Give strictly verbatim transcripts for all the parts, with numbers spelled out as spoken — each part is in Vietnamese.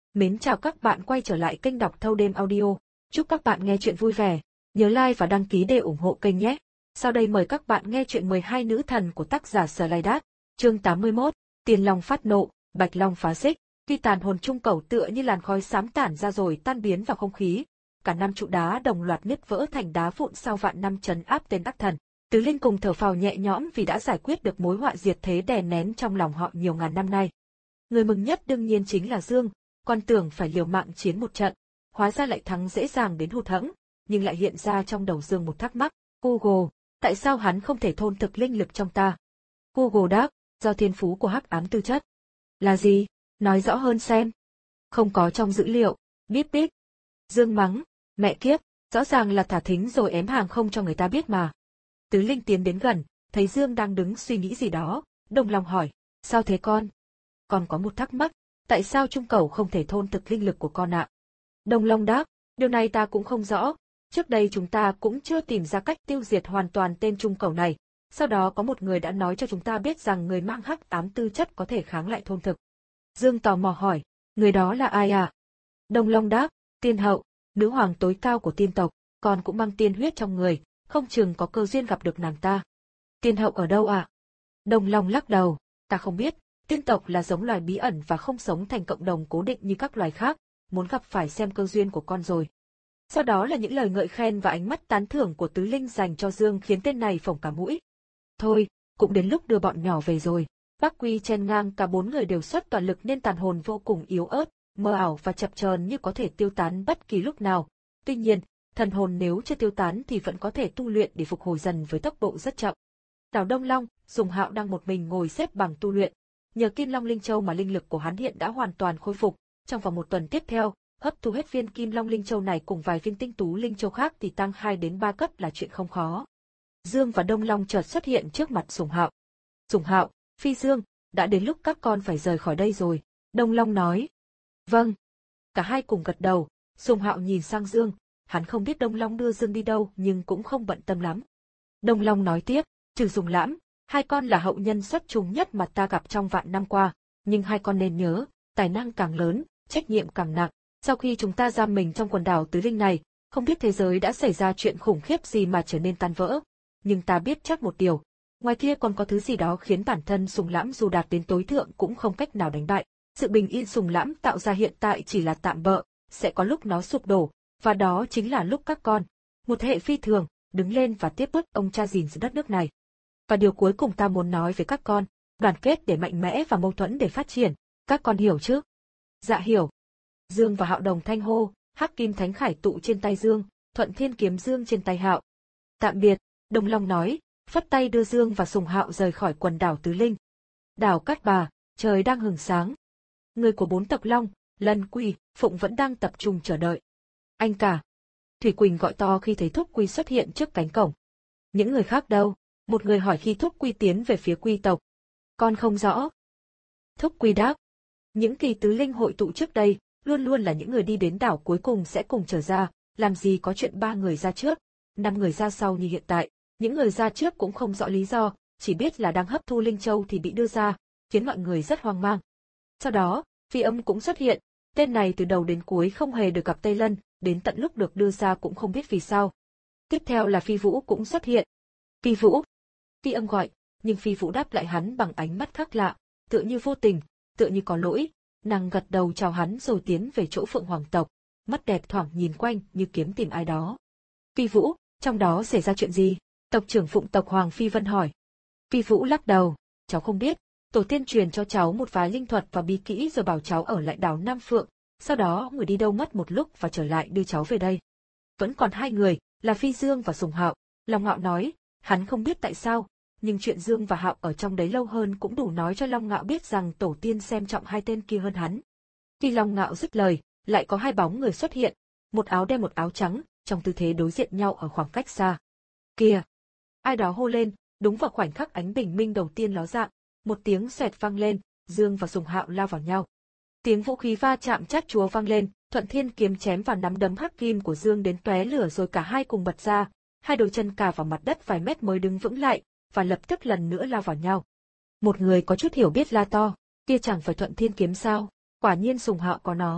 Mến chào các bạn quay trở lại kênh đọc thâu đêm audio. Chúc các bạn nghe chuyện vui vẻ. Nhớ like và đăng ký để ủng hộ kênh nhé. Sau đây mời các bạn nghe chuyện mười hai nữ thần của tác giả Sở Lai Đát. Chương tám mươi mốt, Tiền Long phát nộ, Bạch Long phá xích. Khi tàn hồn trung cầu tựa như làn khói xám tản ra rồi tan biến vào không khí, cả năm trụ đá đồng loạt nứt vỡ thành đá vụn sau vạn năm trấn áp tên ác thần. Tứ Linh cùng thở phào nhẹ nhõm vì đã giải quyết được mối họa diệt thế đè nén trong lòng họ nhiều ngàn năm nay. Người mừng nhất đương nhiên chính là Dương. Con tưởng phải liều mạng chiến một trận, hóa ra lại thắng dễ dàng đến hụt hẫng, nhưng lại hiện ra trong đầu Dương một thắc mắc. Google, tại sao hắn không thể thôn thực linh lực trong ta? Google đáp, do thiên phú của hắc ám tư chất. Là gì? Nói rõ hơn xem. Không có trong dữ liệu. Bíp bíp. Dương mắng, mẹ kiếp, rõ ràng là thả thính rồi ém hàng không cho người ta biết mà. Tứ Linh tiến đến gần, thấy Dương đang đứng suy nghĩ gì đó, đồng lòng hỏi, sao thế con? Con có một thắc mắc. Tại sao trung cầu không thể thôn thực linh lực của con ạ? Đồng Long đáp, điều này ta cũng không rõ. Trước đây chúng ta cũng chưa tìm ra cách tiêu diệt hoàn toàn tên trung cầu này. Sau đó có một người đã nói cho chúng ta biết rằng người mang hắc ám tư chất có thể kháng lại thôn thực. Dương tò mò hỏi, người đó là ai ạ? Đồng Long đáp, tiên hậu, nữ hoàng tối cao của tiên tộc, con cũng mang tiên huyết trong người, không chừng có cơ duyên gặp được nàng ta. Tiên hậu ở đâu ạ? Đồng Long lắc đầu, ta không biết. Tiên tộc là giống loài bí ẩn và không sống thành cộng đồng cố định như các loài khác, muốn gặp phải xem cơ duyên của con rồi. Sau đó là những lời ngợi khen và ánh mắt tán thưởng của Tứ Linh dành cho Dương khiến tên này phồng cả mũi. Thôi, cũng đến lúc đưa bọn nhỏ về rồi. Bác Quy chen ngang cả bốn người đều xuất toàn lực nên tàn hồn vô cùng yếu ớt, mơ ảo và chập chờn như có thể tiêu tán bất kỳ lúc nào. Tuy nhiên, thần hồn nếu chưa tiêu tán thì vẫn có thể tu luyện để phục hồi dần với tốc độ rất chậm. Đảo Đông Long, Sùng Hạo đang một mình ngồi xếp bằng tu luyện. Nhờ Kim Long Linh Châu mà linh lực của hắn hiện đã hoàn toàn khôi phục, trong vòng một tuần tiếp theo, hấp thu hết viên Kim Long Linh Châu này cùng vài viên tinh tú Linh Châu khác thì tăng hai đến ba cấp là chuyện không khó. Dương và Đông Long chợt xuất hiện trước mặt Sùng Hạo. Sùng Hạo, Phi Dương, đã đến lúc các con phải rời khỏi đây rồi, Đông Long nói. Vâng. Cả hai cùng gật đầu, Sùng Hạo nhìn sang Dương, hắn không biết Đông Long đưa Dương đi đâu nhưng cũng không bận tâm lắm. Đông Long nói tiếp, trừ Sùng Lãm, hai con là hậu nhân xuất chúng nhất mà ta gặp trong vạn năm qua, nhưng hai con nên nhớ, tài năng càng lớn, trách nhiệm càng nặng. Sau khi chúng ta giam mình trong quần đảo Tứ Linh này, không biết thế giới đã xảy ra chuyện khủng khiếp gì mà trở nên tan vỡ. Nhưng ta biết chắc một điều, ngoài kia còn có thứ gì đó khiến bản thân Sùng Lãm dù đạt đến tối thượng cũng không cách nào đánh bại. Sự bình yên Sùng Lãm tạo ra hiện tại chỉ là tạm bợ, sẽ có lúc nó sụp đổ, và đó chính là lúc các con, một thế hệ phi thường, đứng lên và tiếp bước ông cha gìn giữ đất nước này. Và điều cuối cùng ta muốn nói với các con, đoàn kết để mạnh mẽ và mâu thuẫn để phát triển, các con hiểu chứ? Dạ hiểu. Dương và Hạo đồng thanh hô, Hắc Kim Thánh Khải tụ trên tay Dương, Thuận Thiên Kiếm Dương trên tay Hạo. Tạm biệt, Đồng Long nói, phất tay đưa Dương và Sùng Hạo rời khỏi quần đảo Tứ Linh. Đảo Cát Bà, trời đang hừng sáng. Người của bốn tộc Long, Lân, Quy, Phụng vẫn đang tập trung chờ đợi. Anh cả. Thủy Quỳnh gọi to khi thấy Thúc Quy xuất hiện trước cánh cổng. Những người khác đâu? Một người hỏi khi Thúc Quy tiến về phía Quy tộc. Con không rõ. Thúc Quy đáp. Những kỳ tứ linh hội tụ trước đây, luôn luôn là những người đi đến đảo cuối cùng sẽ cùng trở ra, làm gì có chuyện ba người ra trước, năm người ra sau như hiện tại. Những người ra trước cũng không rõ lý do, chỉ biết là đang hấp thu Linh Châu thì bị đưa ra, khiến mọi người rất hoang mang. Sau đó, Phi Âm cũng xuất hiện, tên này từ đầu đến cuối không hề được gặp Tây Lân, đến tận lúc được đưa ra cũng không biết vì sao. Tiếp theo là Phi Vũ cũng xuất hiện. Phi Vũ. Phi Âm gọi, nhưng Phi Vũ đáp lại hắn bằng ánh mắt khác lạ, tựa như vô tình, tựa như có lỗi. Nàng gật đầu chào hắn rồi tiến về chỗ Phượng Hoàng tộc, mắt đẹp thoảng nhìn quanh như kiếm tìm ai đó. Phi Vũ, trong đó xảy ra chuyện gì? Tộc trưởng Phụng tộc Hoàng Phi Vân hỏi. Phi Vũ lắc đầu, cháu không biết, tổ tiên truyền cho cháu một vài linh thuật và bí kỹ rồi bảo cháu ở lại đảo Nam Phượng, sau đó người đi đâu mất một lúc và trở lại đưa cháu về đây. Vẫn còn hai người, là Phi Dương và Sùng Hạo. Long Ngạo nói, hắn không biết tại sao, nhưng chuyện Dương và Hạo ở trong đấy lâu hơn cũng đủ nói cho Long Ngạo biết rằng tổ tiên xem trọng hai tên kia hơn hắn. Khi Long Ngạo dứt lời, lại có hai bóng người xuất hiện, một áo đen một áo trắng, trong tư thế đối diện nhau ở khoảng cách xa. Kìa! Ai đó hô lên, đúng vào khoảnh khắc ánh bình minh đầu tiên ló dạng, một tiếng xoẹt vang lên, Dương và Sùng Hạo lao vào nhau. Tiếng vũ khí va chạm chát chúa vang lên, Thuận Thiên kiếm chém vào nắm đấm hắc kim của Dương đến tóe lửa rồi cả hai cùng bật ra, hai đôi chân cà vào mặt đất vài mét mới đứng vững lại, và lập tức lần nữa lao vào nhau. Một người có chút hiểu biết la to, kia chẳng phải Thuận Thiên kiếm sao? Quả nhiên Sùng Hạo có nó.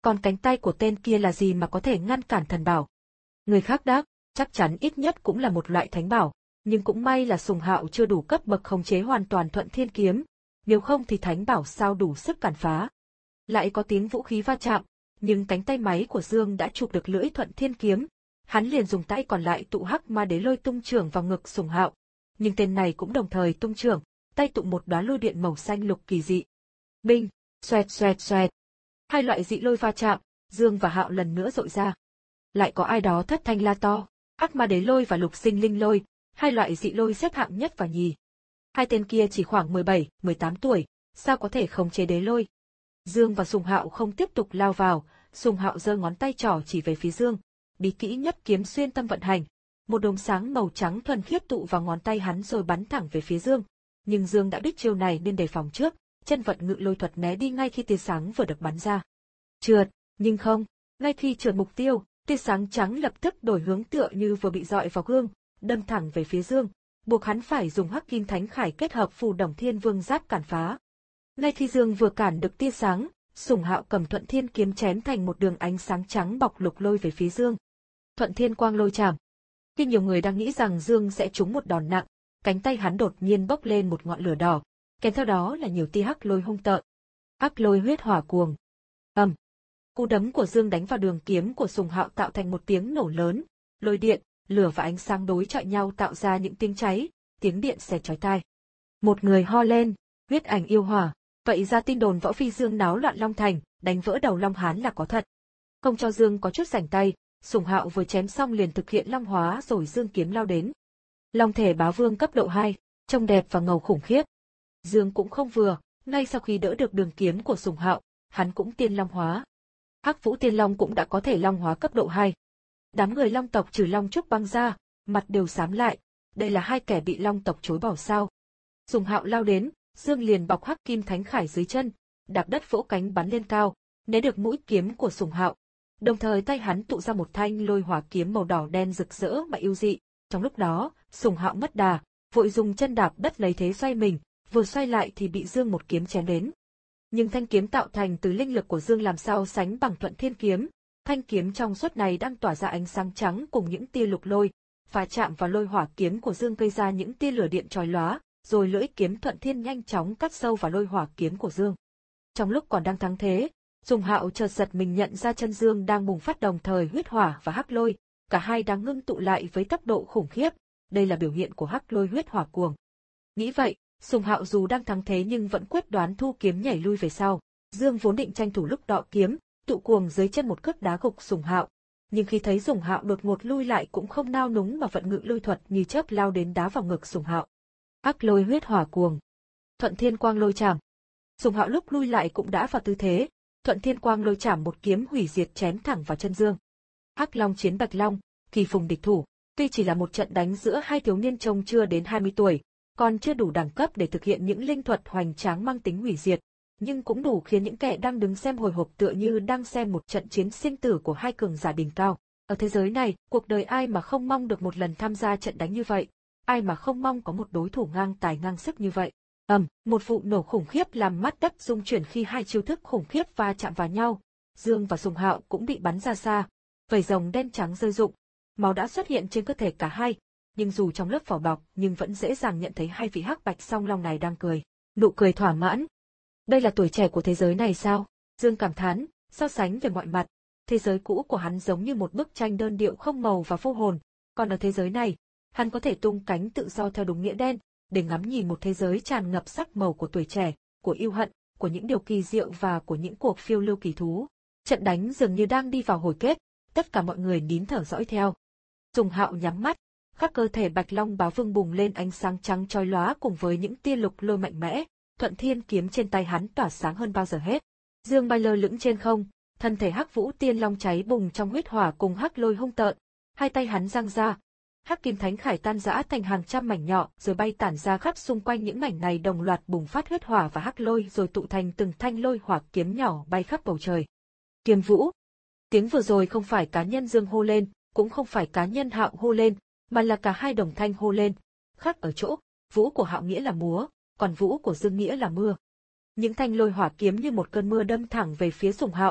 Còn cánh tay của tên kia là gì mà có thể ngăn cản thần bảo? Người khác đáp, chắc chắn ít nhất cũng là một loại thánh bảo, nhưng cũng may là Sùng Hạo chưa đủ cấp bậc khống chế hoàn toàn Thuận Thiên kiếm, nếu không thì thánh bảo sao đủ sức cản phá. Lại có tiếng vũ khí va chạm, nhưng cánh tay máy của Dương đã chụp được lưỡi Thuận Thiên kiếm, hắn liền dùng tay còn lại tụ Hắc Ma Đế lôi tung chưởng vào ngực Sùng Hạo, nhưng tên này cũng đồng thời tung chưởng, tay tụ một đóa lôi điện màu xanh lục kỳ dị. Binh, xoẹt xoẹt xoẹt. Hai loại dị lôi va chạm, Dương và Hạo lần nữa dội ra. Lại có ai đó thất thanh la to, Hắc Ma Đế lôi và Lục Sinh Linh lôi, hai loại dị lôi xếp hạng nhất và nhì. Hai tên kia chỉ khoảng mười bảy, mười tám tuổi, sao có thể khống chế đế lôi? Dương và Sùng Hạo không tiếp tục lao vào, Sùng Hạo giơ ngón tay trỏ chỉ về phía Dương, bí kỹ nhất kiếm xuyên tâm vận hành, một đốm sáng màu trắng thuần khiết tụ vào ngón tay hắn rồi bắn thẳng về phía Dương. Nhưng Dương đã biết chiêu này nên đề phòng trước, chân vận ngự lôi thuật né đi ngay khi tia sáng vừa được bắn ra. Trượt, nhưng không, ngay khi trượt mục tiêu, tia sáng trắng lập tức đổi hướng tựa như vừa bị dọi vào gương, đâm thẳng về phía Dương, buộc hắn phải dùng Hắc Kim Thánh Khải kết hợp Phù Đồng Thiên Vương Giáp cản phá. Ngay khi Dương vừa cản được tia sáng, Sùng Hạo cầm Thuận Thiên kiếm chém thành một đường ánh sáng trắng bọc lục lôi về phía Dương. Thuận Thiên Quang Lôi Chảm. Khi nhiều người đang nghĩ rằng Dương sẽ trúng một đòn nặng, cánh tay hắn đột nhiên bốc lên một ngọn lửa đỏ, kèm theo đó là nhiều tia hắc lôi hung tợn. Hắc lôi huyết hỏa cuồng. Ầm. Cú đấm của Dương đánh vào đường kiếm của Sùng Hạo tạo thành một tiếng nổ lớn, lôi điện, lửa và ánh sáng đối chọi nhau tạo ra những tiếng cháy, tiếng điện xẹt chói tai. Một người ho lên, huyết ảnh yêu hỏa, vậy ra tin đồn Võ Phi Dương náo loạn Long Thành, đánh vỡ đầu Long Hán là có thật. Không cho Dương có chút rảnh tay, Sùng Hạo vừa chém xong liền thực hiện long hóa rồi Dương kiếm lao đến. Long thể bá vương cấp độ hai, trông đẹp và ngầu khủng khiếp. Dương cũng không vừa, ngay sau khi đỡ được đường kiếm của Sùng Hạo, hắn cũng tiên long hóa. Hắc Vũ Tiên Long cũng đã có thể long hóa cấp độ hai. Đám người Long tộc trừ Long Trúc Băng ra, mặt đều xám lại, đây là hai kẻ bị Long tộc chối bỏ sao. Sùng Hạo lao đến, Dương liền bọc Hắc Kim Thánh Khải dưới chân, đạp đất vỗ cánh bắn lên cao, né được mũi kiếm của Sùng Hạo. Đồng thời tay hắn tụ ra một thanh lôi hỏa kiếm màu đỏ đen rực rỡ mà yêu dị. Trong lúc đó, Sùng Hạo mất đà, vội dùng chân đạp đất lấy thế xoay mình, vừa xoay lại thì bị Dương một kiếm chém đến. Nhưng thanh kiếm tạo thành từ linh lực của Dương làm sao sánh bằng Thuận Thiên kiếm, thanh kiếm trong suốt này đang tỏa ra ánh sáng trắng cùng những tia lục lôi, và chạm vào lôi hỏa kiếm của Dương gây ra những tia lửa điện chói lóa, rồi lưỡi kiếm Thuận Thiên nhanh chóng cắt sâu vào lôi hỏa kiếm của Dương. Trong lúc còn đang thắng thế, Sùng Hạo chợt giật mình nhận ra chân Dương đang bùng phát đồng thời huyết hỏa và hắc lôi, cả hai đang ngưng tụ lại với tốc độ khủng khiếp, đây là biểu hiện của hắc lôi huyết hỏa cuồng. Nghĩ vậy, Sùng Hạo dù đang thắng thế nhưng vẫn quyết đoán thu kiếm nhảy lui về sau. Dương vốn định tranh thủ lúc đọ kiếm, tụ cuồng dưới chân một cước đá gục Sùng Hạo, nhưng khi thấy Sùng Hạo đột ngột lui lại cũng không nao núng mà vận ngự lôi thuật như chớp lao đến đá vào ngực Sùng Hạo. Hắc lôi huyết hỏa cuồng. Thuận Thiên Quang Lôi Chảm. Sùng Hạo lúc lui lại cũng đã vào tư thế, Thuận Thiên Quang Lôi Chảm một kiếm hủy diệt chém thẳng vào chân Dương. Hắc Long chiến Bạch Long, kỳ phùng địch thủ. Tuy chỉ là một trận đánh giữa hai thiếu niên trông chưa đến hai mươi tuổi, còn chưa đủ đẳng cấp để thực hiện những linh thuật hoành tráng mang tính hủy diệt, nhưng cũng đủ khiến những kẻ đang đứng xem hồi hộp tựa như đang xem một trận chiến sinh tử của hai cường giả đỉnh cao. Ở thế giới này, cuộc đời ai mà không mong được một lần tham gia trận đánh như vậy, ai mà không mong có một đối thủ ngang tài ngang sức như vậy. Ầm, một vụ nổ khủng khiếp làm mắt đất rung chuyển khi hai chiêu thức khủng khiếp va chạm vào nhau. Dương và Sùng Hạo cũng bị bắn ra xa, vảy rồng đen trắng rơi rụng, máu đã xuất hiện trên cơ thể cả hai, nhưng dù trong lớp vỏ bọc nhưng vẫn dễ dàng nhận thấy hai vị hắc bạch song long này đang cười, nụ cười thỏa mãn. Đây là tuổi trẻ của thế giới này sao? Dương cảm thán, so sánh về mọi mặt, thế giới cũ của hắn giống như một bức tranh đơn điệu không màu và vô hồn, còn ở thế giới này, hắn có thể tung cánh tự do theo đúng nghĩa đen, để ngắm nhìn một thế giới tràn ngập sắc màu của tuổi trẻ, của yêu hận, của những điều kỳ diệu và của những cuộc phiêu lưu kỳ thú. Trận đánh dường như đang đi vào hồi kết, tất cả mọi người nín thở dõi theo. Sùng Hạo nhắm mắt, khắp cơ thể Bạch Long Bá Vương bùng lên ánh sáng trắng chói lóa cùng với những tia lục lôi mạnh mẽ, Thuận Thiên kiếm trên tay hắn tỏa sáng hơn bao giờ hết. Dương bay lơ lửng trên không, thân thể Hắc Vũ Tiên Long cháy bùng trong huyết hỏa cùng hắc lôi hung tợn, hai tay hắn giang ra, Hắc Kim Thánh Khải tan rã thành hàng trăm mảnh nhỏ rồi bay tản ra khắp xung quanh, những mảnh này đồng loạt bùng phát huyết hỏa và hắc lôi rồi tụ thành từng thanh lôi hỏa kiếm nhỏ bay khắp bầu trời. Kiếm Vũ. Tiếng vừa rồi không phải cá nhân Dương hô lên, cũng không phải cá nhân Hạo hô lên, mà là cả hai đồng thanh hô lên. Khác ở chỗ, vũ của Hạo nghĩa là múa, còn vũ của Dương nghĩa là mưa. Những thanh lôi hỏa kiếm như một cơn mưa đâm thẳng về phía Sùng Hạo,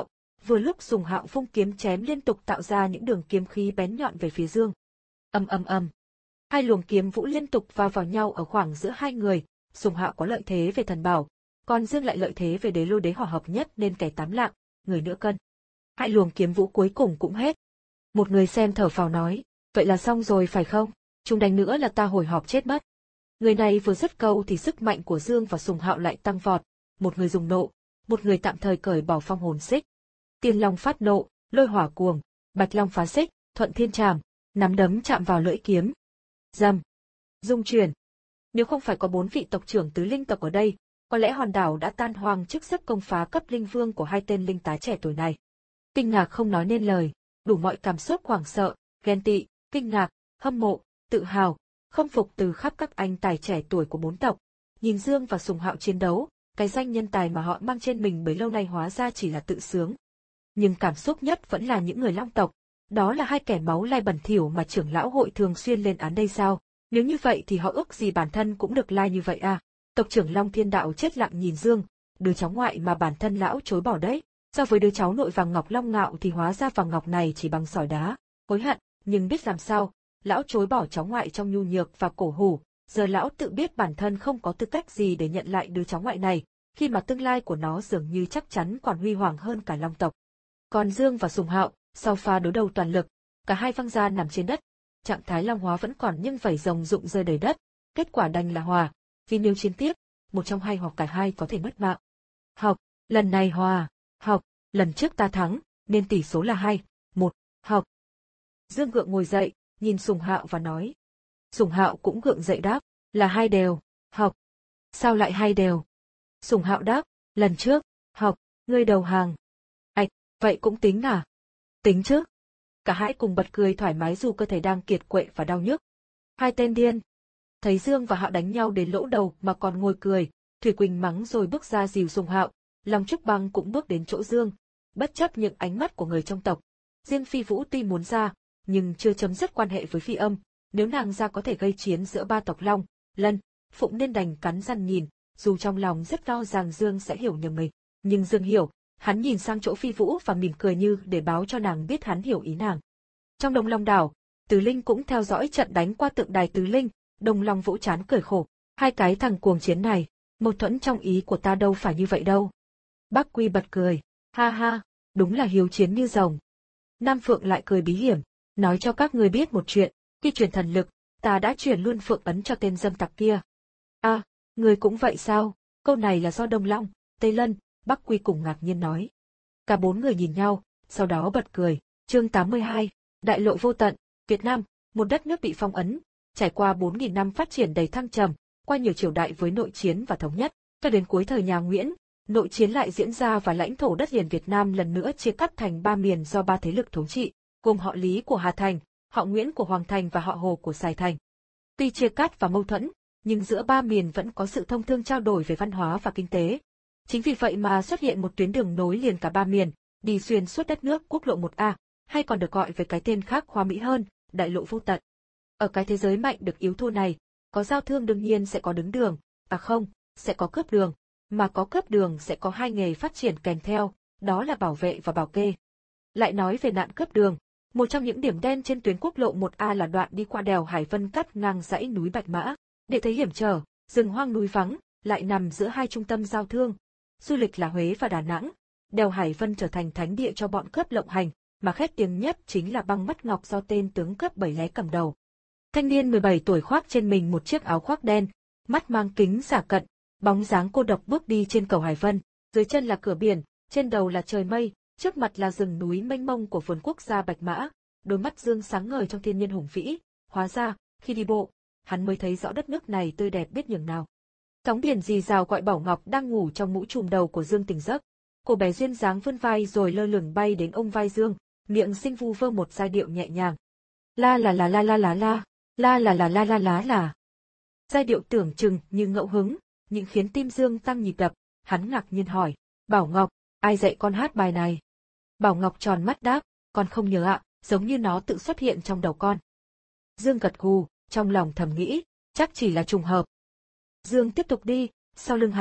Vừa lúc Sùng Hạo vung kiếm chém liên tục tạo ra những đường kiếm khí bén nhọn về phía Dương. Ầm ầm ầm. Hai luồng kiếm vũ liên tục va vào nhau ở khoảng giữa hai người, Sùng Hạo có lợi thế về thần bảo, còn Dương lại lợi thế về đế lôi đế hỏa hợp nhất nên kẻ tám lạng, người nửa cân. Hai luồng kiếm vũ cuối cùng cũng hết. Một người xem thở phào nói, vậy là xong rồi phải không? Chúng đánh nữa là ta hồi họp chết mất. Người này vừa dứt câu thì sức mạnh của Dương và Sùng Hạo lại tăng vọt, một người dùng nộ, một người tạm thời cởi bỏ phong hồn xích. Tiên Long phát nộ, lôi hỏa cuồng, Bạch Long phá xích, Thuận Thiên trảm, nắm đấm chạm vào lưỡi kiếm. Rầm, rung chuyển. Nếu không phải có bốn vị tộc trưởng tứ linh tộc ở đây, có lẽ hòn đảo đã tan hoang trước sức công phá cấp linh vương của hai tên linh tá trẻ tuổi này. Kinh ngạc không nói nên lời, đủ mọi cảm xúc hoảng sợ, ghen tị, kinh ngạc, hâm mộ, tự hào, khâm phục từ khắp các anh tài trẻ tuổi của bốn tộc. Nhìn Dương và Sùng Hạo chiến đấu, cái danh nhân tài mà họ mang trên mình bấy lâu nay hóa ra chỉ là tự sướng. Nhưng cảm xúc nhất vẫn là những người Long tộc, đó là hai kẻ máu lai bẩn thỉu mà trưởng lão hội thường xuyên lên án đây sao? Nếu như vậy thì họ ước gì bản thân cũng được lai như vậy à? Tộc trưởng Long Thiên Đạo chết lặng nhìn Dương, đứa cháu ngoại mà bản thân lão chối bỏ đấy. So với đứa cháu nội vàng ngọc Long Ngạo thì hóa ra vàng ngọc này chỉ bằng sỏi đá. Hối hận, nhưng biết làm sao, lão chối bỏ cháu ngoại trong nhu nhược và cổ hủ, giờ lão tự biết bản thân không có tư cách gì để nhận lại đứa cháu ngoại này, khi mà tương lai của nó dường như chắc chắn còn huy hoàng hơn cả Long tộc. Còn Dương và Sùng Hạo, sau pha đối đầu toàn lực, cả hai văng ra nằm trên đất, trạng thái long hóa vẫn còn nhưng vảy rồng rụng rơi đầy đất, kết quả đành là hòa, vì nếu chiến tiếp, một trong hai hoặc cả hai có thể mất mạng. Học, lần này hòa, học, lần trước ta thắng, nên tỷ số là hai, một, học. Dương gượng ngồi dậy, nhìn Sùng Hạo và nói. Sùng Hạo cũng gượng dậy đáp, là hai đều, học. Sao lại hai đều? Sùng Hạo đáp, lần trước, học, ngươi đầu hàng. Ảch, vậy cũng tính à? Tính chứ. Cả hai cùng bật cười thoải mái dù cơ thể đang kiệt quệ và đau nhức. Hai tên điên. Thấy Dương và Hạo đánh nhau đến lỗ đầu mà còn ngồi cười, Thủy Quỳnh mắng rồi bước ra dìu Sùng Hạo, Long Trúc Băng cũng bước đến chỗ Dương, bất chấp những ánh mắt của người trong tộc. Riêng Phi Vũ tuy muốn ra, nhưng chưa chấm dứt quan hệ với Phi Âm, nếu nàng ra có thể gây chiến giữa ba tộc Long, Lân, Phụng nên đành cắn răng nhìn, dù trong lòng rất lo rằng Dương sẽ hiểu nhầm mình. Nhưng Dương hiểu, hắn nhìn sang chỗ Phi Vũ và mỉm cười như để báo cho nàng biết hắn hiểu ý nàng. Trong Đông Long đảo, Tứ Linh cũng theo dõi trận đánh qua tượng đài Tứ Linh, Đông Long Vũ chán cười khổ, hai cái thằng cuồng chiến này, mâu thuẫn trong ý của ta đâu phải như vậy đâu. Bắc Quy bật cười, ha ha, đúng là hiếu chiến như rồng. Nam Phượng lại cười bí hiểm, nói cho các người biết một chuyện, khi truyền thần lực, ta đã truyền luôn Phượng ấn cho tên dâm tặc kia. À, người cũng vậy sao? Câu này là do Đông Long, Tây Lân, Bắc Quy cùng ngạc nhiên nói. Cả bốn người nhìn nhau, sau đó bật cười. Chương tám mươi hai, Đại lộ vô tận, Việt Nam, một đất nước bị phong ấn, trải qua bốn nghìn năm phát triển đầy thăng trầm, qua nhiều triều đại với nội chiến và thống nhất, cho đến cuối thời nhà Nguyễn, nội chiến lại diễn ra và lãnh thổ đất liền Việt Nam lần nữa chia cắt thành ba miền do ba thế lực thống trị, gồm họ Lý của Hà Thành, họ Nguyễn của Hoàng Thành và họ Hồ của Sài Thành. Tuy chia cắt và mâu thuẫn, nhưng giữa ba miền vẫn có sự thông thương trao đổi về văn hóa và kinh tế. Chính vì vậy mà xuất hiện một tuyến đường nối liền cả ba miền, đi xuyên suốt đất nước quốc lộ một A, hay còn được gọi với cái tên khác hoa mỹ hơn, đại lộ vô tận. Ở cái thế giới mạnh được yếu thua này, có giao thương đương nhiên sẽ có đứng đường, à không, sẽ có cướp đường, mà có cướp đường sẽ có hai nghề phát triển kèm theo, đó là bảo vệ và bảo kê. Lại nói về nạn cướp đường, một trong những điểm đen trên tuyến quốc lộ một A là đoạn đi qua đèo Hải Vân cắt ngang dãy núi Bạch Mã, địa thế hiểm trở, rừng hoang núi vắng, lại nằm giữa hai trung tâm giao thương, du lịch là Huế và Đà Nẵng. Đèo Hải Vân trở thành thánh địa cho bọn cướp lộng hành, mà khét tiếng nhất chính là băng mắt ngọc do tên tướng cướp Bảy Lé cầm đầu. Thanh niên mười bảy tuổi khoác trên mình một chiếc áo khoác đen, mắt mang kính xả cận, bóng dáng cô độc bước đi trên cầu Hải Vân, dưới chân là cửa biển, trên đầu là trời mây, trước mặt là rừng núi mênh mông của vườn quốc gia Bạch Mã, đôi mắt Dương sáng ngời trong thiên nhiên hùng vĩ, hóa ra, khi đi bộ, hắn mới thấy rõ đất nước này tươi đẹp biết nhường nào. Sóng biển rì rào gọi Bảo Ngọc đang ngủ trong mũ trùm đầu của Dương tỉnh giấc. Cô bé duyên dáng vươn vai rồi lơ lửng bay đến ôm vai Dương, miệng xinh vu vơ một giai điệu nhẹ nhàng. La la la la la la la, la la la la la la la. Giai điệu tưởng chừng như ngẫu hứng, nhưng khiến tim Dương tăng nhịp đập, hắn ngạc nhiên hỏi, Bảo Ngọc, ai dạy con hát bài này? Bảo Ngọc tròn mắt đáp, con không nhớ ạ, giống như nó tự xuất hiện trong đầu con. Dương gật gù, trong lòng thầm nghĩ, chắc chỉ là trùng hợp. Dương tiếp tục đi, sau lưng hắn,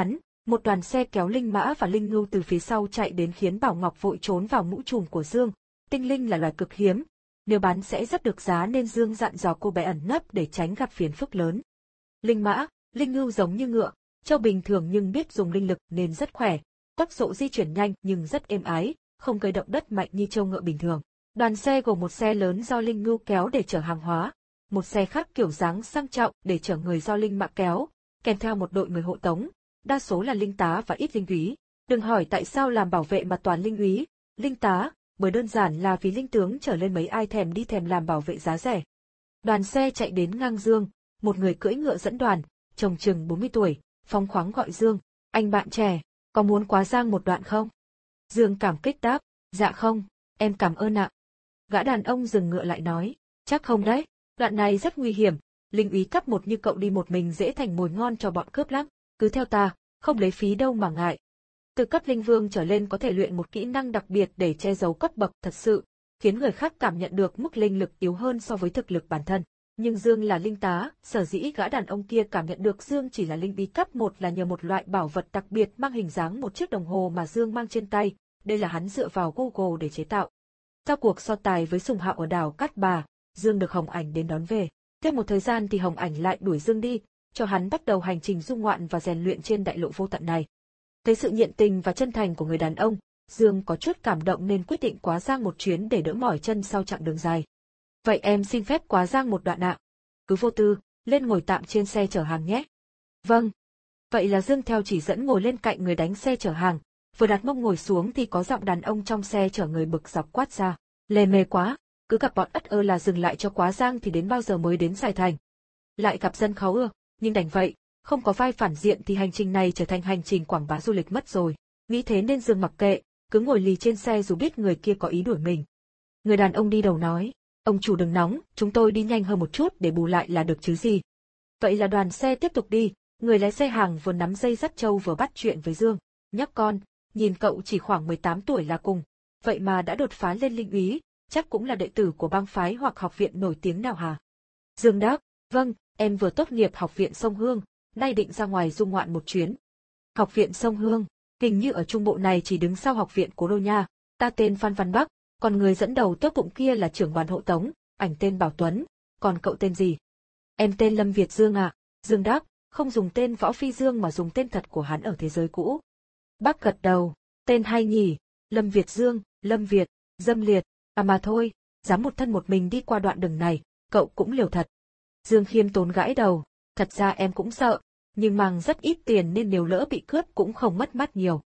Một đoàn xe kéo Linh Mã và Linh Ngưu từ phía sau chạy đến khiến Bảo Ngọc vội trốn vào mũ trùm của Dương. Tinh linh là loài cực hiếm, nếu bán sẽ rất được giá nên Dương dặn dò cô bé ẩn nấp để tránh gặp phiền phức lớn. Linh Mã, Linh Ngưu giống như ngựa, trâu bình thường nhưng biết dùng linh lực nên rất khỏe, tốc độ di chuyển nhanh nhưng rất êm ái, không gây động đất mạnh như trâu ngựa bình thường. Đoàn xe gồm một xe lớn do Linh Ngưu kéo để chở hàng hóa, một xe khác kiểu dáng sang trọng để chở người do Linh Mã kéo, kèm theo một đội người hộ tống, đa số là linh tá và ít linh úy. Đừng hỏi tại sao làm bảo vệ mà toàn linh úy, linh tá, bởi đơn giản là vì linh tướng trở lên mấy ai thèm đi thèm làm bảo vệ giá rẻ. Đoàn xe chạy đến ngang Dương, một người cưỡi ngựa dẫn đoàn, trông chừng bốn mươi tuổi, phóng khoáng gọi Dương, anh bạn trẻ, có muốn quá giang một đoạn không? Dương cảm kích đáp, dạ không, em cảm ơn ạ. Gã đàn ông dừng ngựa lại nói, chắc không đấy, đoạn này rất nguy hiểm, linh úy cấp một như cậu đi một mình dễ thành mồi ngon cho bọn cướp lắm, cứ theo ta, không lấy phí đâu mà ngại. Từ cấp linh vương trở lên có thể luyện một kỹ năng đặc biệt để che giấu cấp bậc thật sự, khiến người khác cảm nhận được mức linh lực yếu hơn so với thực lực bản thân. Nhưng Dương là linh tá, sở dĩ gã đàn ông kia cảm nhận được Dương chỉ là linh bí cấp một là nhờ một loại bảo vật đặc biệt mang hình dáng một chiếc đồng hồ mà Dương mang trên tay, đây là hắn dựa vào Google để chế tạo. Sau cuộc so tài với Sùng Hạo ở đảo Cát Bà, Dương được Hồng Ảnh đến đón về. Thêm một thời gian thì Hồng Ảnh lại đuổi Dương đi, cho hắn bắt đầu hành trình du ngoạn và rèn luyện trên đại lộ vô tận này. Thấy sự nhiệt tình và chân thành của người đàn ông, Dương có chút cảm động nên quyết định quá giang một chuyến để đỡ mỏi chân sau chặng đường dài. Vậy em xin phép quá giang một đoạn ạ. Cứ vô tư, lên ngồi tạm trên xe chở hàng nhé. Vâng. Vậy là Dương theo chỉ dẫn ngồi lên cạnh người đánh xe chở hàng, vừa đặt mông ngồi xuống thì có giọng đàn ông trong xe chở người bực dọc quát ra. Lề mề quá, cứ gặp bọn ất ơ là dừng lại cho quá giang thì đến bao giờ mới đến Sài Thành. Lại gặp dân khấu ưa, nhưng đành vậy, không có vai phản diện thì hành trình này trở thành hành trình quảng bá du lịch mất rồi. Nghĩ thế nên Dương mặc kệ, cứ ngồi lì trên xe dù biết người kia có ý đuổi mình. Người đàn ông đi đầu nói, ông chủ đừng nóng, chúng tôi đi nhanh hơn một chút để bù lại là được chứ gì. Vậy là đoàn xe tiếp tục đi, người lái xe hàng vừa nắm dây dắt trâu vừa bắt chuyện với Dương. Nhóc con, nhìn cậu chỉ khoảng mười tám tuổi là cùng, vậy mà đã đột phá lên linh úy, chắc cũng là đệ tử của bang phái hoặc học viện nổi tiếng nào hả? Dương đáp, vâng, em vừa tốt nghiệp học viện Sông Hương, nay định ra ngoài du ngoạn một chuyến. Học viện Sông Hương, hình như ở trung bộ này chỉ đứng sau học viện Cố Đô nha. Ta tên Phan Văn Bắc, còn người dẫn đầu tốt bụng kia là trưởng đoàn hộ tống, ảnh tên Bảo Tuấn, còn cậu tên gì? Em tên Lâm Việt Dương ạ. Dương đáp, không dùng tên Võ Phi Dương mà dùng tên thật của hắn ở thế giới cũ. Bác gật đầu, tên hay nhỉ, Lâm Việt Dương, Lâm Việt, dâm liệt, à mà thôi, dám một thân một mình đi qua đoạn đường này, cậu cũng liều thật. Dương khiêm tốn gãi đầu, thật ra em cũng sợ, nhưng mang rất ít tiền nên nếu lỡ bị cướp cũng không mất mát nhiều.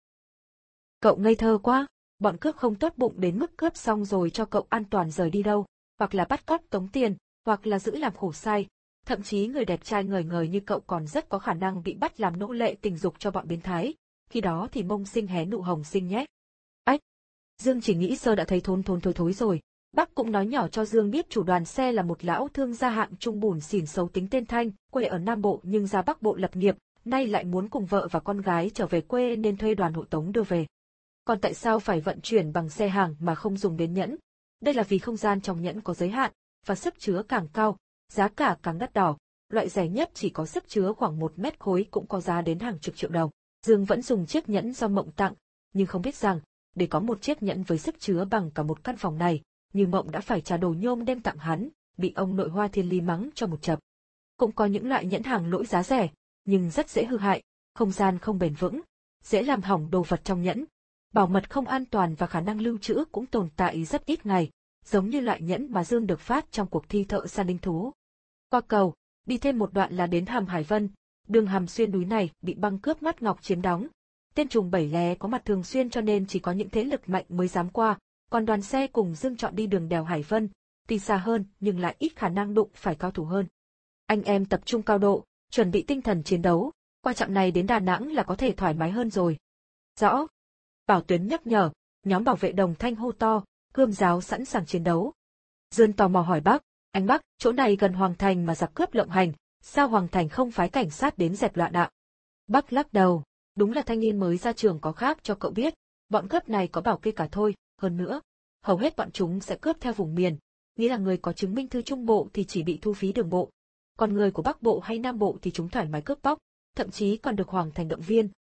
Cậu ngây thơ quá, bọn cướp không tốt bụng đến mức cướp xong rồi cho cậu an toàn rời đi đâu, hoặc là bắt cóc tống tiền, hoặc là giữ làm khổ sai. Thậm chí người đẹp trai ngời ngời như cậu còn rất có khả năng bị bắt làm nô lệ tình dục cho bọn biến thái, khi đó thì mông sinh hé nụ hồng sinh nhé. Ách! Dương chỉ nghĩ sơ đã thấy thốn thốn thối thối rồi. Bác cũng nói nhỏ cho Dương biết chủ đoàn xe là một lão thương gia hạng trung bùn xỉn xấu tính tên Thanh, quê ở Nam Bộ nhưng ra Bắc Bộ lập nghiệp, nay lại muốn cùng vợ và con gái trở về quê nên thuê đoàn hộ tống đưa về. Còn tại sao phải vận chuyển bằng xe hàng mà không dùng đến nhẫn? Đây là vì không gian trong nhẫn có giới hạn, và sức chứa càng cao, giá cả càng đắt đỏ, loại rẻ nhất chỉ có sức chứa khoảng một mét khối cũng có giá đến hàng chục triệu đồng. Dương vẫn dùng chiếc nhẫn do Mộng tặng, nhưng không biết rằng, để có một chiếc nhẫn với sức chứa bằng cả một căn phòng này, như Mộng đã phải trả đồ nhôm đem tặng hắn, bị ông nội Hoa Thiên Ly mắng cho một chập. Cũng có những loại nhẫn hàng lỗi giá rẻ, nhưng rất dễ hư hại, không gian không bền vững, dễ làm hỏng đồ vật trong nhẫn. Bảo mật không an toàn và khả năng lưu trữ cũng tồn tại rất ít ngày, giống như loại nhẫn mà Dương được phát trong cuộc thi thợ săn linh thú. Qua cầu, đi thêm một đoạn là đến hầm Hải Vân, đường hầm xuyên núi này bị băng cướp ngắt ngọc chiếm đóng. Tên trùng bảy lé có mặt thường xuyên cho nên chỉ có những thế lực mạnh mới dám qua, còn đoàn xe cùng Dương chọn đi đường đèo Hải Vân, tuy xa hơn nhưng lại ít khả năng đụng phải cao thủ hơn. Anh em tập trung cao độ, chuẩn bị tinh thần chiến đấu, qua chặng này đến Đà Nẵng là có thể thoải mái hơn rồi. Rõ. Bảo Tuyến nhắc nhở, nhóm bảo vệ Đồng Thanh hô to, gươm giáo sẵn sàng chiến đấu. Dương tò mò hỏi Bác, anh Bác, chỗ này gần Hoàng Thành mà giặc cướp lộng hành, sao Hoàng Thành không phái cảnh sát đến dẹp loạn ạ? Bác lắc đầu, đúng là thanh niên mới ra trường có khác cho cậu biết, bọn cướp này có bảo kê cả thôi, hơn nữa, hầu hết bọn chúng sẽ cướp theo vùng miền, nghĩa là người có chứng minh thư Trung Bộ thì chỉ bị thu phí đường bộ, còn người của Bắc Bộ hay Nam Bộ thì chúng thoải mái cướp bóc, thậm chí còn được Hoàng Thành động viên,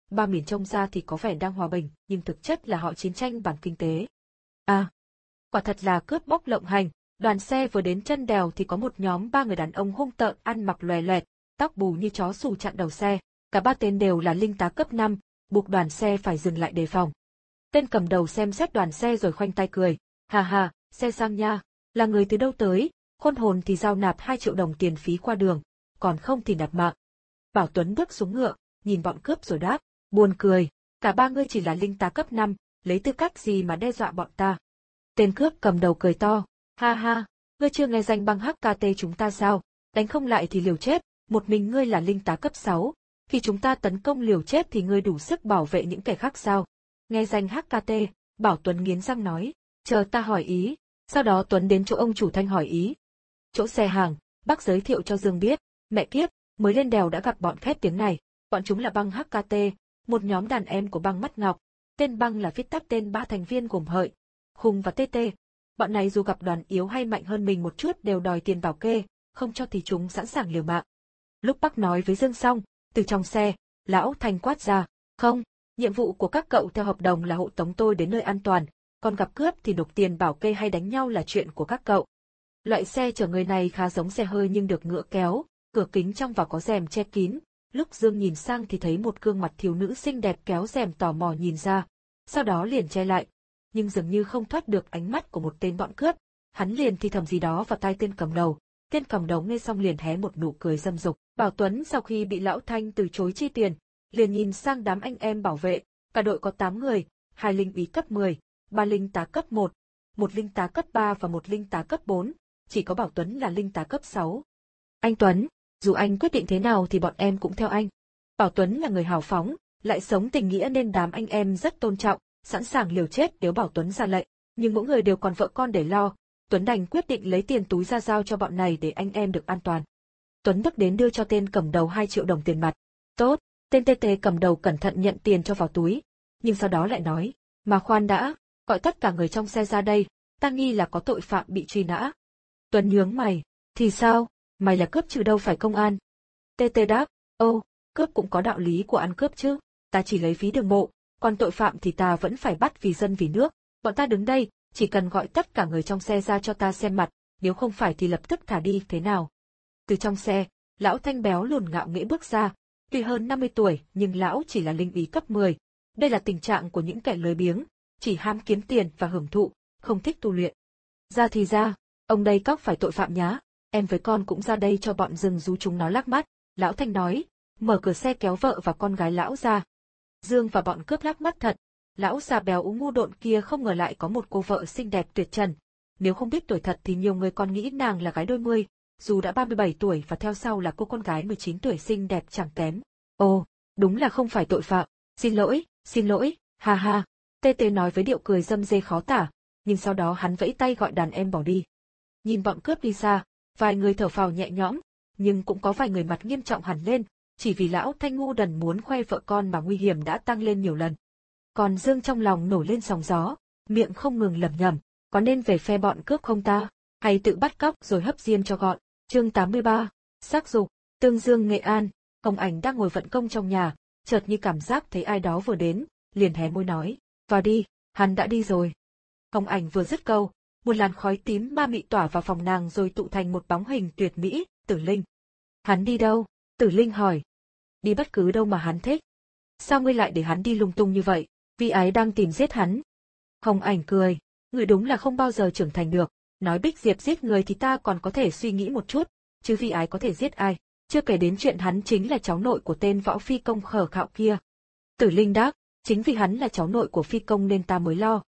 ba miền trông ra thì có vẻ đang hòa bình, nhưng thực chất là họ chiến tranh bằng kinh tế. À, quả thật là cướp bóc lộng hành. Đoàn xe vừa đến chân đèo thì có một nhóm ba người đàn ông hung tợn ăn mặc lòe loẹt, tóc bù như chó xù chặn đầu xe. Cả ba tên đều là linh tá cấp năm, buộc đoàn xe phải dừng lại đề phòng. Tên cầm đầu xem xét đoàn xe rồi khoanh tay cười. Hà hà, xe sang nha, là người từ đâu tới, khôn hồn thì giao nạp hai triệu đồng tiền phí qua đường, còn không thì nạp mạng. Bảo Tuấn bước xuống ngựa, nhìn bọn cướp rồi đáp, buồn cười, cả ba ngươi chỉ là linh tá cấp năm, lấy tư cách gì mà đe dọa bọn ta. Tên cướp cầm đầu cười to, ha ha, ngươi chưa nghe danh băng hát ca tê chúng ta sao, đánh không lại thì liều chết, một mình ngươi là linh tá cấp sáu, khi chúng ta tấn công liều chết thì ngươi đủ sức bảo vệ những kẻ khác sao. Nghe danh hát ca tê, Bảo Tuấn nghiến răng nói, chờ ta hỏi ý. Sau đó Tuấn đến chỗ ông chủ Thanh hỏi ý. Chỗ xe hàng, bác giới thiệu cho Dương biết, mẹ kiếp, mới lên đèo đã gặp bọn khét tiếng này, bọn chúng là băng hát ca tê, một nhóm đàn em của băng Mắt Ngọc, tên băng là viết tắt tên ba thành viên gồm Hợi, Hùng và tê tê. Bọn này dù gặp đoàn yếu hay mạnh hơn mình một chút đều đòi tiền bảo kê, không cho thì chúng sẵn sàng liều mạng. Lúc bác nói với Dương xong, từ trong xe, lão Thanh quát ra, không, nhiệm vụ của các cậu theo hợp đồng là hộ tống tôi đến nơi an toàn, còn gặp cướp thì nộp tiền bảo kê hay đánh nhau là chuyện của các cậu. Loại xe chở người này khá giống xe hơi nhưng được ngựa kéo, cửa kính trong vào có rèm che kín. Lúc Dương nhìn sang thì thấy một gương mặt thiếu nữ xinh đẹp kéo rèm tò mò nhìn ra, sau đó liền che lại. Nhưng dường như không thoát được ánh mắt của một tên bọn cướp, hắn liền thì thầm gì đó vào tai tên cầm đầu. Tên cầm đầu nghe xong liền hé một nụ cười dâm dục. Bảo Tuấn sau khi bị lão Thanh từ chối chi tiền, liền nhìn sang đám anh em bảo vệ, cả đội có tám người, hai linh úy cấp mười, ba linh tá cấp một, một linh tá cấp ba và một linh tá cấp bốn, chỉ có Bảo Tuấn là linh tá cấp sáu. Anh Tuấn, dù anh quyết định thế nào thì bọn em cũng theo anh. Bảo Tuấn là người hào phóng, lại sống tình nghĩa nên đám anh em rất tôn trọng, sẵn sàng liều chết nếu Bảo Tuấn ra lệnh, nhưng mỗi người đều còn vợ con để lo, Tuấn đành quyết định lấy tiền túi ra giao cho bọn này để anh em được an toàn. Tuấn bước đến đưa cho tên cầm đầu hai triệu đồng tiền mặt. Tốt, tên tê tê cầm đầu cẩn thận nhận tiền cho vào túi, nhưng sau đó lại nói, mà khoan đã, gọi tất cả người trong xe ra đây, ta nghi là có tội phạm bị truy nã. Tuấn nhướng mày, thì sao, mày là cướp chứ đâu phải công an. Tê tê đáp, ô, cướp cũng có đạo lý của ăn cướp chứ, ta chỉ lấy phí đường bộ, còn tội phạm thì ta vẫn phải bắt vì dân vì nước, bọn ta đứng đây, chỉ cần gọi tất cả người trong xe ra cho ta xem mặt, nếu không phải thì lập tức thả đi, thế nào? Từ trong xe, lão Thanh béo lùn ngạo nghễ bước ra, tuy hơn năm mươi tuổi nhưng lão chỉ là linh úy cấp mười, đây là tình trạng của những kẻ lười biếng, chỉ ham kiếm tiền và hưởng thụ, không thích tu luyện. Ra thì ra, ông đây cóc phải tội phạm nhá, em với con cũng ra đây cho bọn rừng rú chúng nó lắc mắt, lão Thanh nói, mở cửa xe kéo vợ và con gái lão ra. Dương và bọn cướp lắc mắt thật, lão già béo ú ngu độn kia không ngờ lại có một cô vợ xinh đẹp tuyệt trần, nếu không biết tuổi thật thì nhiều người còn nghĩ nàng là gái đôi mươi, dù đã ba mươi bảy tuổi và theo sau là cô con gái mười chín tuổi xinh đẹp chẳng kém. Ồ, đúng là không phải tội phạm, xin lỗi, xin lỗi, ha ha, tê tê nói với điệu cười dâm dê khó tả, nhưng sau đó hắn vẫy tay gọi đàn em bỏ đi. Nhìn bọn cướp đi xa, vài người thở phào nhẹ nhõm, nhưng cũng có vài người mặt nghiêm trọng hẳn lên, chỉ vì lão Thanh ngu đần muốn khoe vợ con mà nguy hiểm đã tăng lên nhiều lần. Còn Dương trong lòng nổi lên sóng gió, miệng không ngừng lẩm nhẩm, có nên về phe bọn cướp không ta, hay tự bắt cóc rồi hấp diêm cho gọn. Chương tám mươi ba, Sắc dục, Tương Dương Nghệ An, Hồng Ảnh đang ngồi vận công trong nhà, chợt như cảm giác thấy ai đó vừa đến, liền hé môi nói, vào đi, hắn đã đi rồi. Hồng Ảnh vừa dứt câu, một làn khói tím ma mị tỏa vào phòng nàng rồi tụ thành một bóng hình tuyệt mỹ, Tử Linh. Hắn đi đâu? Tử Linh hỏi. Đi bất cứ đâu mà hắn thích. Sao ngươi lại để hắn đi lung tung như vậy? Vi ái đang tìm giết hắn. Hồng Ảnh cười, người đúng là không bao giờ trưởng thành được, nói Bích Diệp giết người thì ta còn có thể suy nghĩ một chút, chứ Vi ái có thể giết ai, chưa kể đến chuyện hắn chính là cháu nội của tên võ phi công khờ khạo kia. Tử Linh đáp, chính vì hắn là cháu nội của phi công nên ta mới lo.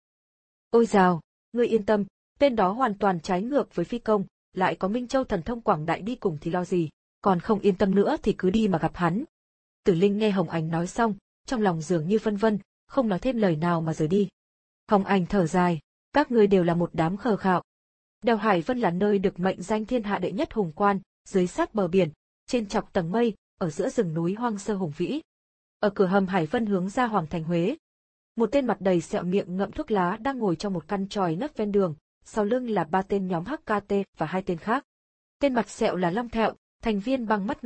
Ôi dào, ngươi yên tâm, tên đó hoàn toàn trái ngược với phi công, lại có Minh Châu thần thông quảng đại đi cùng thì lo gì, còn không yên tâm nữa thì cứ đi mà gặp hắn. Tử Linh nghe Hồng Ảnh nói xong, trong lòng dường như vân vân, không nói thêm lời nào mà rời đi. Hồng Ảnh thở dài, các ngươi đều là một đám khờ khạo. Đèo Hải Vân là nơi được mệnh danh thiên hạ đệ nhất hùng quan, dưới sát bờ biển, trên chọc tầng mây, ở giữa rừng núi hoang sơ hùng vĩ. Ở cửa hầm Hải Vân hướng ra Hoàng thành Huế, một tên mặt đầy sẹo miệng ngậm thuốc lá đang ngồi trong một căn tròi nấp ven đường, sau lưng là ba tên nhóm hát ca tê và hai tên khác. Tên mặt sẹo là Long Thẹo, thành viên băng Mắt Ngọc,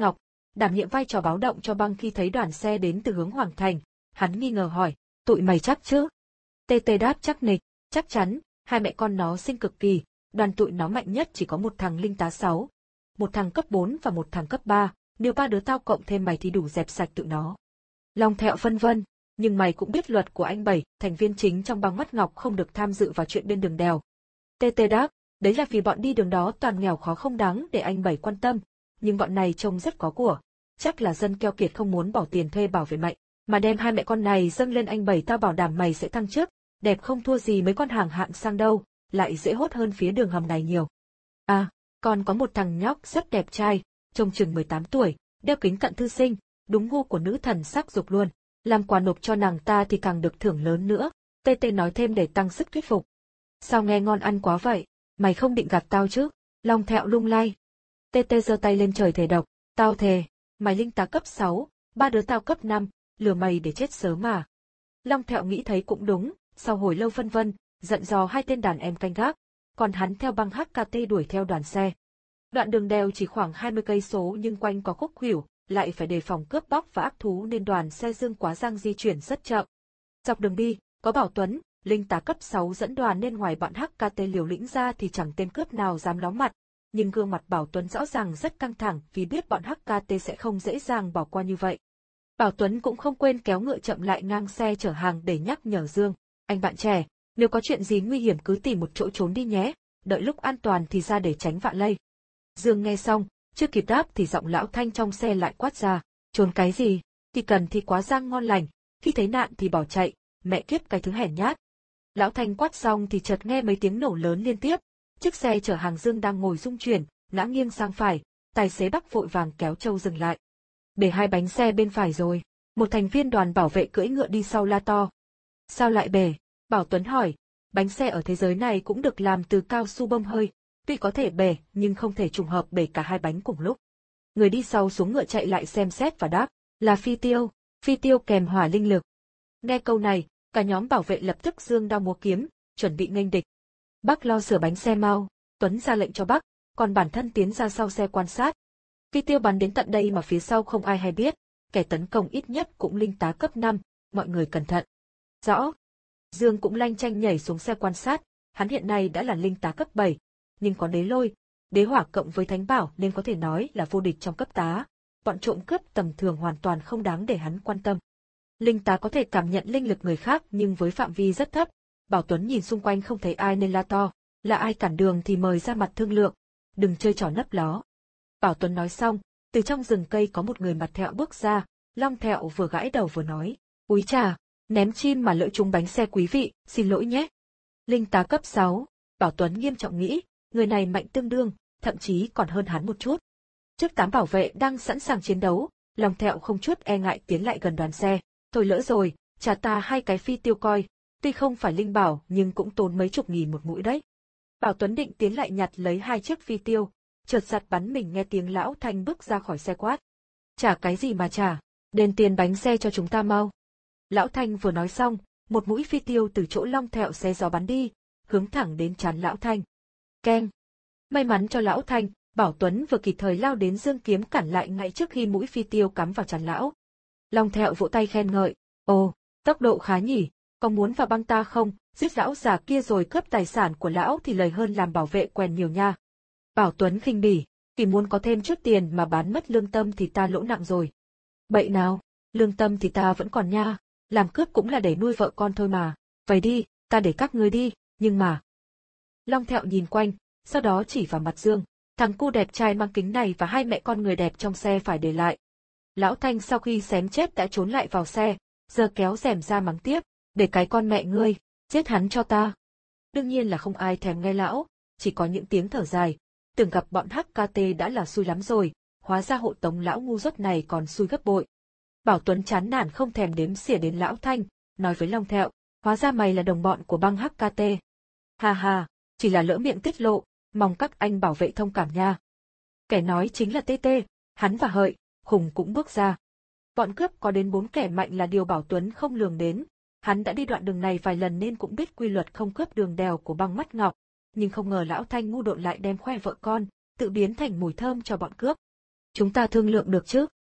đảm nhiệm vai trò báo động cho băng khi thấy đoàn xe đến từ hướng Hoàng Thành. Hắn nghi ngờ hỏi, tụi mày chắc chứ? Tê Tê đáp chắc nịch, chắc chắn, hai mẹ con nó xinh cực kỳ, đoàn tụi nó mạnh nhất chỉ có một thằng linh tá sáu, một thằng cấp bốn và một thằng cấp ba, nếu ba đứa tao cộng thêm mày thì đủ dẹp sạch tụi nó. Long Thẹo phân vân, nhưng mày cũng biết luật của anh Bảy, thành viên chính trong băng mắt ngọc không được tham dự vào chuyện bên đường đèo. Tê Tê đáp, đấy là vì bọn đi đường đó toàn nghèo khó không đáng để anh Bảy quan tâm, nhưng bọn này trông rất có của, chắc là dân keo kiệt không muốn bỏ tiền thuê bảo vệ mày, mà đem hai mẹ con này dâng lên anh Bảy, tao bảo đảm mày sẽ thăng chức, đẹp không thua gì mấy con hàng hạng sang đâu, lại dễ hốt hơn phía đường hầm này nhiều. À, còn có một thằng nhóc rất đẹp trai, trông chừng mười tám tuổi, đeo kính cận thư sinh, đúng gu của nữ thần sắc dục luôn, làm quà nộp cho nàng ta thì càng được thưởng lớn nữa, Tê Tê nói thêm để tăng sức thuyết phục. Sao nghe ngon ăn quá vậy, mày không định gạt tao chứ? Long Thẹo lung lay. Tê Tê giơ tay lên trời thề độc, tao thề, mày linh tá cấp sáu, ba đứa tao cấp năm, lừa mày để chết sớm mà. Long Thẹo nghĩ thấy cũng đúng, sau hồi lâu phân vân, giận dò hai tên đàn em canh gác, còn hắn theo băng hát ca tê đuổi theo đoàn xe. Đoạn đường đèo chỉ khoảng hai mươi cây số nhưng quanh có khúc khuỷu, lại phải đề phòng cướp bóc và ác thú nên đoàn xe Dương Quá Giang di chuyển rất chậm. Dọc đường đi, có Bảo Tuấn, linh tá cấp sáu dẫn đoàn nên ngoài bọn hát ca tê liều lĩnh ra thì chẳng tên cướp nào dám ló mặt, nhưng gương mặt Bảo Tuấn rõ ràng rất căng thẳng vì biết bọn hát ca tê sẽ không dễ dàng bỏ qua như vậy. Bảo Tuấn cũng không quên kéo ngựa chậm lại ngang xe chở hàng để nhắc nhở Dương, anh bạn trẻ, nếu có chuyện gì nguy hiểm cứ tìm một chỗ trốn đi nhé, đợi lúc an toàn thì ra để tránh vạ lây. Dương nghe xong, chưa kịp đáp thì giọng lão Thanh trong xe lại quát ra, trốn cái gì, thì cần thì Quá Giang ngon lành, khi thấy nạn thì bỏ chạy, mẹ kiếp cái thứ hèn nhát. Lão Thanh quát xong thì chợt nghe mấy tiếng nổ lớn liên tiếp, chiếc xe chở hàng Dương đang ngồi rung chuyển, ngã nghiêng sang phải, tài xế Bắc vội vàng kéo Châu dừng lại. Để hai bánh xe bên phải rồi, một thành viên đoàn bảo vệ cưỡi ngựa đi sau la to. Sao lại bể? Bảo Tuấn hỏi, bánh xe ở thế giới này cũng được làm từ cao su bơm hơi, tuy có thể bể nhưng không thể trùng hợp bể cả hai bánh cùng lúc. Người đi sau xuống ngựa chạy lại xem xét và đáp, là phi tiêu, phi tiêu kèm hỏa linh lực. Nghe câu này, cả nhóm bảo vệ lập tức giương đao múa kiếm, chuẩn bị nghênh địch. Bác lo sửa bánh xe mau, Tuấn ra lệnh cho bác, còn bản thân tiến ra sau xe quan sát. Phi tiêu bắn đến tận đây mà phía sau không ai hay biết, kẻ tấn công ít nhất cũng linh tá cấp năm, mọi người cẩn thận. Rõ. Dương cũng lanh chanh nhảy xuống xe quan sát, hắn hiện nay đã là linh tá cấp bảy, nhưng có đế lôi, đế hỏa cộng với thánh bảo nên có thể nói là vô địch trong cấp tá. Bọn trộm cướp tầm thường hoàn toàn không đáng để hắn quan tâm. Linh tá có thể cảm nhận linh lực người khác nhưng với phạm vi rất thấp. Bảo Tuấn nhìn xung quanh không thấy ai nên la to, là ai cản đường thì mời ra mặt thương lượng, đừng chơi trò nấp ló. Bảo Tuấn nói xong, từ trong rừng cây có một người mặt thẹo bước ra, Long Thẹo vừa gãi đầu vừa nói, úi chà, ném chim mà lỡ trúng bánh xe quý vị, xin lỗi nhé. Linh tá cấp sáu, Bảo Tuấn nghiêm trọng nghĩ, người này mạnh tương đương, thậm chí còn hơn hắn một chút. Trước tám bảo vệ đang sẵn sàng chiến đấu, Long Thẹo không chút e ngại tiến lại gần đoàn xe, thôi lỡ rồi, trả ta hai cái phi tiêu coi, tuy không phải linh bảo nhưng cũng tốn mấy chục nghìn một mũi đấy. Bảo Tuấn định tiến lại nhặt lấy hai chiếc phi tiêu, chợt giật bắn mình nghe tiếng lão Thanh bước ra khỏi xe quát. Trả cái gì mà trả, đền tiền bánh xe cho chúng ta mau. Lão Thanh vừa nói xong, một mũi phi tiêu từ chỗ Long Thẹo xé gió bắn đi, hướng thẳng đến trán lão Thanh. Keng! May mắn cho lão Thanh, Bảo Tuấn vừa kịp thời lao đến giương kiếm cản lại ngay trước khi mũi phi tiêu cắm vào trán lão. Long Thẹo vỗ tay khen ngợi, ồ, tốc độ khá nhỉ, có muốn vào băng ta không, giết lão già kia rồi cướp tài sản của lão thì lời hơn làm bảo vệ quen nhiều nha. Bảo Tuấn khinh bỉ, vì muốn có thêm chút tiền mà bán mất lương tâm thì ta lỗ nặng rồi. Bậy nào, lương tâm thì ta vẫn còn nha, làm cướp cũng là để nuôi vợ con thôi mà, vậy đi, ta để các ngươi đi, nhưng mà... Long Thẹo nhìn quanh, sau đó chỉ vào mặt Dương, thằng cu đẹp trai mang kính này và hai mẹ con người đẹp trong xe phải để lại. Lão Thanh sau khi xém chết đã trốn lại vào xe, giờ kéo rèm ra mắng tiếp, để cái con mẹ ngươi, giết hắn cho ta. Đương nhiên là không ai thèm nghe lão, chỉ có những tiếng thở dài, tưởng gặp bọn hát ca tê đã là xui lắm rồi, hóa ra hộ tống lão ngu dốt này còn xui gấp bội. Bảo Tuấn chán nản không thèm đếm xỉa đến lão Thanh, nói với Long Thẹo, hóa ra mày là đồng bọn của băng hát ca tê. Ha ha, chỉ là lỡ miệng tiết lộ, mong các anh bảo vệ thông cảm nha. Kẻ nói chính là Tê Tê, hắn và Hợi, Khùng cũng bước ra. Bọn cướp có đến bốn kẻ mạnh là điều Bảo Tuấn không lường đến, hắn đã đi đoạn đường này vài lần nên cũng biết quy luật không cướp đường đèo của băng mắt ngọc, nhưng không ngờ lão Thanh ngu độn lại đem khoe vợ con, tự biến thành mùi thơm cho bọn cướp. Chúng ta thương lượng được chứ?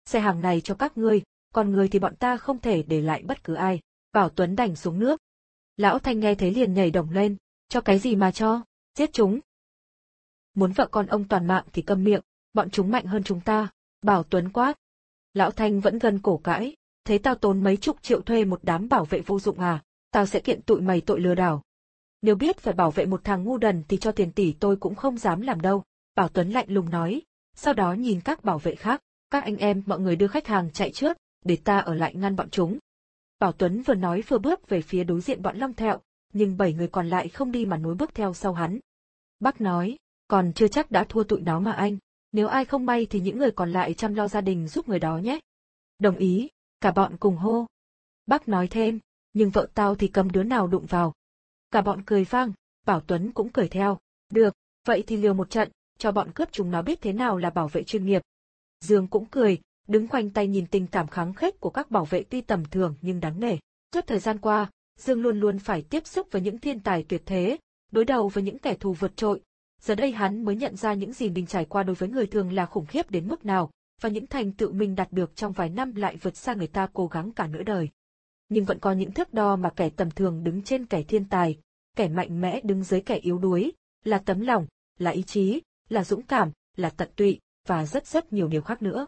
xe hàng này cho các ngươi, còn người thì bọn ta không thể để lại bất cứ ai. Bảo Tuấn đành xuống nước. Lão Thanh nghe thấy liền nhảy đồng lên, cho cái gì mà cho, giết chúng. Muốn vợ con ông toàn mạng thì câm miệng, bọn chúng mạnh hơn chúng ta, Bảo Tuấn quát. Lão Thanh vẫn gân cổ cãi, thế tao tốn mấy chục triệu thuê một đám bảo vệ vô dụng à, tao sẽ kiện tụi mày tội lừa đảo. Nếu biết phải bảo vệ một thằng ngu đần thì cho tiền tỷ tôi cũng không dám làm đâu, Bảo Tuấn lạnh lùng nói, sau đó nhìn các bảo vệ khác, các anh em mọi người đưa khách hàng chạy trước, để ta ở lại ngăn bọn chúng. Bảo Tuấn vừa nói vừa bước về phía đối diện bọn Long Thẹo, nhưng bảy người còn lại không đi mà nối bước theo sau hắn. Bác nói, còn chưa chắc đã thua tụi nó mà anh, nếu ai không may thì những người còn lại chăm lo gia đình giúp người đó nhé. Đồng ý, cả bọn cùng hô. Bác nói thêm, nhưng vợ tao thì cầm đứa nào đụng vào. Cả bọn cười vang, Bảo Tuấn cũng cười theo. Được, vậy thì liều một trận, cho bọn cướp chúng nó biết thế nào là bảo vệ chuyên nghiệp. Dương cũng cười, đứng khoanh tay nhìn tình cảm kháng khích của các bảo vệ tuy tầm thường nhưng đáng nể. Suốt thời gian qua, Dương luôn luôn phải tiếp xúc với những thiên tài tuyệt thế, đối đầu với những kẻ thù vượt trội. Giờ đây hắn mới nhận ra những gì mình trải qua đối với người thường là khủng khiếp đến mức nào, và những thành tựu mình đạt được trong vài năm lại vượt xa người ta cố gắng cả nửa đời. Nhưng vẫn có những thước đo mà kẻ tầm thường đứng trên kẻ thiên tài, kẻ mạnh mẽ đứng dưới kẻ yếu đuối, là tấm lòng, là ý chí, là dũng cảm, là tận tụy, và rất rất nhiều điều khác nữa.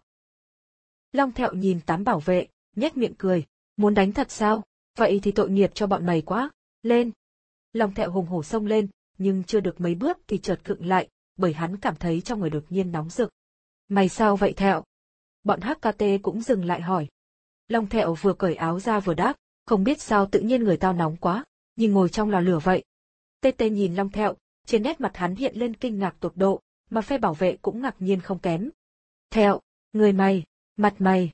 Long Thẹo nhìn tám bảo vệ, nhếch miệng cười, muốn đánh thật sao, vậy thì tội nghiệp cho bọn mày quá, lên. Long Thẹo hùng hổ xông lên, nhưng chưa được mấy bước thì chợt khựng lại, bởi hắn cảm thấy trong người đột nhiên nóng rực. Mày sao vậy Thẹo? Bọn hát ca tê cũng dừng lại hỏi. Long Thẹo vừa cởi áo ra vừa đáp, không biết sao tự nhiên người tao nóng quá, như ngồi trong lò lửa vậy. Tê Tê nhìn Long Thẹo, trên nét mặt hắn hiện lên kinh ngạc tột độ, mà phe bảo vệ cũng ngạc nhiên không kém. Thẹo, người mày, mặt mày.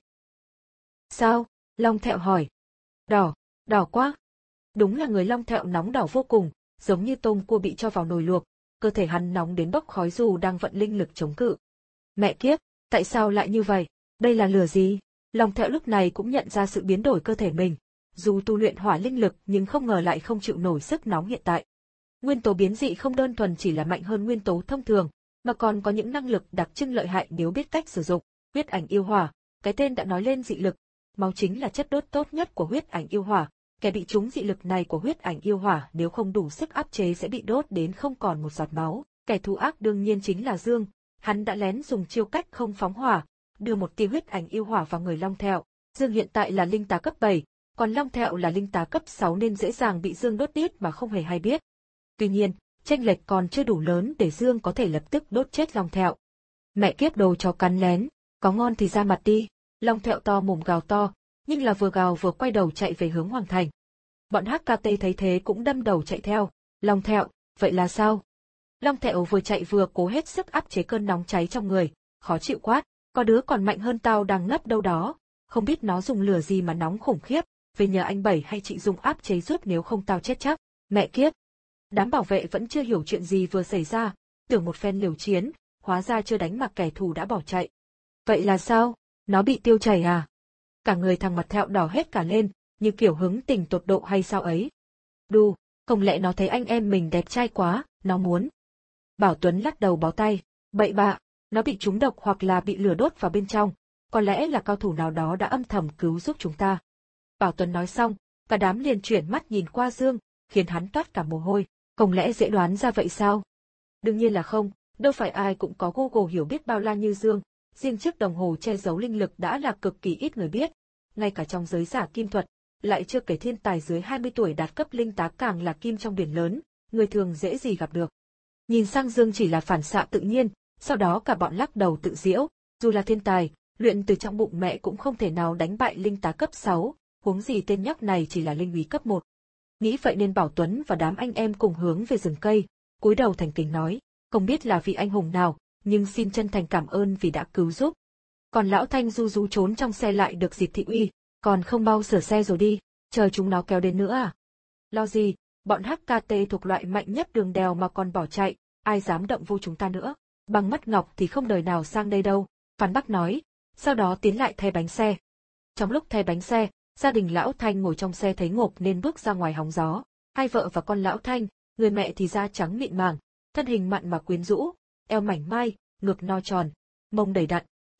Sao? Long Thẹo hỏi. Đỏ, đỏ quá. Đúng là người Long Thẹo nóng đỏ vô cùng, giống như tôm cua bị cho vào nồi luộc, cơ thể hắn nóng đến bốc khói dù đang vận linh lực chống cự. Mẹ kiếp, tại sao lại như vậy? Đây là lửa gì? Long Thẹo lúc này cũng nhận ra sự biến đổi cơ thể mình. Dù tu luyện hỏa linh lực nhưng không ngờ lại không chịu nổi sức nóng hiện tại. Nguyên tố biến dị không đơn thuần chỉ là mạnh hơn nguyên tố thông thường, mà còn có những năng lực đặc trưng lợi hại nếu biết cách sử dụng. Huyết ảnh yêu hỏa, cái tên đã nói lên dị lực. Máu chính là chất đốt tốt nhất của huyết ảnh yêu hỏa. Kẻ bị trúng dị lực này của huyết ảnh yêu hỏa nếu không đủ sức áp chế sẽ bị đốt đến không còn một giọt máu. Kẻ thù ác đương nhiên chính là Dương, hắn đã lén dùng chiêu cách không phóng hỏa, đưa một tia huyết ảnh yêu hỏa vào người Long Thẹo. Dương hiện tại là linh tá cấp bảy, còn Long Thẹo là linh tá cấp sáu nên dễ dàng bị Dương đốt đít mà không hề hay biết. Tuy nhiên, chênh lệch còn chưa đủ lớn để Dương có thể lập tức đốt chết Long Thẹo. Mẹ kiếp đồ chó cắn lén, có ngon thì ra mặt đi. Long Thẹo to mồm gào to, nhưng là vừa gào vừa quay đầu chạy về hướng Hoàng Thành. Bọn hát ca tê thấy thế cũng đâm đầu chạy theo. Long Thẹo, vậy là sao? Long Thẹo vừa chạy vừa cố hết sức áp chế cơn nóng cháy trong người, khó chịu quát, có đứa còn mạnh hơn tao đang nấp đâu đó, không biết nó dùng lửa gì mà nóng khủng khiếp, về nhờ anh Bảy hay chị dùng áp chế giúp nếu không tao chết chắc. Mẹ kiếp! Đám bảo vệ vẫn chưa hiểu chuyện gì vừa xảy ra, tưởng một phen liều chiến, hóa ra chưa đánh mà kẻ thù đã bỏ chạy. Vậy là sao? Nó bị tiêu chảy à? Cả người thằng mặt Thẹo đỏ hết cả lên, như kiểu hứng tình tột độ hay sao ấy. Đù, không lẽ nó thấy anh em mình đẹp trai quá, nó muốn. Bảo Tuấn lắc đầu bó tay, bậy bạ, nó bị trúng độc hoặc là bị lửa đốt vào bên trong, có lẽ là cao thủ nào đó đã âm thầm cứu giúp chúng ta. Bảo Tuấn nói xong, cả đám liền chuyển mắt nhìn qua Dương, khiến hắn toát cả mồ hôi, không lẽ dễ đoán ra vậy sao? Đương nhiên là không, đâu phải ai cũng có Google hiểu biết bao la như Dương, riêng chiếc đồng hồ che giấu linh lực đã là cực kỳ ít người biết, ngay cả trong giới giả kim thuật, lại chưa kể thiên tài dưới hai mươi tuổi đạt cấp linh tá càng là kim trong biển lớn, người thường dễ gì gặp được. Nhìn sang Dương chỉ là phản xạ tự nhiên, sau đó cả bọn lắc đầu tự giễu, dù là thiên tài, luyện từ trong bụng mẹ cũng không thể nào đánh bại linh tá cấp sáu, huống gì tên nhóc này chỉ là linh úy cấp một. Nghĩ vậy nên Bảo Tuấn và đám anh em cùng hướng về rừng cây, cúi đầu thành kính nói, không biết là vị anh hùng nào, nhưng xin chân thành cảm ơn vì đã cứu giúp. Còn lão Thanh du du trốn trong xe lại được dịp thị uy, còn không mau sửa xe rồi đi, chờ chúng nó kéo đến nữa à? Lo gì, bọn hát ca tê thuộc loại mạnh nhất đường đèo mà còn bỏ chạy, ai dám động vô chúng ta nữa. Bằng mắt ngọc thì không đời nào sang đây đâu, Phan Bắc nói, sau đó tiến lại thay bánh xe. Trong lúc thay bánh xe, gia đình lão Thanh ngồi trong xe thấy ngộp nên bước ra ngoài hóng gió. Hai vợ và con lão Thanh, người mẹ thì da trắng mịn màng, thân hình mặn mà quyến rũ, eo mảnh mai, ngực no tròn, mông đầy đặn,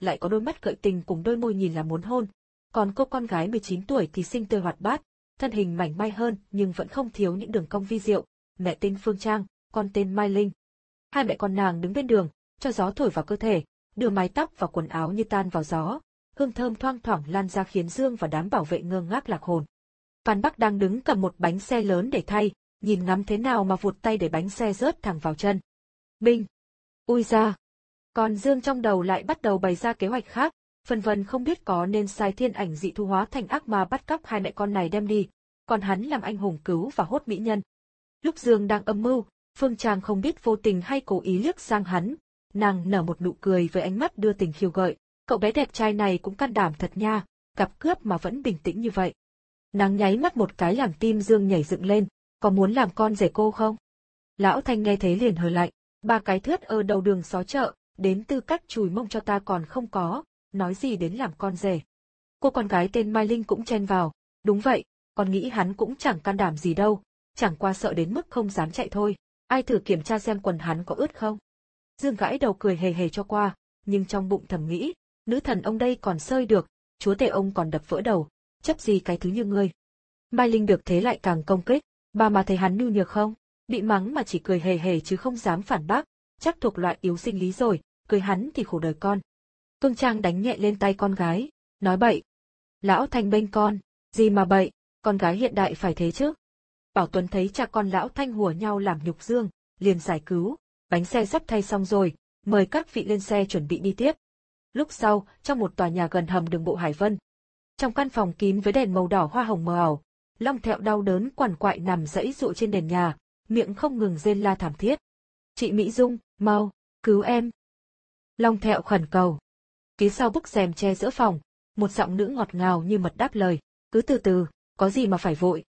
lại có đôi mắt gợi tình cùng đôi môi nhìn là muốn hôn. Còn cô con gái mười chín tuổi thì xinh tươi hoạt bát, thân hình mảnh mai hơn nhưng vẫn không thiếu những đường cong vi diệu. Mẹ tên Phương Trang, con tên Mai Linh. Hai mẹ con nàng đứng bên đường, cho gió thổi vào cơ thể, đưa mái tóc và quần áo như tan vào gió. Hương thơm thoang thoảng lan ra khiến Dương và đám bảo vệ ngơ ngác lạc hồn. Phan Bắc đang đứng cầm một bánh xe lớn để thay, nhìn ngắm thế nào mà vụt tay để bánh xe rớt thẳng vào chân. Binh! Ui ra! Còn Dương trong đầu lại bắt đầu bày ra kế hoạch khác, phân vân không biết có nên sai thiên ảnh dị thu hóa thành ác ma bắt cóc hai mẹ con này đem đi, còn hắn làm anh hùng cứu và hốt mỹ nhân. Lúc Dương đang âm mưu, Phương Trang không biết vô tình hay cố ý liếc sang hắn, nàng nở một nụ cười với ánh mắt đưa tình khiêu gợi. Cậu bé đẹp trai này cũng can đảm thật nha, gặp cướp mà vẫn bình tĩnh như vậy. Nàng nháy mắt một cái làm tim Dương nhảy dựng lên, có muốn làm con rể cô không? Lão Thanh nghe thế liền hừ lạnh, ba cái thướt ở đầu đường xó chợ, đến tư cách chùi mông cho ta còn không có, nói gì đến làm con rể. Cô con gái tên Mai Linh cũng chen vào, đúng vậy, con nghĩ hắn cũng chẳng can đảm gì đâu, chẳng qua sợ đến mức không dám chạy thôi, ai thử kiểm tra xem quần hắn có ướt không. Dương gãi đầu cười hề hề cho qua, nhưng trong bụng thầm nghĩ, nữ thần ông đây còn sơi được, chúa tể ông còn đập vỡ đầu, chấp gì cái thứ như ngươi. Mai Linh được thế lại càng công kích, bà mà thấy hắn nhu nhược không, bị mắng mà chỉ cười hề hề chứ không dám phản bác, chắc thuộc loại yếu sinh lý rồi, cười hắn thì khổ đời con. Phương Trang đánh nhẹ lên tay con gái, nói bậy. Lão Thanh bênh con, gì mà bậy, con gái hiện đại phải thế chứ. Bảo Tuấn thấy cha con lão Thanh hùa nhau làm nhục Dương, liền giải cứu, bánh xe sắp thay xong rồi, mời các vị lên xe chuẩn bị đi tiếp. Lúc sau, trong một tòa nhà gần hầm đường bộ Hải Vân, trong căn phòng kín với đèn màu đỏ hoa hồng mờ ảo, Long Thẹo đau đớn quằn quại nằm giãy giụa trên nền nhà, miệng không ngừng rên la thảm thiết. Chị Mỹ Dung, mau, cứu em. Long Thẹo khẩn cầu. Phía sau bức rèm che giữa phòng, một giọng nữ ngọt ngào như mật đáp lời, cứ từ từ, có gì mà phải vội.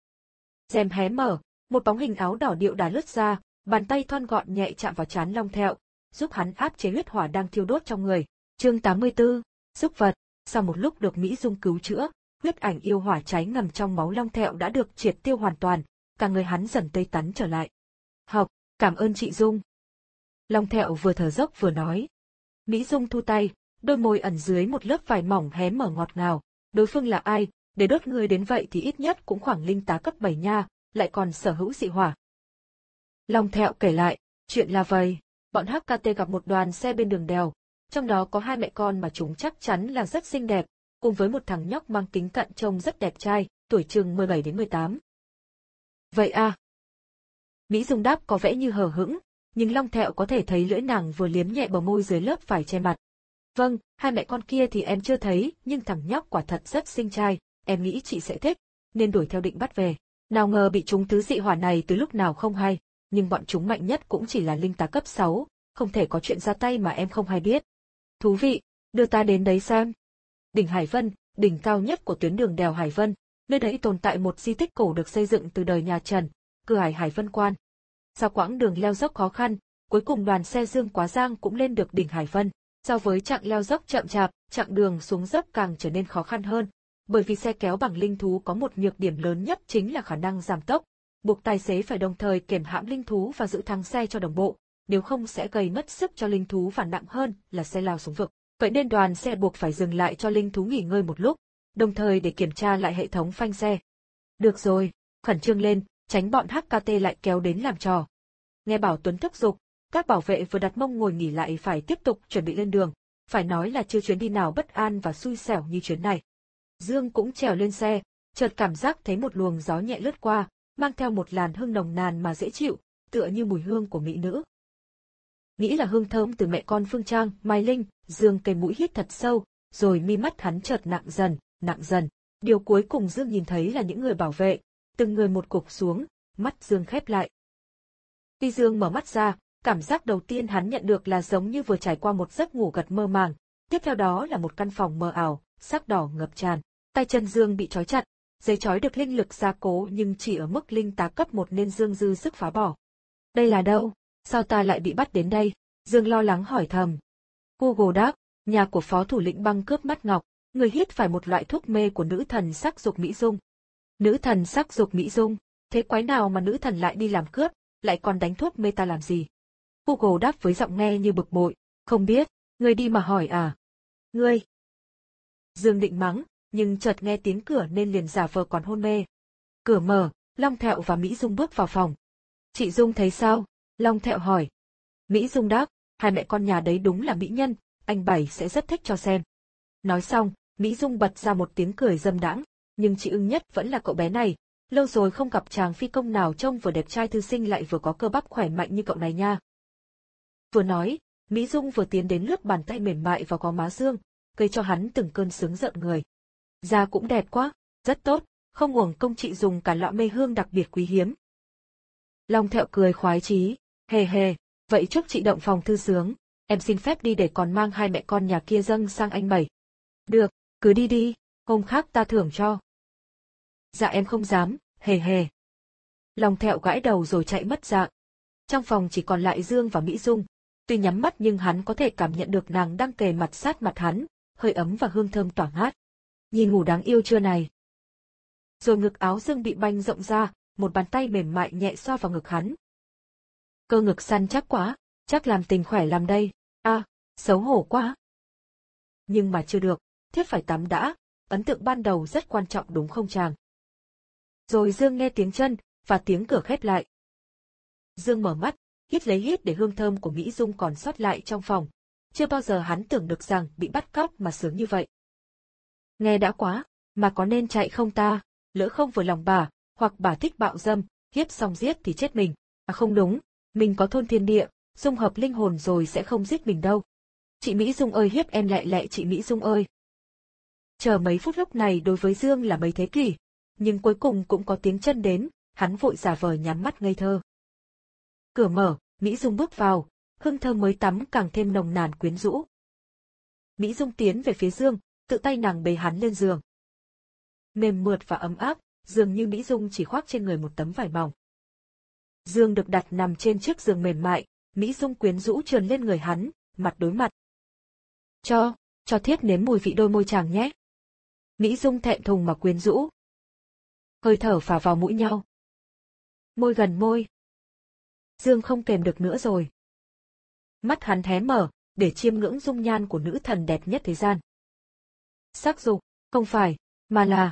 Rèm hé mở, một bóng hình áo đỏ điệu đà lướt ra, bàn tay thon gọn nhẹ chạm vào trán Long Thẹo, giúp hắn áp chế huyết hỏa đang thiêu đốt trong người. Chương tám mươi tư, Xúc vật. Sau một lúc được Mỹ Dung cứu chữa, huyết ảnh yêu hỏa cháy ngầm trong máu Long Thẹo đã được triệt tiêu hoàn toàn, cả người hắn dần tươi tắn trở lại. Học, cảm ơn chị Dung. Long Thẹo vừa thở dốc vừa nói. Mỹ Dung thu tay, đôi môi ẩn dưới một lớp vải mỏng hé mở ngọt ngào. Đối phương là ai, để đốt người đến vậy thì ít nhất cũng khoảng linh tá cấp bảy nha, lại còn sở hữu dị hỏa. Long Thẹo kể lại, chuyện là vậy, bọn hát ca tê gặp một đoàn xe bên đường đèo, trong đó có hai mẹ con mà chúng chắc chắn là rất xinh đẹp, cùng với một thằng nhóc mang kính cận trông rất đẹp trai, tuổi chừng mười bảy đến mười tám. Vậy à? Mỹ Dung đáp có vẻ như hờ hững, nhưng Long Thẹo có thể thấy lưỡi nàng vừa liếm nhẹ bờ môi dưới lớp vải che mặt. Vâng, hai mẹ con kia thì em chưa thấy, nhưng thằng nhóc quả thật rất xinh trai, em nghĩ chị sẽ thích, nên đuổi theo định bắt về. Nào ngờ bị chúng thứ dị hỏa này từ lúc nào không hay, nhưng bọn chúng mạnh nhất cũng chỉ là linh tá cấp sáu, không thể có chuyện ra tay mà em không hay biết. Thú vị, đưa ta đến đấy xem. Đỉnh Hải Vân, đỉnh cao nhất của tuyến đường đèo Hải Vân, nơi đấy tồn tại một di tích cổ được xây dựng từ đời nhà Trần, cửa ải Hải Vân Quan. Sau quãng đường leo dốc khó khăn, cuối cùng đoàn xe Dương Quá Giang cũng lên được đỉnh Hải Vân. So với chặng leo dốc chậm chạp, chặng đường xuống dốc càng trở nên khó khăn hơn, bởi vì xe kéo bằng linh thú có một nhược điểm lớn nhất chính là khả năng giảm tốc, buộc tài xế phải đồng thời kiềm hãm linh thú và giữ thắng xe cho đồng bộ, nếu không sẽ gây mất sức cho linh thú và nặng hơn là xe lao xuống vực. Vậy nên đoàn xe buộc phải dừng lại cho linh thú nghỉ ngơi một lúc, đồng thời để kiểm tra lại hệ thống phanh xe. Được rồi, khẩn trương lên, tránh bọn hát ca tê lại kéo đến làm trò. Nghe Bảo Tuấn thúc giục, các bảo vệ vừa đặt mông ngồi nghỉ lại phải tiếp tục chuẩn bị lên đường, phải nói là chưa chuyến đi nào bất an và xui xẻo như chuyến này. Dương cũng trèo lên xe, chợt cảm giác thấy một luồng gió nhẹ lướt qua, mang theo một làn hương nồng nàn mà dễ chịu, tựa như mùi hương của mỹ nữ. Nghĩ là hương thơm từ mẹ con Phương Trang, Mai Linh, Dương cây mũi hít thật sâu, rồi mi mắt hắn chợt nặng dần, nặng dần. Điều cuối cùng Dương nhìn thấy là những người bảo vệ, từng người một cụp xuống, mắt Dương khép lại. Khi Dương mở mắt ra, cảm giác đầu tiên hắn nhận được là giống như vừa trải qua một giấc ngủ gật mơ màng, tiếp theo đó là một căn phòng mờ ảo, sắc đỏ ngập tràn, tay chân Dương bị trói chặt, dây trói được linh lực gia cố nhưng chỉ ở mức linh tá cấp một nên Dương dư sức phá bỏ. Đây là đâu? Sao ta lại bị bắt đến đây? Dương lo lắng hỏi thầm. Google đáp, nhà của phó thủ lĩnh băng cướp mắt ngọc, người hít phải một loại thuốc mê của nữ thần sắc dục Mỹ Dung. Nữ thần sắc dục Mỹ Dung, thế quái nào mà nữ thần lại đi làm cướp, lại còn đánh thuốc mê ta làm gì? Google đáp với giọng nghe như bực bội, không biết, người đi mà hỏi à? Ngươi! Dương định mắng, nhưng chợt nghe tiếng cửa nên liền giả vờ còn hôn mê. Cửa mở, Long Thẹo và Mỹ Dung bước vào phòng. Chị Dung thấy sao? Long Thẹo hỏi. Mỹ Dung đáp, hai mẹ con nhà đấy đúng là mỹ nhân, anh Bảy sẽ rất thích cho xem. Nói xong, Mỹ Dung bật ra một tiếng cười dâm đãng, nhưng chị ưng nhất vẫn là cậu bé này. Lâu rồi không gặp chàng phi công nào trông vừa đẹp trai thư sinh lại vừa có cơ bắp khỏe mạnh như cậu này nha. Vừa nói, Mỹ Dung vừa tiến đến lướt bàn tay mềm mại vào gò má Dương, gây cho hắn từng cơn sướng rợn người. Da cũng đẹp quá, rất tốt, không uổng công chị dùng cả lọ mê hương đặc biệt quý hiếm. Long Thẹo cười khoái chí, hề hề, vậy chúc chị động phòng thư sướng, em xin phép đi để còn mang hai mẹ con nhà kia dâng sang anh Bảy. Được, cứ đi đi, hôm khác ta thưởng cho. Dạ em không dám, hề hề. Long Thẹo gãi đầu rồi chạy mất dạng. Trong phòng chỉ còn lại Dương và Mỹ Dung. Tuy nhắm mắt nhưng hắn có thể cảm nhận được nàng đang kề mặt sát mặt hắn, hơi ấm và hương thơm tỏa ngát. Nhìn ngủ đáng yêu chưa này? Rồi ngực áo Dương bị banh rộng ra, một bàn tay mềm mại nhẹ xoa vào ngực hắn. Cơ ngực săn chắc quá, chắc làm tình khỏe làm đây. À, xấu hổ quá. Nhưng mà chưa được, thiếp phải tắm đã, ấn tượng ban đầu rất quan trọng đúng không chàng? Rồi Dương nghe tiếng chân, và tiếng cửa khép lại. Dương mở mắt, hít lấy hít để hương thơm của Mỹ Dung còn sót lại trong phòng. Chưa bao giờ hắn tưởng được rằng bị bắt cóc mà sướng như vậy. Nghe đã quá, mà có nên chạy không ta, lỡ không vừa lòng bà, hoặc bà thích bạo dâm, hiếp xong giết thì chết mình. À không đúng, mình có thôn thiên địa, dung hợp linh hồn rồi sẽ không giết mình đâu. Chị Mỹ Dung ơi hiếp em lẹ lẹ chị Mỹ Dung ơi. Chờ mấy phút lúc này đối với Dương là mấy thế kỷ, nhưng cuối cùng cũng có tiếng chân đến, hắn vội giả vờ nhắm mắt ngây thơ. Cửa mở, Mỹ Dung bước vào, hương thơm mới tắm càng thêm nồng nàn quyến rũ. Mỹ Dung tiến về phía Dương, tự tay nàng bế hắn lên giường. Mềm mượt và ấm áp, dường như Mỹ Dung chỉ khoác trên người một tấm vải mỏng. Dương được đặt nằm trên chiếc giường mềm mại, Mỹ Dung quyến rũ trườn lên người hắn, mặt đối mặt. Cho, cho thiếp nếm mùi vị đôi môi chàng nhé. Mỹ Dung thẹn thùng mà quyến rũ. Hơi thở phả vào mũi nhau. Môi gần môi. Dương không kềm được nữa rồi. Mắt hắn hé mở, để chiêm ngưỡng dung nhan của nữ thần đẹp nhất thế gian. Sắc dục, không phải, mà là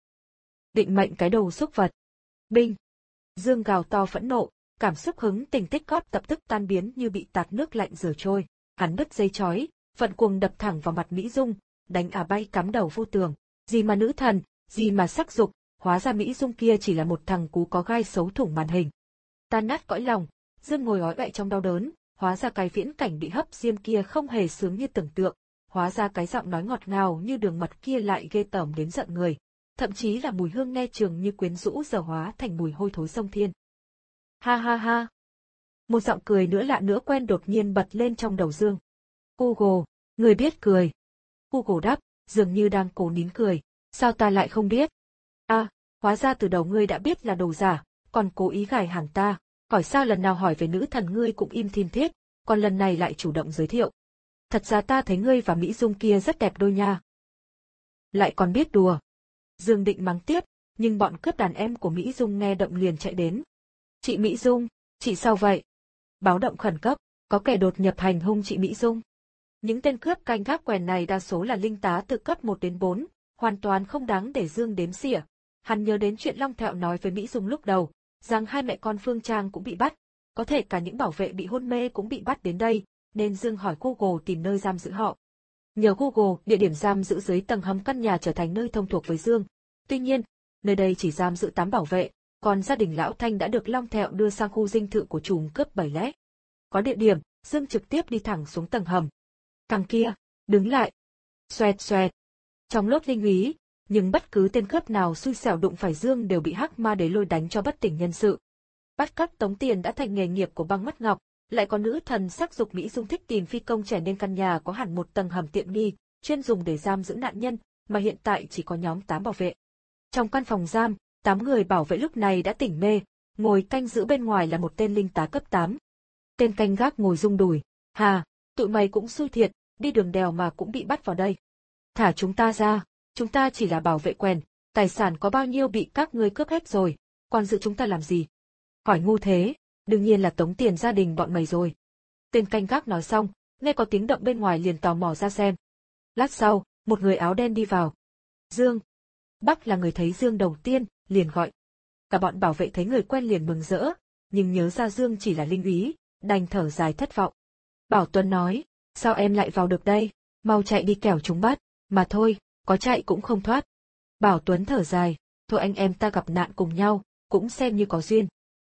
định mệnh cái đầu xúc vật. Binh. Dương gào to phẫn nộ, cảm xúc hứng tình tích góp tập tức tan biến như bị tạt nước lạnh rửa trôi. Hắn đứt dây chói, vận cuồng đập thẳng vào mặt Mỹ Dung, đánh ả bay cắm đầu vô tường. Gì mà nữ thần, gì mà sắc dục, hóa ra Mỹ Dung kia chỉ là một thằng cú có gai xấu thủng màn hình. Tan nát cõi lòng, Dương ngồi ói bại trong đau đớn, hóa ra cái viễn cảnh bị hấp diêm kia không hề sướng như tưởng tượng, hóa ra cái giọng nói ngọt ngào như đường mật kia lại ghê tởm đến giận người. Thậm chí là mùi hương nghe trường như quyến rũ giờ hóa thành mùi hôi thối sông thiên. Ha ha ha. Một giọng cười nữa lạ nữa quen đột nhiên bật lên trong đầu Dương. Google, người biết cười. Google đáp, dường như đang cố nín cười. Sao ta lại không biết? À, hóa ra từ đầu ngươi đã biết là đồ giả, còn cố ý gài hàng ta. Hỏi sao lần nào hỏi về nữ thần ngươi cũng im thiên thiết, còn lần này lại chủ động giới thiệu. Thật ra ta thấy ngươi và Mỹ Dung kia rất đẹp đôi nha. Lại còn biết đùa. Dương định mắng tiếp, nhưng bọn cướp đàn em của Mỹ Dung nghe động liền chạy đến. Chị Mỹ Dung, chị sao vậy? Báo động khẩn cấp, có kẻ đột nhập hành hung chị Mỹ Dung. Những tên cướp canh gác quèn này đa số là linh tá từ cấp một đến bốn, hoàn toàn không đáng để Dương đếm xỉa. Hắn nhớ đến chuyện Long Thẹo nói với Mỹ Dung lúc đầu, rằng hai mẹ con Phương Trang cũng bị bắt, có thể cả những bảo vệ bị hôn mê cũng bị bắt đến đây, nên Dương hỏi Google tìm nơi giam giữ họ. Nhờ Google, địa điểm giam giữ dưới tầng hầm căn nhà trở thành nơi thông thuộc với Dương. Tuy nhiên, nơi đây chỉ giam giữ tám bảo vệ, còn gia đình Lão Thanh đã được Long Thẹo đưa sang khu dinh thự của trùm cướp bảy lẽ. Có địa điểm, Dương trực tiếp đi thẳng xuống tầng hầm. Thằng kia, đứng lại. Xoẹt xoẹt. Trong lốt linh úy, nhưng bất cứ tên cướp nào xui xẻo đụng phải Dương đều bị hắc ma đế lôi đánh cho bất tỉnh nhân sự. Bắt cóc tống tiền đã thành nghề nghiệp của băng mắt ngọc, lại có nữ thần sắc dục Mỹ Dung thích tìm phi công trẻ nên căn nhà có hẳn một tầng hầm tiện nghi, chuyên dùng để giam giữ nạn nhân, mà hiện tại chỉ có nhóm tám bảo vệ. Trong căn phòng giam, tám người bảo vệ lúc này đã tỉnh mê, ngồi canh giữ bên ngoài là một tên linh tá cấp tám. Tên canh gác ngồi rung đùi, hà, tụi mày cũng xui thiệt, đi đường đèo mà cũng bị bắt vào đây. Thả chúng ta ra, chúng ta chỉ là bảo vệ quèn, tài sản có bao nhiêu bị các ngươi cướp hết rồi, còn giữ chúng ta làm gì? Hỏi ngu thế, đương nhiên là tống tiền gia đình bọn mày rồi. Tên canh gác nói xong, nghe có tiếng động bên ngoài liền tò mò ra xem. Lát sau, một người áo đen đi vào. Dương. Bắc là người thấy Dương đầu tiên, liền gọi. Cả bọn bảo vệ thấy người quen liền mừng rỡ, nhưng nhớ ra Dương chỉ là linh úy, đành thở dài thất vọng. Bảo Tuấn nói, sao em lại vào được đây, mau chạy đi kẻo chúng bắt, mà thôi, có chạy cũng không thoát. Bảo Tuấn thở dài, thôi anh em ta gặp nạn cùng nhau, cũng xem như có duyên.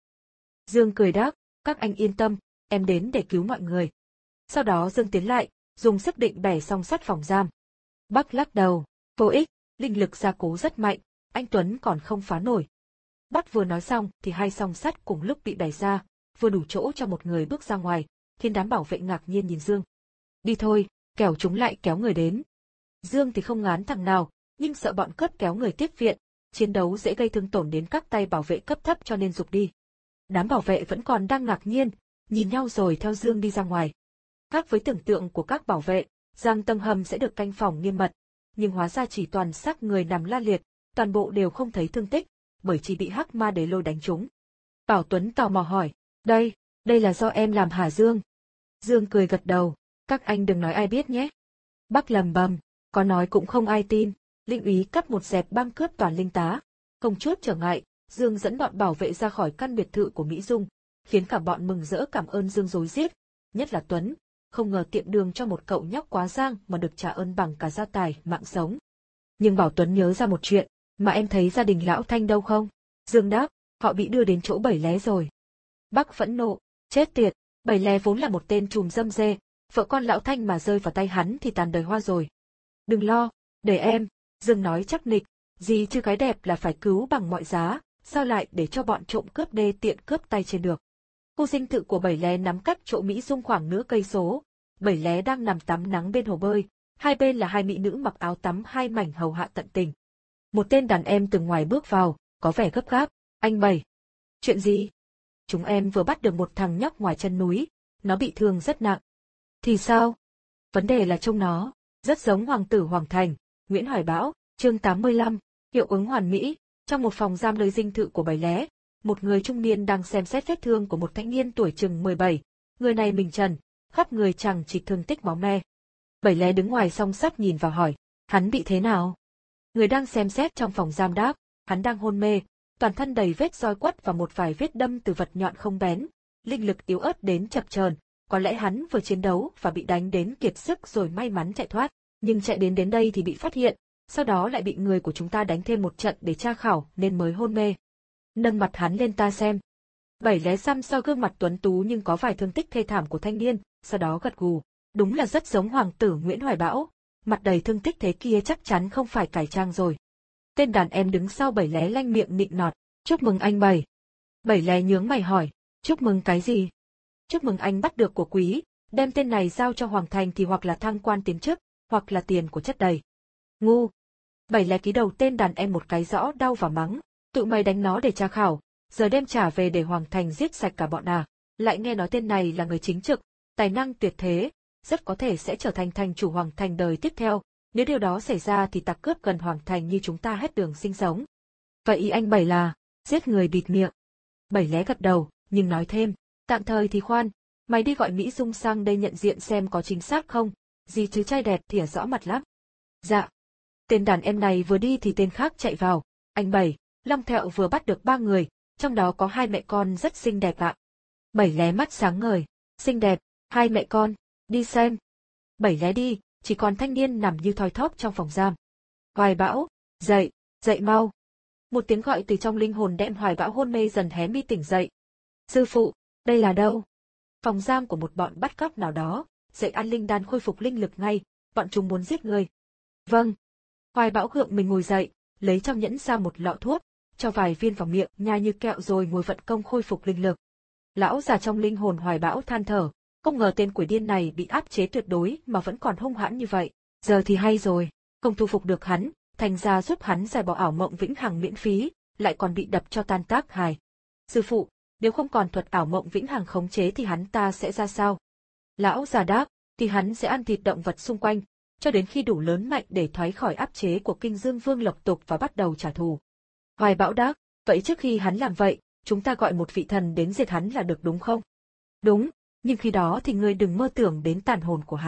Dương cười đáp, các anh yên tâm, em đến để cứu mọi người. Sau đó Dương tiến lại, dùng sức định bẻ song sắt phòng giam. Bắc lắc đầu, vô ích, linh lực gia cố rất mạnh, anh Tuấn còn không phá nổi. Bắc vừa nói xong thì hai song sắt cùng lúc bị bẻ ra, vừa đủ chỗ cho một người bước ra ngoài, khiến đám bảo vệ ngạc nhiên nhìn Dương. Đi thôi, kẻo chúng lại kéo người đến. Dương thì không ngán thằng nào, nhưng sợ bọn cướp kéo người tiếp viện, chiến đấu dễ gây thương tổn đến các tay bảo vệ cấp thấp cho nên giục đi. Đám bảo vệ vẫn còn đang ngạc nhiên, nhìn nhau rồi theo Dương đi ra ngoài. Khác với tưởng tượng của các bảo vệ, Giang Tâm Hầm sẽ được canh phòng nghiêm mật, nhưng hóa ra chỉ toàn xác người nằm la liệt, toàn bộ đều không thấy thương tích, bởi chỉ bị hắc ma đế lôi đánh trúng. Bảo Tuấn tò mò hỏi, đây, đây là do em làm hả Dương? Dương cười gật đầu, các anh đừng nói ai biết nhé. Bắc lầm bầm, có nói cũng không ai tin, linh úy cắt một dẹp băng cướp toàn linh tá. Không chút trở ngại, Dương dẫn bọn bảo vệ ra khỏi căn biệt thự của Mỹ Dung, khiến cả bọn mừng rỡ cảm ơn Dương rối rít, nhất là Tuấn, không ngờ tiện đường cho một cậu nhóc quá giang mà được trả ơn bằng cả gia tài, mạng sống. Nhưng Bảo Tuấn nhớ ra một chuyện, mà em thấy gia đình lão Thanh đâu không? Dương đáp, họ bị đưa đến chỗ Bảy Lé rồi. Bắc phẫn nộ, chết tiệt, Bảy Lé vốn là một tên trùm dâm dê, vợ con lão Thanh mà rơi vào tay hắn thì tàn đời hoa rồi. Đừng lo, để em, Dương nói chắc nịch, gì chứ gái đẹp là phải cứu bằng mọi giá, sao lại để cho bọn trộm cướp đê tiện cướp tay trên được. Khu dinh thự của Bảy Lé nắm cách chỗ Mỹ Dung khoảng nửa cây số. Bảy Lé đang nằm tắm nắng bên hồ bơi, hai bên là hai mỹ nữ mặc áo tắm hai mảnh hầu hạ tận tình. Một tên đàn em từ ngoài bước vào, có vẻ gấp gáp, anh Bảy. Chuyện gì? Chúng em vừa bắt được một thằng nhóc ngoài chân núi, nó bị thương rất nặng. Thì sao? Vấn đề là trông nó, rất giống hoàng tử Hoàng Thành, Nguyễn Hoài Bão, chương tám mươi lăm, hiệu ứng hoàn mỹ, trong một phòng giam nơi dinh thự của Bảy Lé. Một người trung niên đang xem xét vết thương của một thanh niên tuổi chừng mười bảy, người này mình trần, khắp người chẳng chỉ thương tích máu me. Bảy Lé đứng ngoài song sắt nhìn vào hỏi, hắn bị thế nào? Người đang xem xét trong phòng giam đáp, hắn đang hôn mê, toàn thân đầy vết roi quất và một vài vết đâm từ vật nhọn không bén, linh lực yếu ớt đến chập chờn, có lẽ hắn vừa chiến đấu và bị đánh đến kiệt sức rồi may mắn chạy thoát, nhưng chạy đến đến đây thì bị phát hiện, sau đó lại bị người của chúng ta đánh thêm một trận để tra khảo nên mới hôn mê. Nâng mặt hắn lên ta xem. Bảy Lé xăm soi gương mặt tuấn tú nhưng có vài thương tích thê thảm của thanh niên, sau đó gật gù, đúng là rất giống hoàng tử Nguyễn Hoài Bão, mặt đầy thương tích thế kia chắc chắn không phải cải trang rồi. Tên đàn em đứng sau Bảy Lé lanh miệng nịnh nọt, chúc mừng anh Bảy. Bảy Lé nhướng mày hỏi, chúc mừng cái gì? Chúc mừng anh bắt được của quý, đem tên này giao cho Hoàng Thành thì hoặc là thăng quan tiến chức, hoặc là tiền của chất đầy. Ngu. Bảy Lé ký đầu tên đàn em một cái rõ đau và mắng, tụi mày đánh nó để tra khảo, giờ đem trả về để Hoàng Thành giết sạch cả bọn à. Lại nghe nói tên này là người chính trực, tài năng tuyệt thế, rất có thể sẽ trở thành thành chủ Hoàng Thành đời tiếp theo, nếu điều đó xảy ra thì tặc cướp gần Hoàng Thành như chúng ta hết đường sinh sống. Vậy ý anh Bảy là, giết người bịt miệng. Bảy Lé gật đầu, nhưng nói thêm, tạm thời thì khoan, mày đi gọi Mỹ Dung sang đây nhận diện xem có chính xác không, gì chứ trai đẹp thìa rõ mặt lắm. Dạ. Tên đàn em này vừa đi thì tên khác chạy vào, anh Bảy, Long Thẹo vừa bắt được ba người, trong đó có hai mẹ con rất xinh đẹp ạ. Bảy Lé mắt sáng ngời, xinh đẹp, hai mẹ con, đi xem. Bảy Lé đi, chỉ còn thanh niên nằm như thoi thóp trong phòng giam. Hoài Bão, dậy, dậy mau. Một tiếng gọi từ trong linh hồn đem Hoài Bão hôn mê dần hé mi tỉnh dậy. Sư phụ, đây là đâu? Phòng giam của một bọn bắt cóc nào đó, dậy ăn linh đan khôi phục linh lực ngay, bọn chúng muốn giết người. Vâng. Hoài Bão gượng mình ngồi dậy, lấy trong nhẫn ra một lọ thuốc, cho vài viên vào miệng nhai như kẹo rồi ngồi vận công khôi phục linh lực. Lão già trong linh hồn Hoài Bão than thở, không ngờ tên quỷ điên này bị áp chế tuyệt đối mà vẫn còn hung hãn như vậy. Giờ thì hay rồi, không thu phục được hắn, thành ra giúp hắn giải bỏ ảo mộng vĩnh hằng miễn phí, lại còn bị đập cho tan tác hài. Sư phụ, nếu không còn thuật ảo mộng vĩnh hằng khống chế thì hắn ta sẽ ra sao? Lão già đáp, thì hắn sẽ ăn thịt động vật xung quanh, cho đến khi đủ lớn mạnh để thoái khỏi áp chế của Kinh Dương Vương Lộc Tục và bắt đầu trả thù. Hoài Bão đáp, vậy trước khi hắn làm vậy, chúng ta gọi một vị thần đến diệt hắn là được đúng không? Đúng, nhưng khi đó thì ngươi đừng mơ tưởng đến tàn hồn của hắn.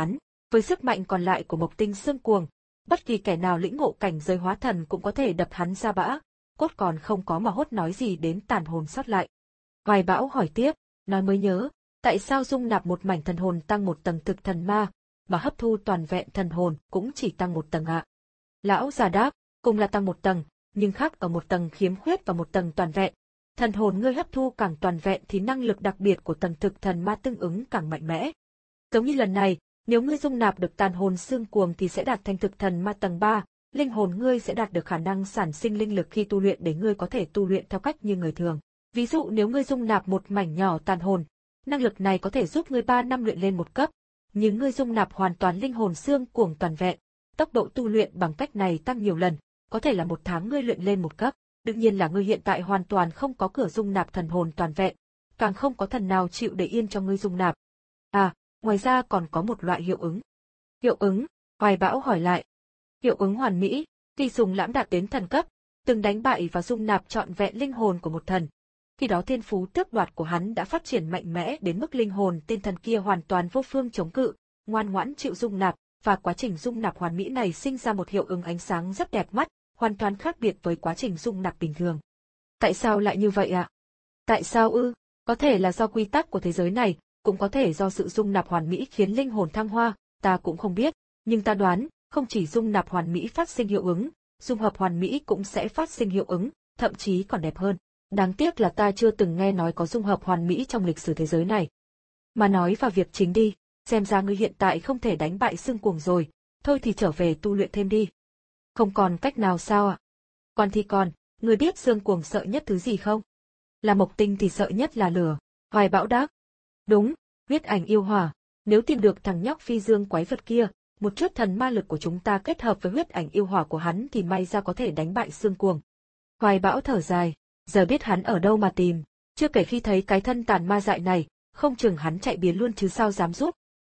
Với sức mạnh còn lại của Mộc Tinh Xương Cuồng, bất kỳ kẻ nào lĩnh ngộ cảnh giới hóa thần cũng có thể đập hắn ra bã, cốt còn không có mà hốt nói gì đến tàn hồn sót lại. Hoài Bão hỏi tiếp, nói mới nhớ, tại sao dung nạp một mảnh thần hồn tăng một tầng thực thần ma, mà hấp thu toàn vẹn thần hồn cũng chỉ tăng một tầng ạ? Lão già đáp, cùng là tăng một tầng, nhưng khác ở một tầng khiếm khuyết và một tầng toàn vẹn. Thần hồn ngươi hấp thu càng toàn vẹn thì năng lực đặc biệt của tầng thực thần ma tương ứng càng mạnh mẽ. Giống như lần này, nếu ngươi dung nạp được tàn hồn xương cuồng thì sẽ đạt thành thực thần ma tầng ba, linh hồn ngươi sẽ đạt được khả năng sản sinh linh lực khi tu luyện để ngươi có thể tu luyện theo cách như người thường. Ví dụ nếu ngươi dung nạp một mảnh nhỏ tàn hồn, năng lực này có thể giúp ngươi ba năm luyện lên một cấp, nhưng ngươi dung nạp hoàn toàn linh hồn xương cuồng toàn vẹn, tốc độ tu luyện bằng cách này tăng nhiều lần, có thể là một tháng ngươi luyện lên một cấp. Đương nhiên là ngươi hiện tại hoàn toàn không có cửa dung nạp thần hồn toàn vẹn, càng không có thần nào chịu để yên cho ngươi dung nạp. À, ngoài ra còn có một loại hiệu ứng. Hiệu ứng? Hoài Bão hỏi lại. Hiệu ứng hoàn mỹ, khi dùng lãm đạt đến thần cấp, từng đánh bại và dung nạp trọn vẹn linh hồn của một thần. Khi đó thiên phú tước đoạt của hắn đã phát triển mạnh mẽ đến mức linh hồn tên thần kia hoàn toàn vô phương chống cự, ngoan ngoãn chịu dung nạp, và quá trình dung nạp hoàn mỹ này sinh ra một hiệu ứng ánh sáng rất đẹp mắt, hoàn toàn khác biệt với quá trình dung nạp bình thường. Tại sao lại như vậy ạ? À? Tại sao ư? Có thể là do quy tắc của thế giới này, cũng có thể do sự dung nạp hoàn mỹ khiến linh hồn thăng hoa, ta cũng không biết, nhưng ta đoán, không chỉ dung nạp hoàn mỹ phát sinh hiệu ứng, dung hợp hoàn mỹ cũng sẽ phát sinh hiệu ứng, thậm chí còn đẹp hơn. Đáng tiếc là ta chưa từng nghe nói có dung hợp hoàn mỹ trong lịch sử thế giới này. Mà nói vào việc chính đi, xem ra ngươi hiện tại không thể đánh bại xương cuồng rồi, thôi thì trở về tu luyện thêm đi. Không còn cách nào sao ạ? À? Còn thì còn, ngươi biết xương cuồng sợ nhất thứ gì không? Là Mộc Tinh thì sợ nhất là lửa. Hoài Bão đáp. Đúng, huyết ảnh yêu hỏa. Nếu tìm được thằng nhóc phi dương quái vật kia, một chút thần ma lực của chúng ta kết hợp với huyết ảnh yêu hỏa của hắn thì may ra có thể đánh bại xương cuồng. Hoài Bão thở dài, giờ biết hắn ở đâu mà tìm, chưa kể khi thấy cái thân tàn ma dại này, không chừng hắn chạy biến luôn chứ sao dám giúp.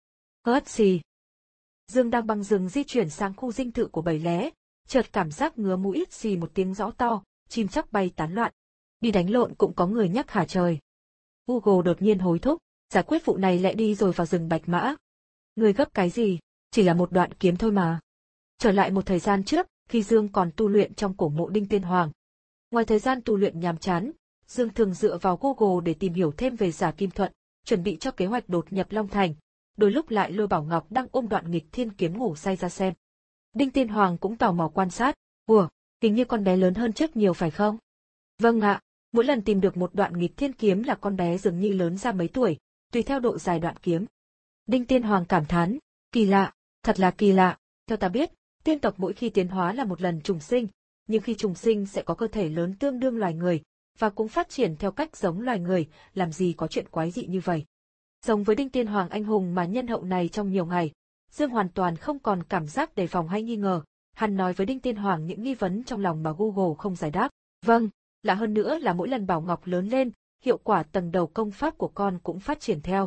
Hớt xì. Dương đang băng rừng di chuyển sang khu dinh thự của bầy lé, chợt cảm giác ngứa mũi ít xì một tiếng rõ to, chim chóc bay tán loạn. Đi đánh lộn cũng có người nhắc hả trời. Google đột nhiên hối thúc, giải quyết vụ này lại đi rồi vào rừng bạch mã. Người gấp cái gì, chỉ là một đoạn kiếm thôi mà. Trở lại một thời gian trước, khi Dương còn tu luyện trong cổ mộ Đinh Tiên Hoàng. Ngoài thời gian tu luyện nhàm chán, Dương thường dựa vào Google để tìm hiểu thêm về Giả Kim Thuận, chuẩn bị cho kế hoạch đột nhập Long Thành. Đôi lúc lại lôi Bảo Ngọc đang ôm đoạn nghịch thiên kiếm ngủ say ra xem. Đinh Tiên Hoàng cũng tò mò quan sát, ủa, hình như con bé lớn hơn trước nhiều phải không? Vâng ạ, mỗi lần tìm được một đoạn nghịch thiên kiếm là con bé dường như lớn ra mấy tuổi, tùy theo độ dài đoạn kiếm. Đinh Tiên Hoàng cảm thán, kỳ lạ, thật là kỳ lạ, theo ta biết, tiên tộc mỗi khi tiến hóa là một lần trùng sinh, nhưng khi trùng sinh sẽ có cơ thể lớn tương đương loài người, và cũng phát triển theo cách giống loài người, làm gì có chuyện quái dị như vậy. Giống với Đinh Tiên Hoàng anh hùng mà nhân hậu này trong nhiều ngày, Dương hoàn toàn không còn cảm giác đề phòng hay nghi ngờ, hắn nói với Đinh Tiên Hoàng những nghi vấn trong lòng mà Google không giải đáp. Vâng, lạ hơn nữa là mỗi lần Bảo Ngọc lớn lên, hiệu quả tầng đầu công pháp của con cũng phát triển theo.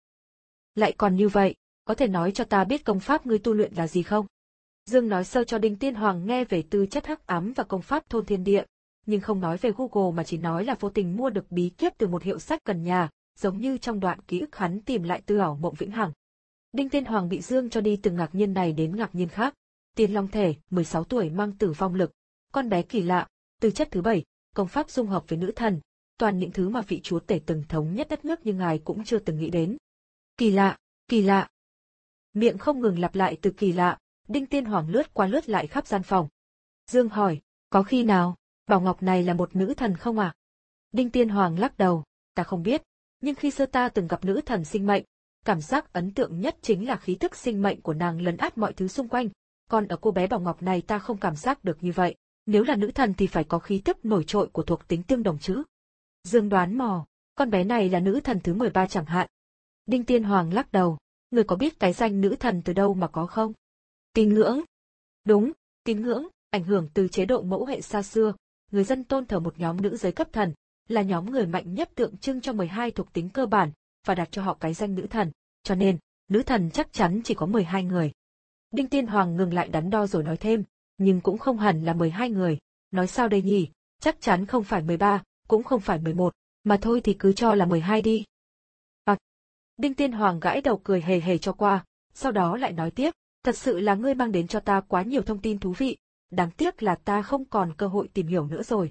Lại còn như vậy, có thể nói cho ta biết công pháp ngươi tu luyện là gì không? Dương nói sơ cho Đinh Tiên Hoàng nghe về tư chất hắc ám và công pháp thôn thiên địa, nhưng không nói về Google mà chỉ nói là vô tình mua được bí kíp từ một hiệu sách gần nhà, giống như trong đoạn ký ức hắn tìm lại từ ảo mộng vĩnh hằng. Đinh Tiên Hoàng bị Dương cho đi từ ngạc nhiên này đến ngạc nhiên khác. Tiên Long Thể, mười sáu tuổi mang tử vong lực, con bé kỳ lạ, tư chất thứ bảy, công pháp dung hợp với nữ thần, toàn những thứ mà vị chúa tể từng thống nhất đất nước nhưng ngài cũng chưa từng nghĩ đến. Kỳ lạ, kỳ lạ. Miệng không ngừng lặp lại từ kỳ lạ, Đinh Tiên Hoàng lướt qua lướt lại khắp gian phòng. Dương hỏi, có khi nào, Bảo Ngọc này là một nữ thần không à? Đinh Tiên Hoàng lắc đầu, ta không biết, nhưng khi xưa ta từng gặp nữ thần sinh mệnh, cảm giác ấn tượng nhất chính là khí thức sinh mệnh của nàng lấn át mọi thứ xung quanh, còn ở cô bé Bảo Ngọc này ta không cảm giác được như vậy, nếu là nữ thần thì phải có khí thức nổi trội của thuộc tính tương đồng chứ. Dương đoán mò, con bé này là nữ thần thứ mười ba chẳng hạn. Đinh Tiên Hoàng lắc đầu, người có biết cái danh nữ thần từ đâu mà có không? Tín ngưỡng. Đúng, tín ngưỡng, ảnh hưởng từ chế độ mẫu hệ xa xưa, người dân tôn thờ một nhóm nữ giới cấp thần, là nhóm người mạnh nhất tượng trưng cho mười hai thuộc tính cơ bản, và đặt cho họ cái danh nữ thần, cho nên, nữ thần chắc chắn chỉ có mười hai người. Đinh Tiên Hoàng ngừng lại đắn đo rồi nói thêm, nhưng cũng không hẳn là mười hai người, nói sao đây nhỉ, chắc chắn không phải mười ba, cũng không phải mười một, mà thôi thì cứ cho là mười hai đi. À, Đinh Tiên Hoàng gãi đầu cười hề hề cho qua, sau đó lại nói tiếp, thật sự là ngươi mang đến cho ta quá nhiều thông tin thú vị, đáng tiếc là ta không còn cơ hội tìm hiểu nữa rồi.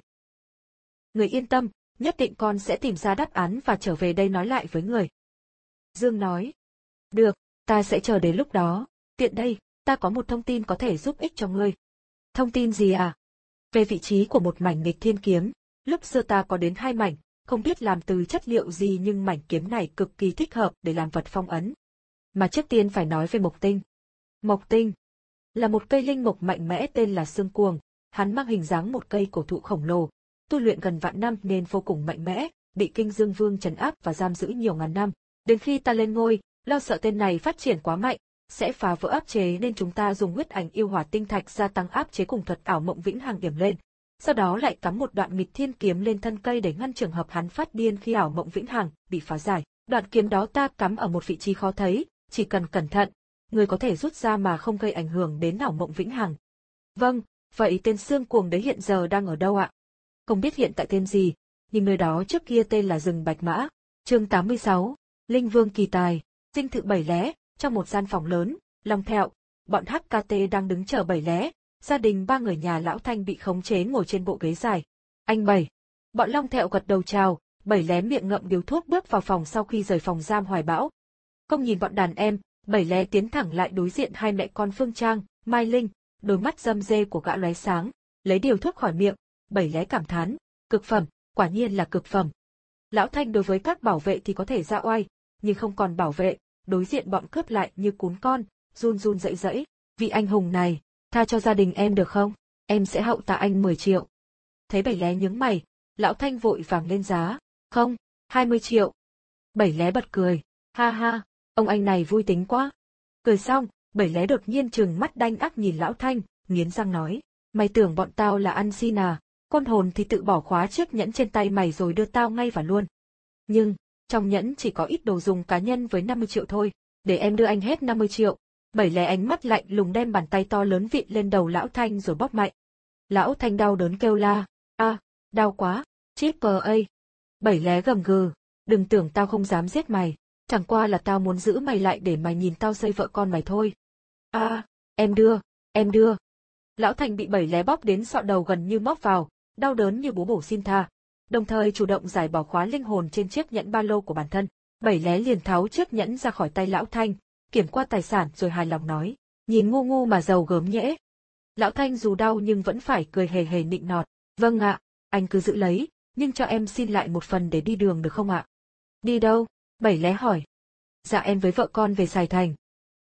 Người yên tâm, nhất định con sẽ tìm ra đáp án và trở về đây nói lại với người. Dương nói, được, ta sẽ chờ đến lúc đó, tiện đây, ta có một thông tin có thể giúp ích cho ngươi. Thông tin gì à? Về vị trí của một mảnh nghịch thiên kiếm, lúc xưa ta có đến hai mảnh, không biết làm từ chất liệu gì nhưng mảnh kiếm này cực kỳ thích hợp để làm vật phong ấn. Mà trước tiên phải nói về mộc tinh. Mộc tinh là một cây linh mộc mạnh mẽ tên là Xương Cuồng, hắn mang hình dáng một cây cổ thụ khổng lồ, tu luyện gần vạn năm nên vô cùng mạnh mẽ, bị Kinh Dương Vương trấn áp và giam giữ nhiều ngàn năm. Đến khi ta lên ngôi, lo sợ tên này phát triển quá mạnh, sẽ phá vỡ áp chế nên chúng ta dùng huyết ảnh yêu hỏa tinh thạch gia tăng áp chế cùng thuật ảo mộng vĩnh hằng điểm lên. Sau đó lại cắm một đoạn nghịch thiên kiếm lên thân cây để ngăn trường hợp hắn phát điên khi ảo mộng vĩnh hằng bị phá giải. Đoạn kiếm đó ta cắm ở một vị trí khó thấy, chỉ cần cẩn thận, người có thể rút ra mà không gây ảnh hưởng đến ảo mộng vĩnh hằng. Vâng, vậy tên Xương Cuồng đấy hiện giờ đang ở đâu ạ? Không biết hiện tại tên gì, nhưng nơi đó trước kia tên là rừng Bạch Mã. Chương tám mươi sáu, Linh Vương kỳ tài, dinh thự Bảy Lé, trong một gian phòng lớn, Long Thẹo, bọn hát ca tê đang đứng chờ Bảy Lé, gia đình ba người nhà Lão Thanh bị khống chế ngồi trên bộ ghế dài. Anh Bảy. Bọn Long Thẹo gật đầu chào, Bảy Lé miệng ngậm điếu thuốc bước vào phòng sau khi rời phòng giam Hoài Bão. Không nhìn bọn đàn em, Bảy Lé tiến thẳng lại đối diện hai mẹ con Phương Trang, Mai Linh, đôi mắt râm rê của gã lóe sáng, lấy điều thuốc khỏi miệng, Bảy Lé cảm thán, cực phẩm, quả nhiên là cực phẩm. Lão Thanh đối với các bảo vệ thì có thể ra oai, nhưng không còn bảo vệ, đối diện bọn cướp lại như cún con, run run rẩy rẩy. Vị anh hùng này, tha cho gia đình em được không? Em sẽ hậu tạ anh mười triệu. Thấy Bảy Lé nhướng mày, Lão Thanh vội vàng lên giá. Không, hai mươi triệu. Bảy Lé bật cười, ha ha, ông anh này vui tính quá. Cười xong, Bảy Lé đột nhiên trừng mắt đanh ác nhìn Lão Thanh, nghiến răng nói, mày tưởng bọn tao là ăn xin à? Con hồn thì tự bỏ khóa chiếc nhẫn trên tay mày rồi đưa tao ngay vào luôn. Nhưng, trong nhẫn chỉ có ít đồ dùng cá nhân với năm mươi triệu thôi, để em đưa anh hết năm mươi triệu. Bảy Lé ánh mắt lạnh lùng đem bàn tay to lớn vịn lên đầu Lão Thanh rồi bóp mạnh. Lão Thanh đau đớn kêu la, a, đau quá, Triple A. Bảy Lé gầm gừ, đừng tưởng tao không dám giết mày, chẳng qua là tao muốn giữ mày lại để mày nhìn tao xây vợ con mày thôi. A, em đưa, em đưa. Lão Thanh bị Bảy Lé bóp đến sọ đầu gần như móc vào, đau đớn như bố bổ xin tha, đồng thời chủ động giải bỏ khóa linh hồn trên chiếc nhẫn ba lô của bản thân. Bảy Lé liền tháo chiếc nhẫn ra khỏi tay Lão Thanh, kiểm qua tài sản rồi hài lòng nói, nhìn ngu ngu mà giàu gớm nhễ. Lão Thanh dù đau nhưng vẫn phải cười hề hề nịnh nọt, vâng ạ, anh cứ giữ lấy, nhưng cho em xin lại một phần để đi đường được không ạ? Đi đâu? Bảy Lé hỏi. Dạ em với vợ con về Sài Thành.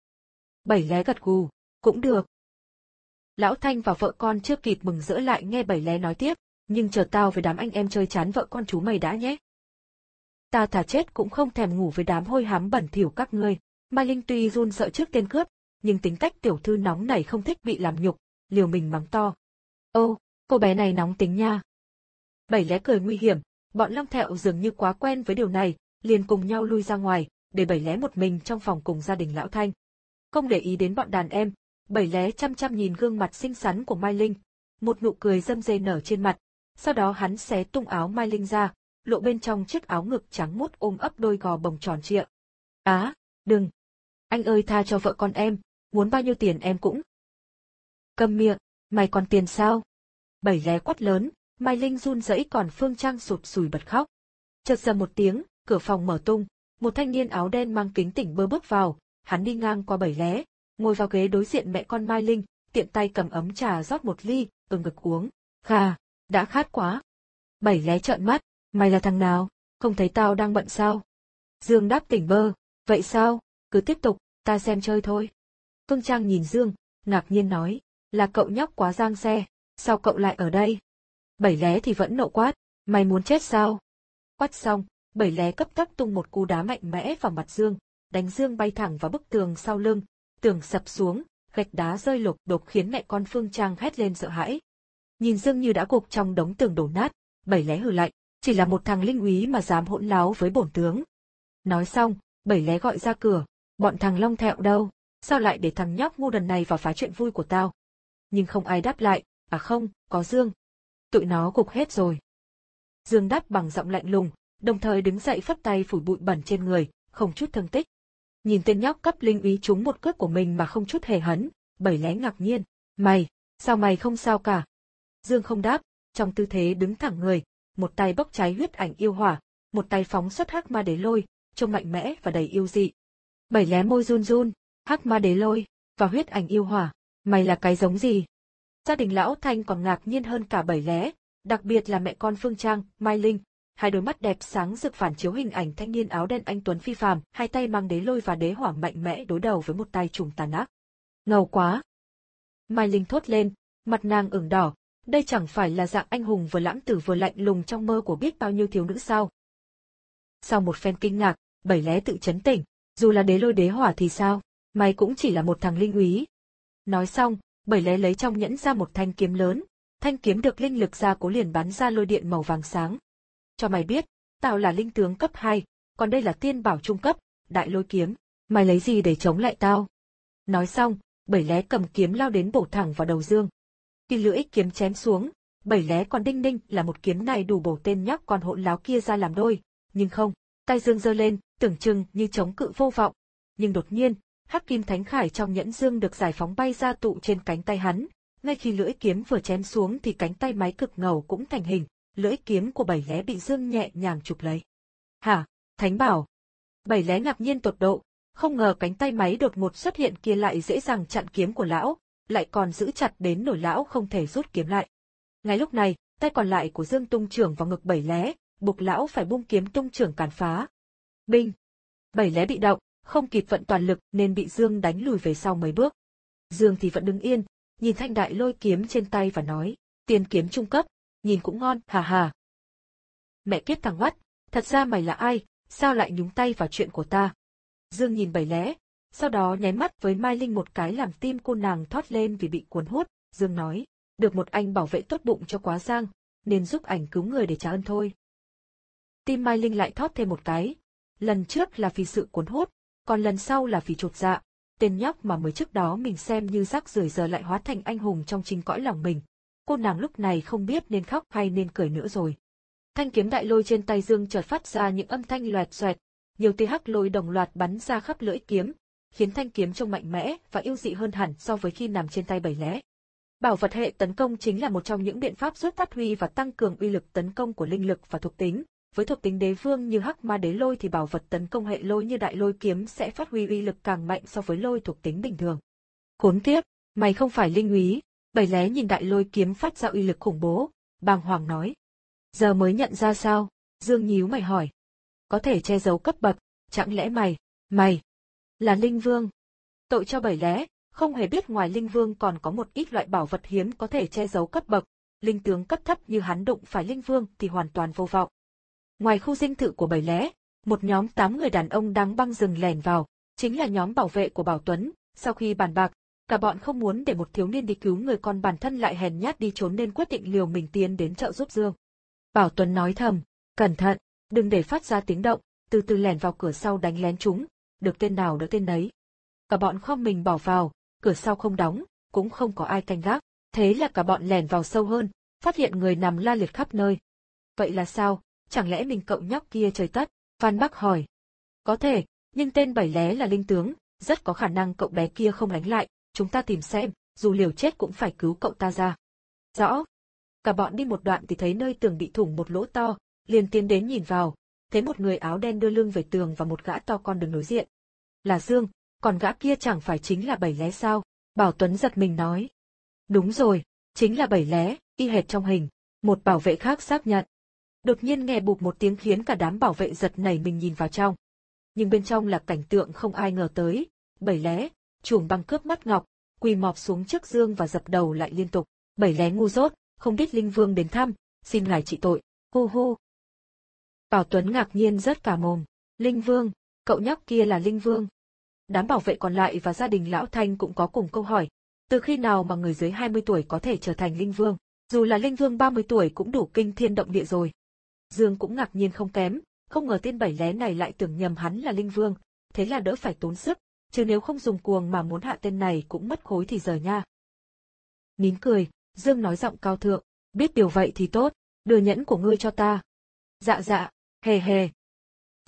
Bảy Lé gật gù, cũng được. Lão Thanh và vợ con chưa kịp mừng rỡ lại nghe Bảy Lé nói tiếp, nhưng chờ tao với đám anh em chơi chán vợ con chú mày đã nhé. Ta thà chết cũng không thèm ngủ với đám hôi hám bẩn thỉu các ngươi. Mai Linh tuy run sợ trước tên cướp, nhưng tính cách tiểu thư nóng nảy không thích bị làm nhục, liều mình mắng to. Ô, cô bé này nóng tính nha. Bảy Lé cười nguy hiểm, bọn Long Thẹo dường như quá quen với điều này, liền cùng nhau lui ra ngoài, để Bảy Lé một mình trong phòng cùng gia đình Lão Thanh. Không để ý đến bọn đàn em, Bảy Lé chăm chăm nhìn gương mặt xinh xắn của Mai Linh, một nụ cười râm rê nở trên mặt, sau đó hắn xé tung áo Mai Linh ra, lộ bên trong chiếc áo ngực trắng muốt ôm ấp đôi gò bồng tròn trịa. Á, đừng! Anh ơi tha cho vợ con em, muốn bao nhiêu tiền em cũng. Câm miệng, mày còn tiền sao? Bảy Lé quát lớn, Mai Linh run rẩy còn Phương Trang sụt sùi bật khóc. Chợt dầm một tiếng, cửa phòng mở tung, một thanh niên áo đen mang kính tỉnh bơ bước vào, hắn đi ngang qua Bảy Lé, ngồi vào ghế đối diện mẹ con Mai Linh, tiện tay cầm ấm trà rót một ly, ở ngực uống. Khà, đã khát quá. Bảy Lé trợn mắt, mày là thằng nào, không thấy tao đang bận sao? Dương đáp tỉnh bơ, vậy sao, cứ tiếp tục, ta xem chơi thôi. Phương Trang nhìn Dương, ngạc nhiên nói, là cậu nhóc quá giang xe, sao cậu lại ở đây? Bảy Lé thì vẫn nộ quát, mày muốn chết sao? Quát xong, Bảy Lé cấp tốc tung một cú đá mạnh mẽ vào mặt Dương, đánh Dương bay thẳng vào bức tường sau lưng, tường sập xuống, gạch đá rơi lục đục khiến mẹ con Phương Trang hét lên sợ hãi. Nhìn Dương như đã gục trong đống tường đổ nát, Bảy Lé hừ lạnh, chỉ là một thằng linh úy mà dám hỗn láo với bổn tướng. Nói xong, Bảy Lé gọi ra cửa, bọn thằng Long Thẹo đâu, sao lại để thằng nhóc ngu đần này vào phá chuyện vui của tao? Nhưng không ai đáp lại, à không, có Dương. Tụi nó gục hết rồi. Dương đáp bằng giọng lạnh lùng, đồng thời đứng dậy phất tay phủi bụi bẩn trên người, không chút thương tích. Nhìn tên nhóc cấp linh úy trúng một cước của mình mà không chút hề hấn, Bảy Lé ngạc nhiên. Mày, sao mày không sao cả? Dương không đáp, trong tư thế đứng thẳng người, một tay bốc cháy huyết ảnh yêu hỏa, một tay phóng xuất hắc ma đế lôi, trông mạnh mẽ và đầy yêu dị. Bảy Lé môi run run, hắc ma đế lôi, và huyết ảnh yêu hỏa, mày là cái giống gì? Gia đình lão Thanh còn ngạc nhiên hơn cả Bảy Lé, đặc biệt là mẹ con Phương Trang, Mai Linh. Hai đôi mắt đẹp sáng rực phản chiếu hình ảnh thanh niên áo đen anh tuấn phi phàm, hai tay mang đế lôi và đế hỏa mạnh mẽ đối đầu với một tay trùm tàn ác. Ngầu quá! Mai Linh thốt lên, mặt nàng ửng đỏ, đây chẳng phải là dạng anh hùng vừa lãng tử vừa lạnh lùng trong mơ của biết bao nhiêu thiếu nữ sao? Sau một phen kinh ngạc, Bảy Lé tự chấn tỉnh, dù là đế lôi đế hỏa thì sao, mày cũng chỉ là một thằng linh úy. Nói xong, Bảy Lé lấy trong nhẫn ra một thanh kiếm lớn, thanh kiếm được linh lực gia cố liền bắn ra lôi điện màu vàng sáng. Cho mày biết, tao là linh tướng cấp hai, còn đây là tiên bảo trung cấp, đại lôi kiếm, mày lấy gì để chống lại tao? Nói xong, Bảy Lé cầm kiếm lao đến bổ thẳng vào đầu Dương. Khi lưỡi kiếm chém xuống, Bảy Lé còn đinh ninh là một kiếm này đủ bổ tên nhóc con hỗn láo kia ra làm đôi, nhưng không, tay Dương giơ lên, tưởng chừng như chống cự vô vọng, nhưng đột nhiên, hắc kim thánh khải trong nhẫn Dương được giải phóng bay ra tụ trên cánh tay hắn, ngay khi lưỡi kiếm vừa chém xuống thì cánh tay máy cực ngầu cũng thành hình, lưỡi kiếm của Bảy Lé bị Dương nhẹ nhàng chụp lấy. Hả, thánh bảo? Bảy Lé ngạc nhiên tột độ, không ngờ cánh tay máy đột ngột xuất hiện kia lại dễ dàng chặn kiếm của lão, lại còn giữ chặt đến nỗi lão không thể rút kiếm lại. Ngay lúc này, tay còn lại của Dương tung chưởng vào ngực Bảy Lé, buộc lão phải buông kiếm tung chưởng cản phá. Binh! Bảy Lé bị động, không kịp vận toàn lực nên bị Dương đánh lùi về sau mấy bước. Dương thì vẫn đứng yên, nhìn thanh đại lôi kiếm trên tay và nói, tiên kiếm trung cấp, nhìn cũng ngon, hà hà. Mẹ kiếp thằng oắt, thật ra mày là ai, sao lại nhúng tay vào chuyện của ta? Dương nhìn Bảy Lé, sau đó nháy mắt với Mai Linh một cái làm tim cô nàng thoát lên vì bị cuốn hút. Dương nói, được một anh bảo vệ tốt bụng cho quá giang, nên giúp ảnh cứu người để trả ơn thôi. Tim Mai Linh lại thoát thêm một cái, lần trước là vì sự cuốn hút, còn lần sau là vì chột dạ, tên nhóc mà mới trước đó mình xem như rác rưởi giờ lại hóa thành anh hùng trong chính cõi lòng mình. Cô nàng lúc này không biết nên khóc hay nên cười nữa rồi. Thanh kiếm đại lôi trên tay Dương chợt phát ra những âm thanh loẹt xoẹt, nhiều tia hắc lôi đồng loạt bắn ra khắp lưỡi kiếm, khiến thanh kiếm trông mạnh mẽ và yêu dị hơn hẳn so với khi nằm trên tay Bảy Lé. Bảo vật hệ tấn công chính là một trong những biện pháp giúp phát huy và tăng cường uy lực tấn công của linh lực và thuộc tính. Với thuộc tính đế vương như hắc ma đế lôi thì bảo vật tấn công hệ lôi như đại lôi kiếm sẽ phát huy uy lực càng mạnh so với lôi thuộc tính bình thường. Khốn kiếp, mày không phải linh úy. Bảy Lé nhìn đại lôi kiếm phát ra uy lực khủng bố, bàng hoàng nói. Giờ mới nhận ra sao? Dương nhíu mày hỏi. Có thể che giấu cấp bậc, chẳng lẽ mày, mày, là linh vương? Tội cho Bảy Lé, không hề biết ngoài linh vương còn có một ít loại bảo vật hiếm có thể che giấu cấp bậc, linh tướng cấp thấp như hắn đụng phải linh vương thì hoàn toàn vô vọng. Ngoài khu dinh thự của Bảy Lé, một nhóm tám người đàn ông đang băng rừng lèn vào, chính là nhóm bảo vệ của Bảo Tuấn. Sau khi bàn bạc, cả bọn không muốn để một thiếu niên đi cứu người còn bản thân lại hèn nhát đi trốn nên quyết định liều mình tiến đến trợ giúp Dương. Bảo Tuấn nói thầm, cẩn thận, đừng để phát ra tiếng động, từ từ lèn vào cửa sau đánh lén chúng, được tên nào đỡ tên nấy. Cả bọn khom mình bỏ vào, cửa sau không đóng, cũng không có ai canh gác, thế là cả bọn lèn vào sâu hơn, phát hiện người nằm la liệt khắp nơi. Vậy là sao, chẳng lẽ mình cậu nhóc kia trời tất? Phan Bắc hỏi. Có thể, nhưng tên Bảy Lé là linh tướng, rất có khả năng cậu bé kia không đánh lại, chúng ta tìm xem, dù liều chết cũng phải cứu cậu ta ra. Rõ. Cả bọn đi một đoạn thì thấy nơi tường bị thủng một lỗ to, liền tiến đến nhìn vào, thấy một người áo đen đưa lưng về tường và một gã to con đứng đối diện. Là Dương, còn gã kia chẳng phải chính là Bảy Lé sao? Bảo Tuấn giật mình nói. Đúng rồi, chính là Bảy Lé, y hệt trong hình, một bảo vệ khác xác nhận. Đột nhiên nghe bụp một tiếng khiến cả đám bảo vệ giật nảy mình nhìn vào trong. Nhưng bên trong là cảnh tượng không ai ngờ tới, Bảy Lé, trùm băng cướp mắt ngọc, quỳ mọp xuống trước Dương và dập đầu lại liên tục. Bảy Lé ngu dốt, không biết linh vương đến thăm, xin ngài trị tội, hu hu. Bảo Tuấn ngạc nhiên rớt cả mồm, linh vương, cậu nhóc kia là linh vương. Đám bảo vệ còn lại và gia đình lão Thanh cũng có cùng câu hỏi, từ khi nào mà người dưới hai mươi tuổi có thể trở thành linh vương, dù là linh vương ba mươi tuổi cũng đủ kinh thiên động địa rồi. Dương cũng ngạc nhiên không kém, không ngờ tên Bảy Lé này lại tưởng nhầm hắn là linh vương, thế là đỡ phải tốn sức, chứ nếu không dùng cuồng mà muốn hạ tên này cũng mất khối thì giờ nha. Nín cười, Dương nói giọng cao thượng, biết điều vậy thì tốt, đưa nhẫn của ngươi cho ta. Dạ dạ, hề hề.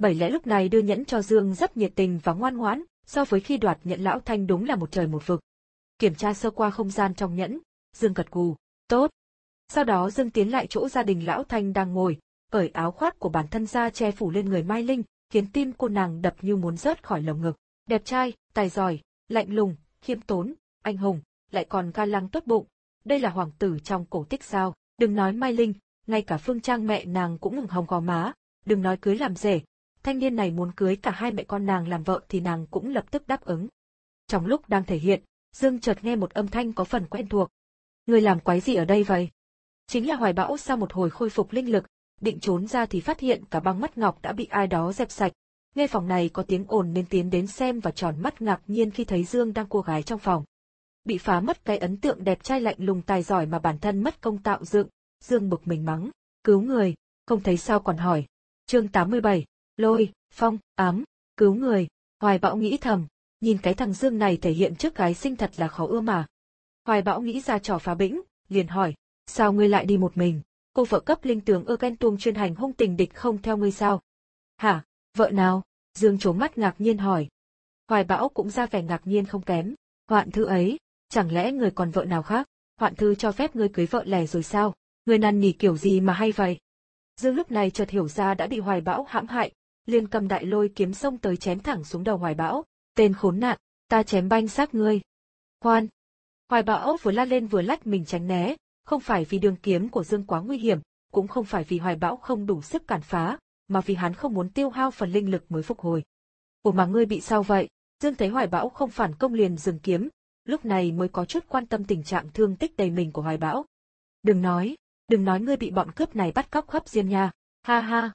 Bảy lẽ lúc này đưa nhẫn cho Dương rất nhiệt tình và ngoan ngoãn, so với khi đoạt nhẫn Lão Thanh đúng là một trời một vực. Kiểm tra sơ qua không gian trong nhẫn, Dương gật gù, tốt. Sau đó Dương tiến lại chỗ gia đình Lão Thanh đang ngồi, cởi áo khoác của bản thân ra che phủ lên người Mai Linh, khiến tim cô nàng đập như muốn rớt khỏi lồng ngực. Đẹp trai, tài giỏi, lạnh lùng, khiêm tốn, anh hùng, lại còn ga lăng tốt bụng. Đây là hoàng tử trong cổ tích sao? Đừng nói Mai Linh, ngay cả Phương Trang mẹ nàng cũng ửng hồng gò má. Đừng nói cưới làm rể, thanh niên này muốn cưới cả hai mẹ con nàng làm vợ thì nàng cũng lập tức đáp ứng. Trong lúc đang thể hiện, Dương chợt nghe một âm thanh có phần quen thuộc. Người làm quái gì ở đây vậy? Chính là Hoài Bão. Sau một hồi khôi phục linh lực, định trốn ra thì phát hiện cả băng mắt ngọc đã bị ai đó dẹp sạch. Nghe phòng này có tiếng ồn nên tiến đến xem và tròn mắt ngạc nhiên khi thấy Dương đang cua gái trong phòng. Bị phá mất cái ấn tượng đẹp trai lạnh lùng tài giỏi mà bản thân mất công tạo dựng, Dương bực mình mắng, cứu người, không thấy sao còn hỏi. Chương tám mươi bảy, Lôi, Phong, Ám, cứu người. Hoài Bão nghĩ thầm, nhìn cái thằng Dương này thể hiện trước gái xinh thật là khó ưa mà. Hoài Bão nghĩ ra trò phá bĩnh, liền hỏi, sao ngươi lại đi một mình? Cô vợ cấp linh tướng ưa ghen tuông chuyên hành hung tình địch không theo ngươi sao? Hả, vợ nào? Dương trố mắt ngạc nhiên hỏi. Hoài Bão cũng ra vẻ ngạc nhiên không kém. Hoạn thư ấy, chẳng lẽ người còn vợ nào khác? Hoạn thư cho phép ngươi cưới vợ lẻ rồi sao? Ngươi năn nỉ kiểu gì mà hay vậy? Dương lúc này chợt hiểu ra đã bị Hoài Bão hãm hại, liền cầm đại lôi kiếm xông tới chém thẳng xuống đầu Hoài Bão. Tên khốn nạn, ta chém banh xác ngươi. Khoan! Hoài Bão vừa la lên vừa lách mình tránh né, không phải vì đường kiếm của Dương quá nguy hiểm, cũng không phải vì Hoài Bão không đủ sức cản phá, mà vì hắn không muốn tiêu hao phần linh lực mới phục hồi. Ủa mà ngươi bị sao vậy? Dương thấy Hoài Bão không phản công liền dừng kiếm, lúc này mới có chút quan tâm tình trạng thương tích đầy mình của Hoài Bão. Đừng nói, đừng nói ngươi bị bọn cướp này bắt cóc hấp diêm nha, ha ha.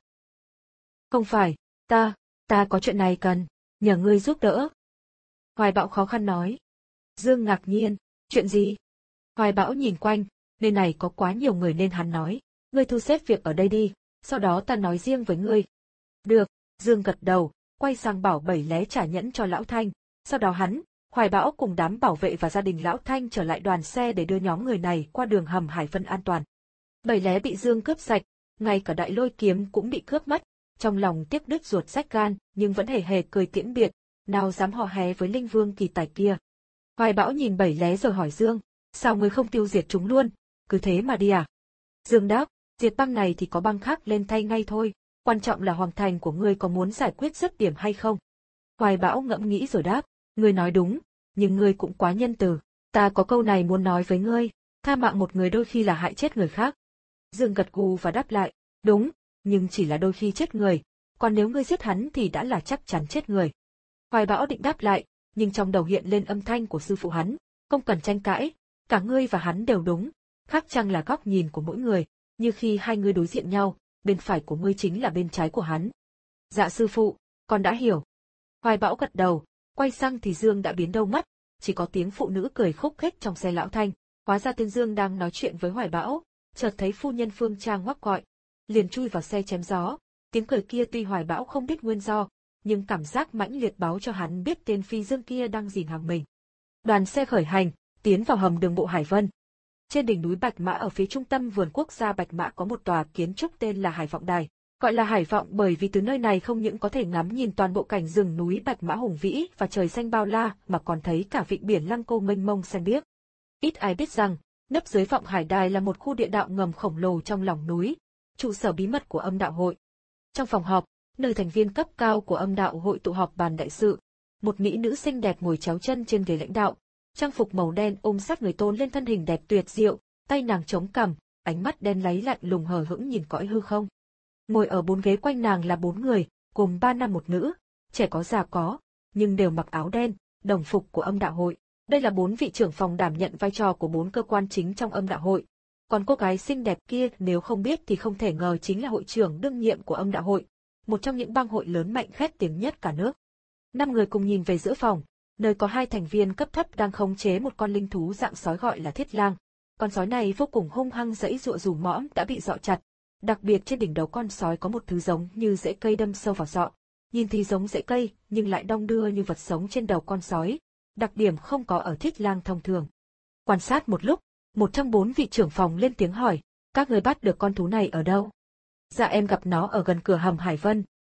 Không phải, ta, ta có chuyện này cần, nhờ ngươi giúp đỡ. Hoài Bão khó khăn nói. Dương ngạc nhiên, chuyện gì? Hoài Bão nhìn quanh, nơi này có quá nhiều người nên hắn nói, ngươi thu xếp việc ở đây đi, sau đó ta nói riêng với ngươi. Được, Dương gật đầu, quay sang bảo Bảy Lé trả nhẫn cho Lão Thanh, sau đó hắn, Hoài Bão cùng đám bảo vệ và gia đình Lão Thanh trở lại đoàn xe để đưa nhóm người này qua đường hầm Hải Vân an toàn. Bảy Lé bị Dương cướp sạch, ngay cả đại lôi kiếm cũng bị cướp mất, trong lòng tiếc đứt ruột rách gan nhưng vẫn hề hề cười tiễn biệt, nào dám hò hé với Linh Vương kỳ tài kia. Hoài Bão nhìn Bảy Lé rồi hỏi Dương, sao ngươi không tiêu diệt chúng luôn, cứ thế mà đi à? Dương đáp, diệt băng này thì có băng khác lên thay ngay thôi, quan trọng là hoàng thành của ngươi có muốn giải quyết dứt điểm hay không? Hoài Bão ngẫm nghĩ rồi đáp, ngươi nói đúng, nhưng ngươi cũng quá nhân từ, ta có câu này muốn nói với ngươi, tha mạng một người đôi khi là hại chết người khác. Dương gật gù và đáp lại, đúng, nhưng chỉ là đôi khi chết người, còn nếu ngươi giết hắn thì đã là chắc chắn chết người. Hoài Bão định đáp lại, nhưng trong đầu hiện lên âm thanh của sư phụ hắn, không cần tranh cãi, cả ngươi và hắn đều đúng, khác chăng là góc nhìn của mỗi người, như khi hai người đối diện nhau, bên phải của ngươi chính là bên trái của hắn. Dạ sư phụ, con đã hiểu. Hoài Bão gật đầu, quay sang thì Dương đã biến đâu mất, chỉ có tiếng phụ nữ cười khúc khích trong xe Lão Thanh, hóa ra tên Dương đang nói chuyện với Hoài Bão, chợt thấy phu nhân Phương Trang ngoắc gọi, liền chui vào xe chém gió, tiếng cười kia tuy Hoài Bão không biết nguyên do, nhưng cảm giác mãnh liệt báo cho hắn biết tên phi Dương kia đang gìn hàng mình. Đoàn xe khởi hành, tiến vào hầm đường bộ Hải Vân. Trên đỉnh núi Bạch Mã ở phía trung tâm vườn quốc gia Bạch Mã có một tòa kiến trúc tên là Hải Vọng Đài, gọi là Hải Vọng bởi vì từ nơi này không những có thể ngắm nhìn toàn bộ cảnh rừng núi Bạch Mã hùng vĩ và trời xanh bao la mà còn thấy cả vịnh biển Lăng Cô mênh mông xanh biếc. Ít ai biết rằng, nấp dưới Vọng Hải Đài là một khu địa đạo ngầm khổng lồ trong lòng núi, trụ sở bí mật của Âm Đạo Hội. Trong phòng họp, nơi thành viên cấp cao của Âm Đạo Hội tụ họp bàn đại sự, một mỹ nữ xinh đẹp ngồi chéo chân trên ghế lãnh đạo, trang phục màu đen ôm sát người tôn lên thân hình đẹp tuyệt diệu, tay nàng chống cằm, ánh mắt đen láy lạnh lùng hờ hững nhìn cõi hư không. Ngồi ở bốn ghế quanh nàng là bốn người, gồm ba nam một nữ, trẻ có già có, nhưng đều mặc áo đen, đồng phục của Âm Đạo Hội. Đây là bốn vị trưởng phòng đảm nhận vai trò của bốn cơ quan chính trong Âm Đạo Hội. Còn cô gái xinh đẹp kia nếu không biết thì không thể ngờ chính là hội trưởng đương nhiệm của Âm Đạo Hội, một trong những bang hội lớn mạnh khét tiếng nhất cả nước. Năm người cùng nhìn về giữa phòng, nơi có hai thành viên cấp thấp đang khống chế một con linh thú dạng sói gọi là Thiết Lang. Con sói này vô cùng hung hăng giãy giụa dù mõm đã bị dọ chặt, đặc biệt trên đỉnh đầu con sói có một thứ giống như rễ cây đâm sâu vào sọ. Nhìn thì giống rễ cây nhưng lại đong đưa như vật sống trên đầu con sói, đặc điểm không có ở Thiết Lang thông thường. Quan sát một lúc, một trong bốn vị trưởng phòng lên tiếng hỏi, các người bắt được con thú này ở đâu? Dạ em gặp nó ở gần cửa hầm Hải Vân,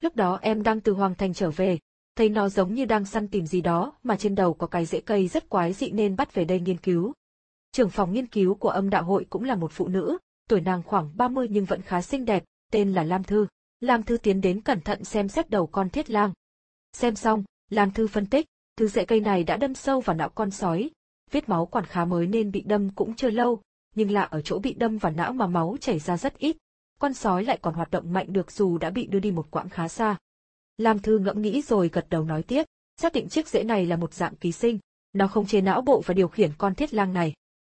Lúc đó em đang từ Hoàng Thành trở về, thấy nó giống như đang săn tìm gì đó mà trên đầu có cái rễ cây rất quái dị nên bắt về đây nghiên cứu. Trưởng phòng nghiên cứu của âm đạo hội cũng là một phụ nữ, tuổi nàng khoảng ba mươi nhưng vẫn khá xinh đẹp, tên là Lam Thư. Lam Thư tiến đến cẩn thận xem xét đầu con thiết lang. Xem xong, Lam Thư phân tích, thứ rễ cây này đã đâm sâu vào não con sói. Vết máu còn khá mới nên bị đâm cũng chưa lâu, nhưng lạ ở chỗ bị đâm vào não mà máu chảy ra rất ít. Con sói lại còn hoạt động mạnh được dù đã bị đưa đi một quãng khá xa. Lam Thư ngẫm nghĩ rồi gật đầu nói tiếp, xác định chiếc rễ này là một dạng ký sinh, nó không chế não bộ và điều khiển con thiết lang này.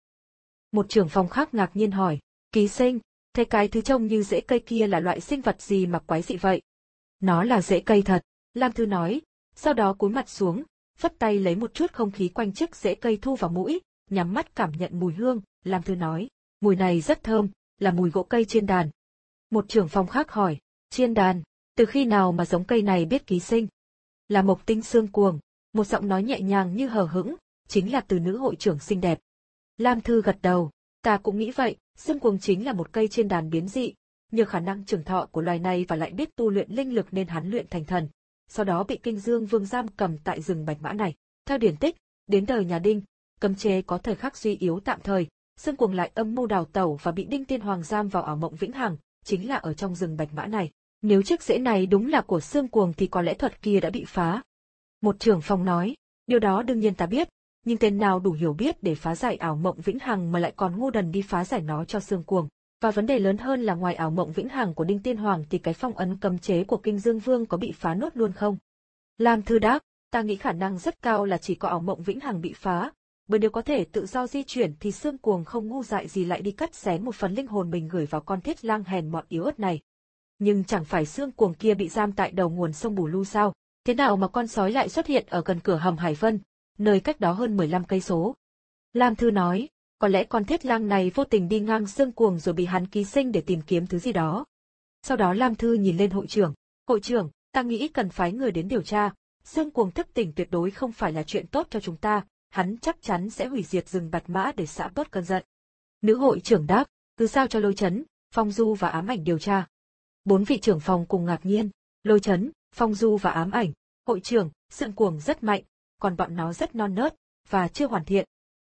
Một trưởng phòng khác ngạc nhiên hỏi, ký sinh, thế cái thứ trông như rễ cây kia là loại sinh vật gì mà quái dị vậy? Nó là rễ cây thật, Lam Thư nói, sau đó cúi mặt xuống, phất tay lấy một chút không khí quanh chiếc rễ cây thu vào mũi, nhắm mắt cảm nhận mùi hương, Lam Thư nói, mùi này rất thơm, là mùi gỗ cây chiên đàn. Một trưởng phòng khác hỏi, chiên đàn, từ khi nào mà giống cây này biết ký sinh? Là Mộc Tinh Xương Cuồng, một giọng nói nhẹ nhàng như hờ hững, chính là từ nữ hội trưởng xinh đẹp. Lam Thư gật đầu, ta cũng nghĩ vậy, xương cuồng chính là một cây chiên đàn biến dị, nhờ khả năng trường thọ của loài này và lại biết tu luyện linh lực nên hắn luyện thành thần, sau đó bị Kinh Dương Vương giam cầm tại rừng Bạch Mã này. Theo điển tích, đến đời nhà Đinh, cấm chế có thời khắc suy yếu tạm thời, xương cuồng lại âm mưu đào tẩu và bị Đinh Tiên Hoàng giam vào ảo mộng vĩnh hằng, chính là ở trong rừng Bạch Mã này. Nếu chiếc rễ này đúng là của xương cuồng thì có lẽ thuật kia đã bị phá. Một trưởng phòng nói, điều đó đương nhiên ta biết, nhưng tên nào đủ hiểu biết để phá giải ảo mộng vĩnh hằng mà lại còn ngu đần đi phá giải nó cho xương cuồng. Và vấn đề lớn hơn là ngoài ảo mộng vĩnh hằng của Đinh Tiên Hoàng thì cái phong ấn cấm chế của Kinh Dương Vương có bị phá nốt luôn không? Lam Thư đáp, ta nghĩ khả năng rất cao là chỉ có ảo mộng vĩnh hằng bị phá, bởi nếu có thể tự do di chuyển thì xương cuồng không ngu dại gì lại đi cắt xén một phần linh hồn mình gửi vào con thiết lang hèn mọn yếu ớt này. Nhưng chẳng phải xương cuồng kia bị giam tại đầu nguồn sông Bù Lu sao? Thế nào mà con sói lại xuất hiện ở gần cửa hầm Hải Vân, nơi cách đó hơn mười lăm cây số? Lam Thư nói, có lẽ con thiết lang này vô tình đi ngang xương cuồng rồi bị hắn ký sinh để tìm kiếm thứ gì đó. Sau đó Lam Thư nhìn lên hội trưởng, hội trưởng, ta nghĩ cần phái người đến điều tra, xương cuồng thức tỉnh tuyệt đối không phải là chuyện tốt cho chúng ta, hắn chắc chắn sẽ hủy diệt rừng Bạch Mã để xả bớt cơn giận. Nữ hội trưởng đáp, cứ giao cho Lôi Chấn, Phong Du và Ám Ảnh điều tra. Bốn vị trưởng phòng cùng ngạc nhiên, Lôi Chấn, Phong Du và Ám Ảnh, hội trưởng, xương cuồng rất mạnh, còn bọn nó rất non nớt, và chưa hoàn thiện.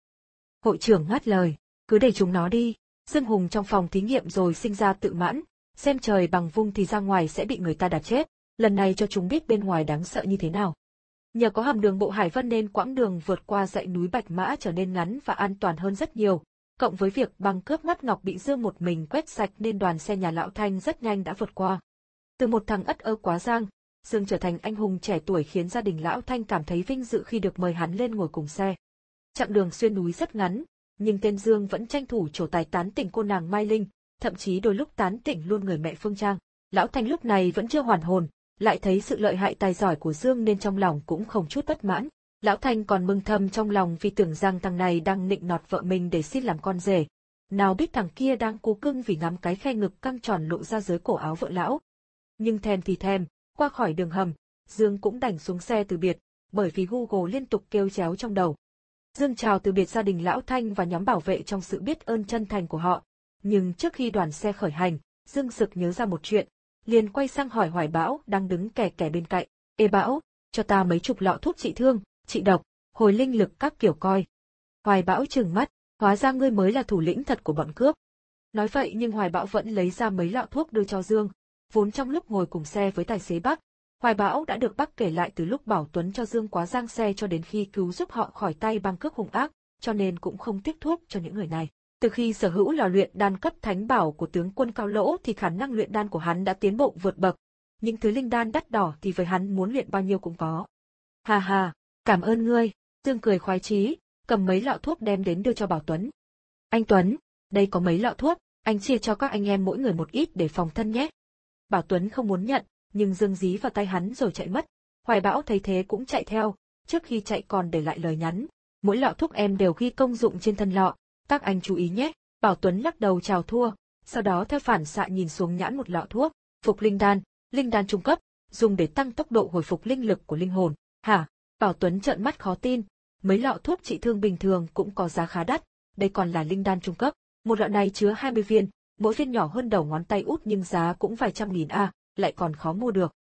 Hội trưởng ngắt lời, cứ để chúng nó đi, Dương Hùng trong phòng thí nghiệm rồi sinh ra tự mãn, xem trời bằng vung thì ra ngoài sẽ bị người ta đạp chết, lần này cho chúng biết bên ngoài đáng sợ như thế nào. Nhờ có hầm đường bộ Hải Vân nên quãng đường vượt qua dãy núi Bạch Mã trở nên ngắn và an toàn hơn rất nhiều, cộng với việc băng cướp ngắt ngọc bị Dương một mình quét sạch nên đoàn xe nhà Lão Thanh rất nhanh đã vượt qua. Từ một thằng ất ơ quá giang, Dương trở thành anh hùng trẻ tuổi khiến gia đình Lão Thanh cảm thấy vinh dự khi được mời hắn lên ngồi cùng xe. Chặng đường xuyên núi rất ngắn, nhưng tên Dương vẫn tranh thủ trổ tài tán tỉnh cô nàng Mai Linh, thậm chí đôi lúc tán tỉnh luôn người mẹ Phương Trang. Lão Thanh lúc này vẫn chưa hoàn hồn, lại thấy sự lợi hại tài giỏi của Dương nên trong lòng cũng không chút bất mãn. Lão Thanh còn mừng thầm trong lòng vì tưởng rằng thằng này đang nịnh nọt vợ mình để xin làm con rể. Nào biết thằng kia đang cố cưng vì ngắm cái khe ngực căng tròn lộ ra dưới cổ áo vợ lão. Nhưng thèm thì thèm, qua khỏi đường hầm, Dương cũng đành xuống xe từ biệt, bởi vì Google liên tục kêu chéo trong đầu. Dương chào từ biệt gia đình Lão Thanh và nhóm bảo vệ trong sự biết ơn chân thành của họ. Nhưng trước khi đoàn xe khởi hành, Dương sực nhớ ra một chuyện, liền quay sang hỏi Hoài Bão đang đứng kè kè bên cạnh. Ê Bão, cho ta mấy chục lọ thuốc trị thương, trị độc, hồi linh lực các kiểu coi. Hoài Bão trừng mắt, hóa ra ngươi mới là thủ lĩnh thật của bọn cướp. Nói vậy nhưng Hoài Bão vẫn lấy ra mấy lọ thuốc đưa cho Dương. Vốn trong lúc ngồi cùng xe với tài xế Bắc, Hoài Bão đã được Bắc kể lại từ lúc Bảo Tuấn cho Dương quá giang xe cho đến khi cứu giúp họ khỏi tay băng cướp hung ác, cho nên cũng không tiếc thuốc cho những người này. Từ khi sở hữu lò luyện đan cấp thánh bảo của tướng quân Cao Lỗ thì khả năng luyện đan của hắn đã tiến bộ vượt bậc. Những thứ linh đan đắt đỏ thì với hắn muốn luyện bao nhiêu cũng có. Hà hà, cảm ơn ngươi, Dương cười khoái chí, cầm mấy lọ thuốc đem đến đưa cho Bảo Tuấn. Anh Tuấn, đây có mấy lọ thuốc, anh chia cho các anh em mỗi người một ít để phòng thân nhé. Bảo Tuấn không muốn nhận, nhưng Dương dí vào tay hắn rồi chạy mất. Hoài Bão thấy thế cũng chạy theo, trước khi chạy còn để lại lời nhắn. Mỗi lọ thuốc em đều ghi công dụng trên thân lọ, các anh chú ý nhé. Bảo Tuấn lắc đầu chào thua, sau đó theo phản xạ nhìn xuống nhãn một lọ thuốc, phục linh đan, linh đan trung cấp, dùng để tăng tốc độ hồi phục linh lực của linh hồn. Hả? Bảo Tuấn trợn mắt khó tin, mấy lọ thuốc trị thương bình thường cũng có giá khá đắt, đây còn là linh đan trung cấp. Một lọ này chứa hai mươi viên, mỗi viên nhỏ hơn đầu ngón tay út nhưng giá cũng vài trăm nghìn a, lại còn khó mua được.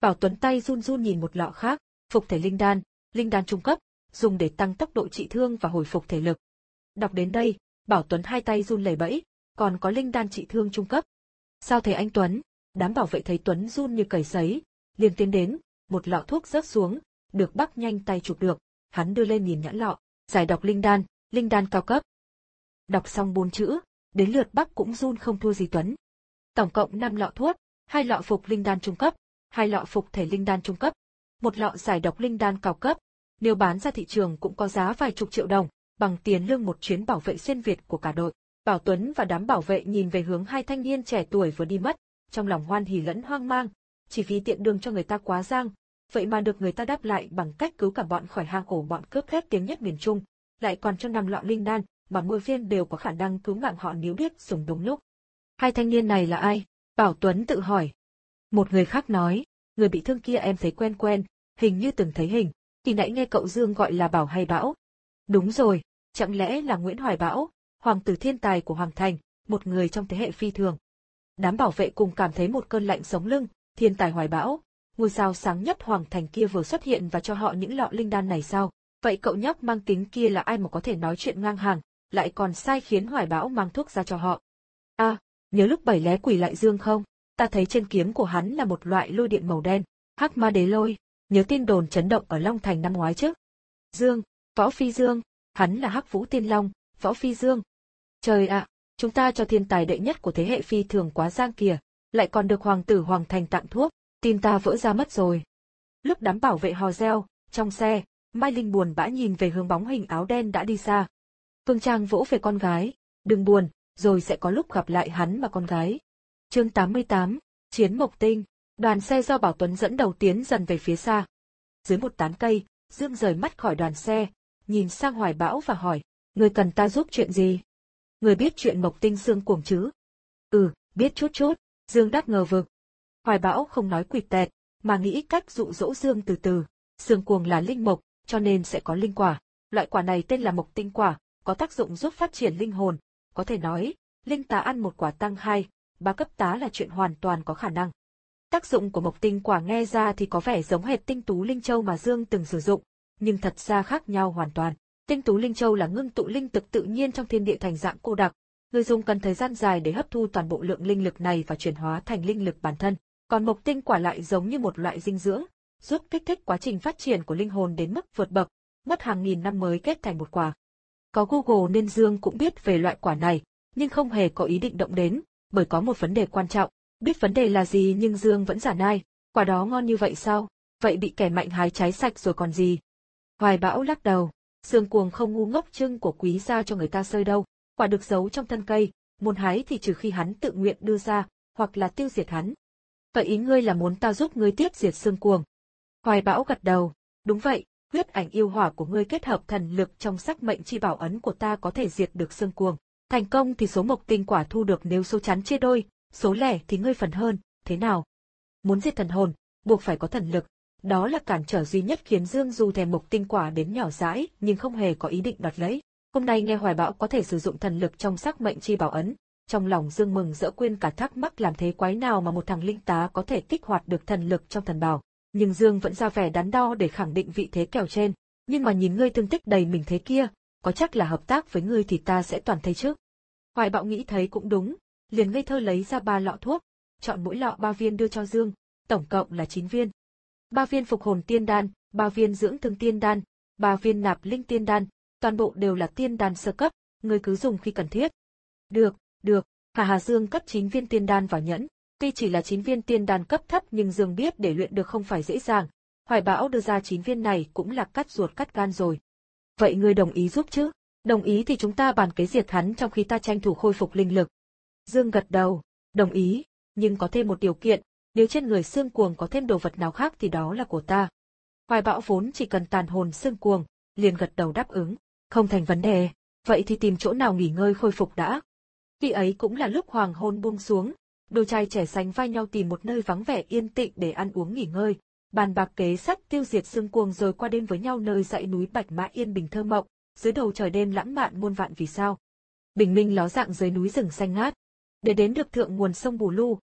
Bảo Tuấn tay run run nhìn một lọ khác, phục thể linh đan, linh đan trung cấp, dùng để tăng tốc độ trị thương và hồi phục thể lực. Đọc đến đây, Bảo Tuấn hai tay run lẩy bẩy, còn có linh đan trị thương trung cấp. Sao thế anh Tuấn? Đám bảo vệ thấy Tuấn run như cầy sấy, liền tiến đến, một lọ thuốc rớt xuống, được Bắc nhanh tay chụp được, hắn đưa lên nhìn nhãn lọ, giải độc linh đan, linh đan cao cấp. Đọc xong bốn chữ, đến lượt Bắc cũng run không thua gì Tuấn. Tổng cộng năm lọ thuốc, hai lọ phục linh đan trung cấp, hai lọ phục thể linh đan trung cấp, một lọ giải độc linh đan cao cấp. Nếu bán ra thị trường cũng có giá vài chục triệu đồng, bằng tiền lương một chuyến bảo vệ xuyên Việt của cả đội. Bảo Tuấn và đám bảo vệ nhìn về hướng hai thanh niên trẻ tuổi vừa đi mất, trong lòng hoan hỉ lẫn hoang mang, chỉ vì tiện đường cho người ta quá giang, vậy mà được người ta đáp lại bằng cách cứu cả bọn khỏi hang ổ bọn cướp thép tiếng nhất miền Trung, lại còn cho năm lọ linh đan, mà mỗi viên đều có khả năng cứu mạng họ nếu biết dùng đúng lúc. Hai thanh niên này là ai? Bảo Tuấn tự hỏi. Một người khác nói, người bị thương kia em thấy quen quen, hình như từng thấy hình, khi nãy nghe cậu Dương gọi là Bảo hay Bão. Đúng rồi, chẳng lẽ là Nguyễn Hoài Bão, hoàng tử thiên tài của Hoàng Thành, một người trong thế hệ phi thường. Đám bảo vệ cùng cảm thấy một cơn lạnh sống lưng, thiên tài Hoài Bão, ngôi sao sáng nhất Hoàng Thành kia vừa xuất hiện và cho họ những lọ linh đan này sao? Vậy cậu nhóc mang tính kia là ai mà có thể nói chuyện ngang hàng, lại còn sai khiến Hoài Bão mang thuốc ra cho họ? À, nhớ lúc bảy lé quỷ lại Dương không? Ta thấy trên kiếm của hắn là một loại lôi điện màu đen, Hắc Ma Đế Lôi, nhớ tin đồn chấn động ở Long Thành năm ngoái chứ? Dương, Võ Phi Dương, hắn là Hắc Vũ Tiên Long, Võ Phi Dương. Trời ạ, chúng ta cho thiên tài đệ nhất của thế hệ phi thường quá giang kìa, lại còn được hoàng tử Hoàng Thành tặng thuốc, tin ta vỡ ra mất rồi. Lúc đám bảo vệ hò reo, trong xe, Mai Linh buồn bã nhìn về hướng bóng hình áo đen đã đi xa. Phương Trang vỗ về con gái, đừng buồn, rồi sẽ có lúc gặp lại hắn mà con gái. Chương tám mươi tám, Chiến Mộc Tinh, đoàn xe do Bảo Tuấn dẫn đầu tiến dần về phía xa. Dưới một tán cây, Dương rời mắt khỏi đoàn xe, nhìn sang Hoài Bão và hỏi, người cần ta giúp chuyện gì? Người biết chuyện Mộc Tinh xương cuồng chứ? Ừ, biết chút chút, Dương đáp ngờ vực. Hoài Bão không nói quỵt tẹt, mà nghĩ cách dụ dỗ Dương từ từ. Xương cuồng là linh mộc, cho nên sẽ có linh quả. Loại quả này tên là Mộc Tinh quả, có tác dụng giúp phát triển linh hồn. Có thể nói, linh tá ăn một quả tăng hai, ba cấp tá là chuyện hoàn toàn có khả năng. Tác dụng của Mộc Tinh quả nghe ra thì có vẻ giống hệt Tinh Tú Linh Châu mà Dương từng sử dụng, nhưng thật ra khác nhau hoàn toàn. Tinh Tú Linh Châu là ngưng tụ linh lực tự nhiên trong thiên địa thành dạng cô đặc, người dùng cần thời gian dài để hấp thu toàn bộ lượng linh lực này và chuyển hóa thành linh lực bản thân. Còn Mộc Tinh quả lại giống như một loại dinh dưỡng, giúp kích thích quá trình phát triển của linh hồn đến mức vượt bậc, mất hàng nghìn năm mới kết thành một quả. Có Google nên Dương cũng biết về loại quả này, nhưng không hề có ý định động đến, bởi có một vấn đề quan trọng. Biết vấn đề là gì nhưng Dương vẫn giả nai, quả đó ngon như vậy sao? Vậy bị kẻ mạnh hái cháy sạch rồi còn gì? Hoài Bão lắc đầu, Xương cuồng không ngu ngốc trưng của quý gia cho người ta sơi đâu, quả được giấu trong thân cây, muốn hái thì trừ khi hắn tự nguyện đưa ra, hoặc là tiêu diệt hắn. Vậy ý ngươi là muốn ta giúp ngươi tiếp diệt Xương cuồng? Hoài Bão gật đầu, đúng vậy, huyết ảnh yêu hỏa của ngươi kết hợp thần lực trong sắc mệnh chi bảo ấn của ta có thể diệt được Xương cuồng. Thành công thì số Mộc Tinh quả thu được nếu số chắn chia đôi, số lẻ thì ngươi phần hơn, thế nào? Muốn diệt thần hồn, buộc phải có thần lực, đó là cản trở duy nhất khiến Dương dù thèm Mộc Tinh quả đến nhỏ dãi nhưng không hề có ý định đoạt lấy. Hôm nay nghe Hoài Bão có thể sử dụng thần lực trong sắc mệnh chi bảo ấn, trong lòng Dương mừng rỡ quên cả thắc mắc làm thế quái nào mà một thằng linh tá có thể kích hoạt được thần lực trong thần bảo. Nhưng Dương vẫn ra vẻ đắn đo để khẳng định vị thế kèo trên, nhưng mà nhìn ngươi thương tích đầy mình thế kia, có chắc là hợp tác với ngươi thì ta sẽ toàn thây chứ? Hoài Bão nghĩ thấy cũng đúng, liền ngây thơ lấy ra ba lọ thuốc, chọn mỗi lọ ba viên đưa cho Dương, tổng cộng là chín viên. Ba viên phục hồn tiên đan, ba viên dưỡng thương tiên đan, ba viên nạp linh tiên đan, toàn bộ đều là tiên đan sơ cấp, ngươi cứ dùng khi cần thiết. Được, được, Hà Hà Dương cất chín viên tiên đan vào nhẫn, tuy chỉ là chín viên tiên đan cấp thấp nhưng Dương biết để luyện được không phải dễ dàng. Hoài Bão đưa ra chín viên này cũng là cắt ruột cắt gan rồi. Vậy ngươi đồng ý giúp chứ? Đồng ý thì chúng ta bàn kế diệt hắn trong khi ta tranh thủ khôi phục linh lực. Dương gật đầu, đồng ý, nhưng có thêm một điều kiện, nếu trên người Xương cuồng có thêm đồ vật nào khác thì đó là của ta. Hoài Bão vốn chỉ cần tàn hồn Xương cuồng, liền gật đầu đáp ứng, không thành vấn đề, vậy thì tìm chỗ nào nghỉ ngơi khôi phục đã. Khi ấy cũng là lúc hoàng hôn buông xuống, đôi trai trẻ sánh vai nhau tìm một nơi vắng vẻ yên tĩnh để ăn uống nghỉ ngơi, bàn bạc kế sách tiêu diệt Xương cuồng rồi qua đêm với nhau nơi dãy núi Bạch Mã yên bình thơ mộng, dưới đầu trời đêm lãng mạn muôn vạn vì sao. Bình minh ló dạng dưới núi rừng xanh ngát. Để đến được thượng nguồn sông Bù Lu,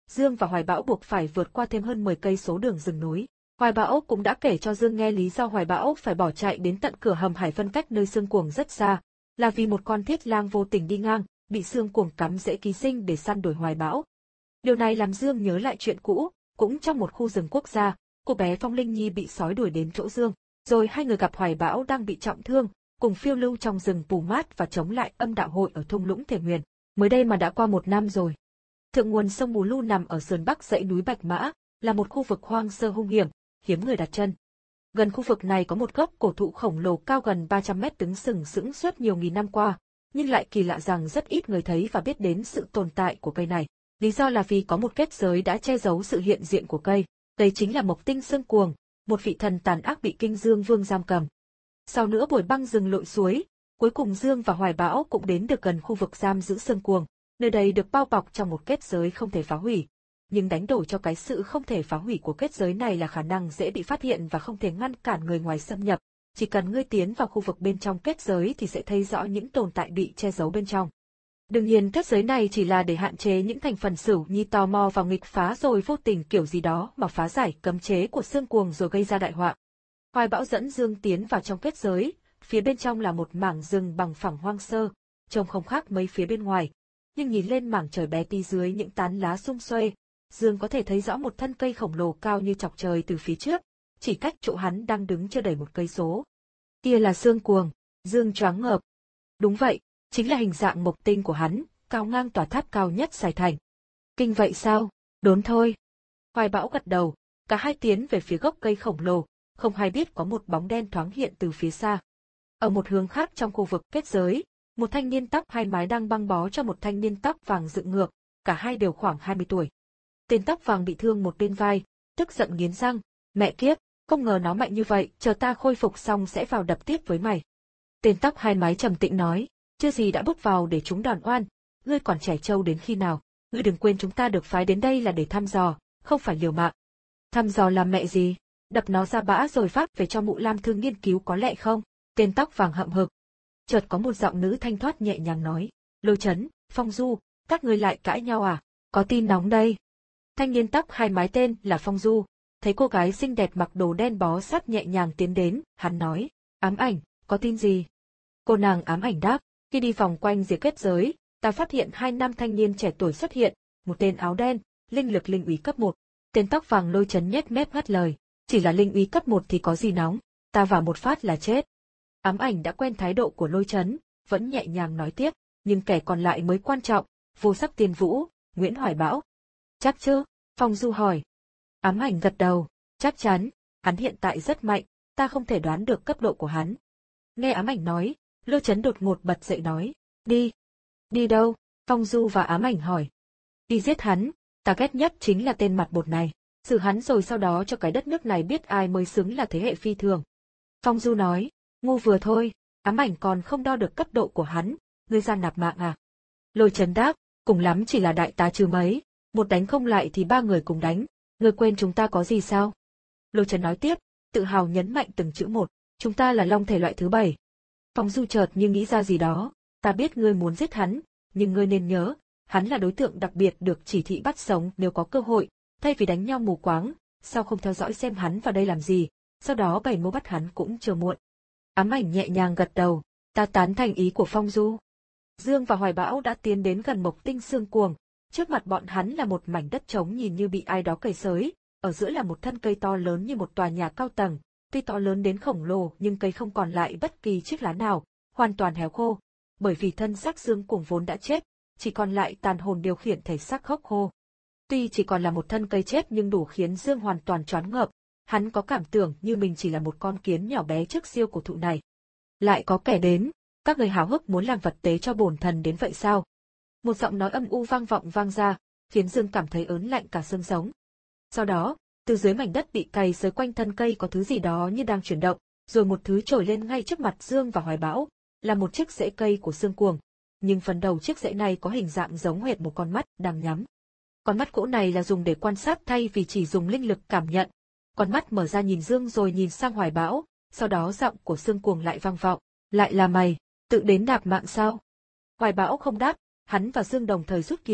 Dương và Hoài Bão buộc phải vượt qua thêm hơn mười cây số đường rừng núi. Hoài Bão cũng đã kể cho Dương nghe lý do Hoài Bão phải bỏ chạy đến tận cửa hầm Hải Vân cách nơi Xương Cuồng rất xa, là vì một con thiết lang vô tình đi ngang, bị Xương Cuồng cắm rễ ký sinh để săn đuổi Hoài Bão. Điều này làm Dương nhớ lại chuyện cũ, cũng trong một khu rừng quốc gia, cô bé Phong Linh Nhi bị sói đuổi đến chỗ Dương, rồi hai người gặp Hoài Bão đang bị trọng thương, cùng phiêu lưu trong rừng pù mát và chống lại âm đạo hội ở thung lũng Thể Huyền. Mới đây mà đã qua một năm rồi. Thượng nguồn sông Bù Lu nằm ở sườn bắc dãy núi Bạch Mã, là một khu vực hoang sơ hung hiểm, hiếm người đặt chân. Gần khu vực này có một gốc cổ thụ khổng lồ cao gần ba trăm mét đứng sừng sững suốt nhiều nghìn năm qua, nhưng lại kỳ lạ rằng rất ít người thấy và biết đến sự tồn tại của cây này. Lý do là vì có một kết giới đã che giấu sự hiện diện của cây. Đây chính là Mộc Tinh Xương Cuồng, một vị thần tàn ác bị Kinh Dương Vương giam cầm. Sau nữa buổi băng rừng lội suối, cuối cùng Dương và Hoài Bão cũng đến được gần khu vực giam giữ Xương Cuồng. Nơi đây được bao bọc trong một kết giới không thể phá hủy. Nhưng đánh đổi cho cái sự không thể phá hủy của kết giới này là khả năng dễ bị phát hiện và không thể ngăn cản người ngoài xâm nhập. Chỉ cần ngươi tiến vào khu vực bên trong kết giới thì sẽ thấy rõ những tồn tại bị che giấu bên trong. Đương nhiên kết giới này chỉ là để hạn chế những thành phần Sửu Nhi tò mò vào nghịch phá rồi vô tình kiểu gì đó mà phá giải cấm chế của Xương Cuồng rồi gây ra đại họa. Hoài Bão dẫn Dương tiến vào trong kết giới, phía bên trong là một mảng rừng bằng phẳng hoang sơ, trông không khác mấy phía bên ngoài. Nhưng nhìn lên mảng trời bé tí dưới những tán lá sum xuê, Dương có thể thấy rõ một thân cây khổng lồ cao như chọc trời từ phía trước, chỉ cách chỗ hắn đang đứng chưa đầy một cây số. Kia là Xương Cuồng, Dương choáng ngợp. Đúng vậy, chính là hình dạng mộc tinh của hắn, cao ngang tòa tháp cao nhất Sài Thành. Kinh vậy sao? Đốn thôi. Hoài Bão gật đầu, cả hai tiến về phía gốc cây khổng lồ, không hay biết có một bóng đen thoáng hiện từ phía xa. Ở một hướng khác trong khu vực kết giới, một thanh niên tóc hai mái đang băng bó cho một thanh niên tóc vàng dựng ngược, cả hai đều khoảng hai mươi tuổi. Tên tóc vàng bị thương một bên vai, tức giận nghiến răng, mẹ kiếp, không ngờ nó mạnh như vậy, chờ ta khôi phục xong sẽ vào đập tiếp với mày. Tên tóc hai mái trầm tĩnh nói, chưa gì đã bước vào để chúng đòn oan, ngươi còn trẻ trâu đến khi nào, ngươi đừng quên chúng ta được phái đến đây là để thăm dò, không phải liều mạng. Thăm dò làm mẹ gì, đập nó ra bã rồi phát về cho mụ Lam Thương nghiên cứu có lẽ không? Tên tóc vàng hậm hực. Chợt có một giọng nữ thanh thoát nhẹ nhàng nói, Lôi Chấn, Phong Du, các ngươi lại cãi nhau à? Có tin nóng đây. Thanh niên tóc hai mái tên là Phong Du, thấy cô gái xinh đẹp mặc đồ đen bó sát nhẹ nhàng tiến đến, hắn nói, Ám Ảnh, có tin gì? Cô nàng Ám Ảnh đáp, khi đi vòng quanh rìa kết giới, ta phát hiện hai nam thanh niên trẻ tuổi xuất hiện, một tên áo đen, linh lực linh úy cấp một. Tên tóc vàng Lôi Chấn nhếch mép ngắt lời, chỉ là linh úy cấp một thì có gì nóng, ta vào một phát là chết. Ám Ảnh đã quen thái độ của Lôi Chấn, vẫn nhẹ nhàng nói tiếp, nhưng kẻ còn lại mới quan trọng, Vô Sắc Tiên Vũ, Nguyễn Hoài Bão. Chắc chứ? Phong Du hỏi. Ám Ảnh gật đầu, chắc chắn, hắn hiện tại rất mạnh, ta không thể đoán được cấp độ của hắn. Nghe Ám Ảnh nói, Lôi Chấn đột ngột bật dậy nói, đi. Đi đâu? Phong Du và Ám Ảnh hỏi. Đi giết hắn, ta ghét nhất chính là tên mặt bột này, xử hắn rồi sau đó cho cái đất nước này biết ai mới xứng là thế hệ phi thường. Phong Du nói, ngu vừa thôi, Ám Ảnh còn không đo được cấp độ của hắn, ngươi ra nạp mạng à? Lôi Chấn đáp, cùng lắm chỉ là đại tá trừ mấy, một đánh không lại thì ba người cùng đánh, ngươi quên chúng ta có gì sao? Lôi Chấn nói tiếp, tự hào nhấn mạnh từng chữ một, chúng ta là long thể loại thứ bảy. Phong Du chợt như nghĩ ra gì đó, ta biết ngươi muốn giết hắn, nhưng ngươi nên nhớ, hắn là đối tượng đặc biệt được chỉ thị bắt sống nếu có cơ hội, thay vì đánh nhau mù quáng, sao không theo dõi xem hắn vào đây làm gì, sau đó bày mưu bắt hắn cũng chưa muộn. Ám Ảnh nhẹ nhàng gật đầu, ta tán thành ý của Phong Du. Dương và Hoài Bão đã tiến đến gần Mộc Tinh Xương Cuồng, trước mặt bọn hắn là một mảnh đất trống nhìn như bị ai đó cày xới, ở giữa là một thân cây to lớn như một tòa nhà cao tầng, tuy to lớn đến khổng lồ nhưng cây không còn lại bất kỳ chiếc lá nào, hoàn toàn héo khô, bởi vì thân xác Xương Cuồng vốn đã chết, chỉ còn lại tàn hồn điều khiển thể xác khốc khô. Tuy chỉ còn là một thân cây chết nhưng đủ khiến Dương hoàn toàn choáng ngợp, hắn có cảm tưởng như mình chỉ là một con kiến nhỏ bé trước siêu cổ thụ này. Lại có kẻ đến, các người háo hức muốn làm vật tế cho bổn thần đến vậy sao? Một giọng nói âm u vang vọng vang ra, khiến Dương cảm thấy ớn lạnh cả xương sống. Sau đó, từ dưới mảnh đất bị cày xới quanh thân cây có thứ gì đó như đang chuyển động, rồi một thứ trồi lên ngay trước mặt Dương và Hoài Bão, là một chiếc rễ cây của Xương Cuồng, nhưng phần đầu chiếc rễ này có hình dạng giống hệt một con mắt đang nhắm. Con mắt cỗ này là dùng để quan sát thay vì chỉ dùng linh lực cảm nhận. Con mắt mở ra nhìn Dương rồi nhìn sang Hoài Bão, sau đó giọng của Xương Cuồng lại vang vọng, lại là mày, tự đến đạp mạng sao? Hoài Bão không đáp, hắn và Dương đồng thời rút kiếm,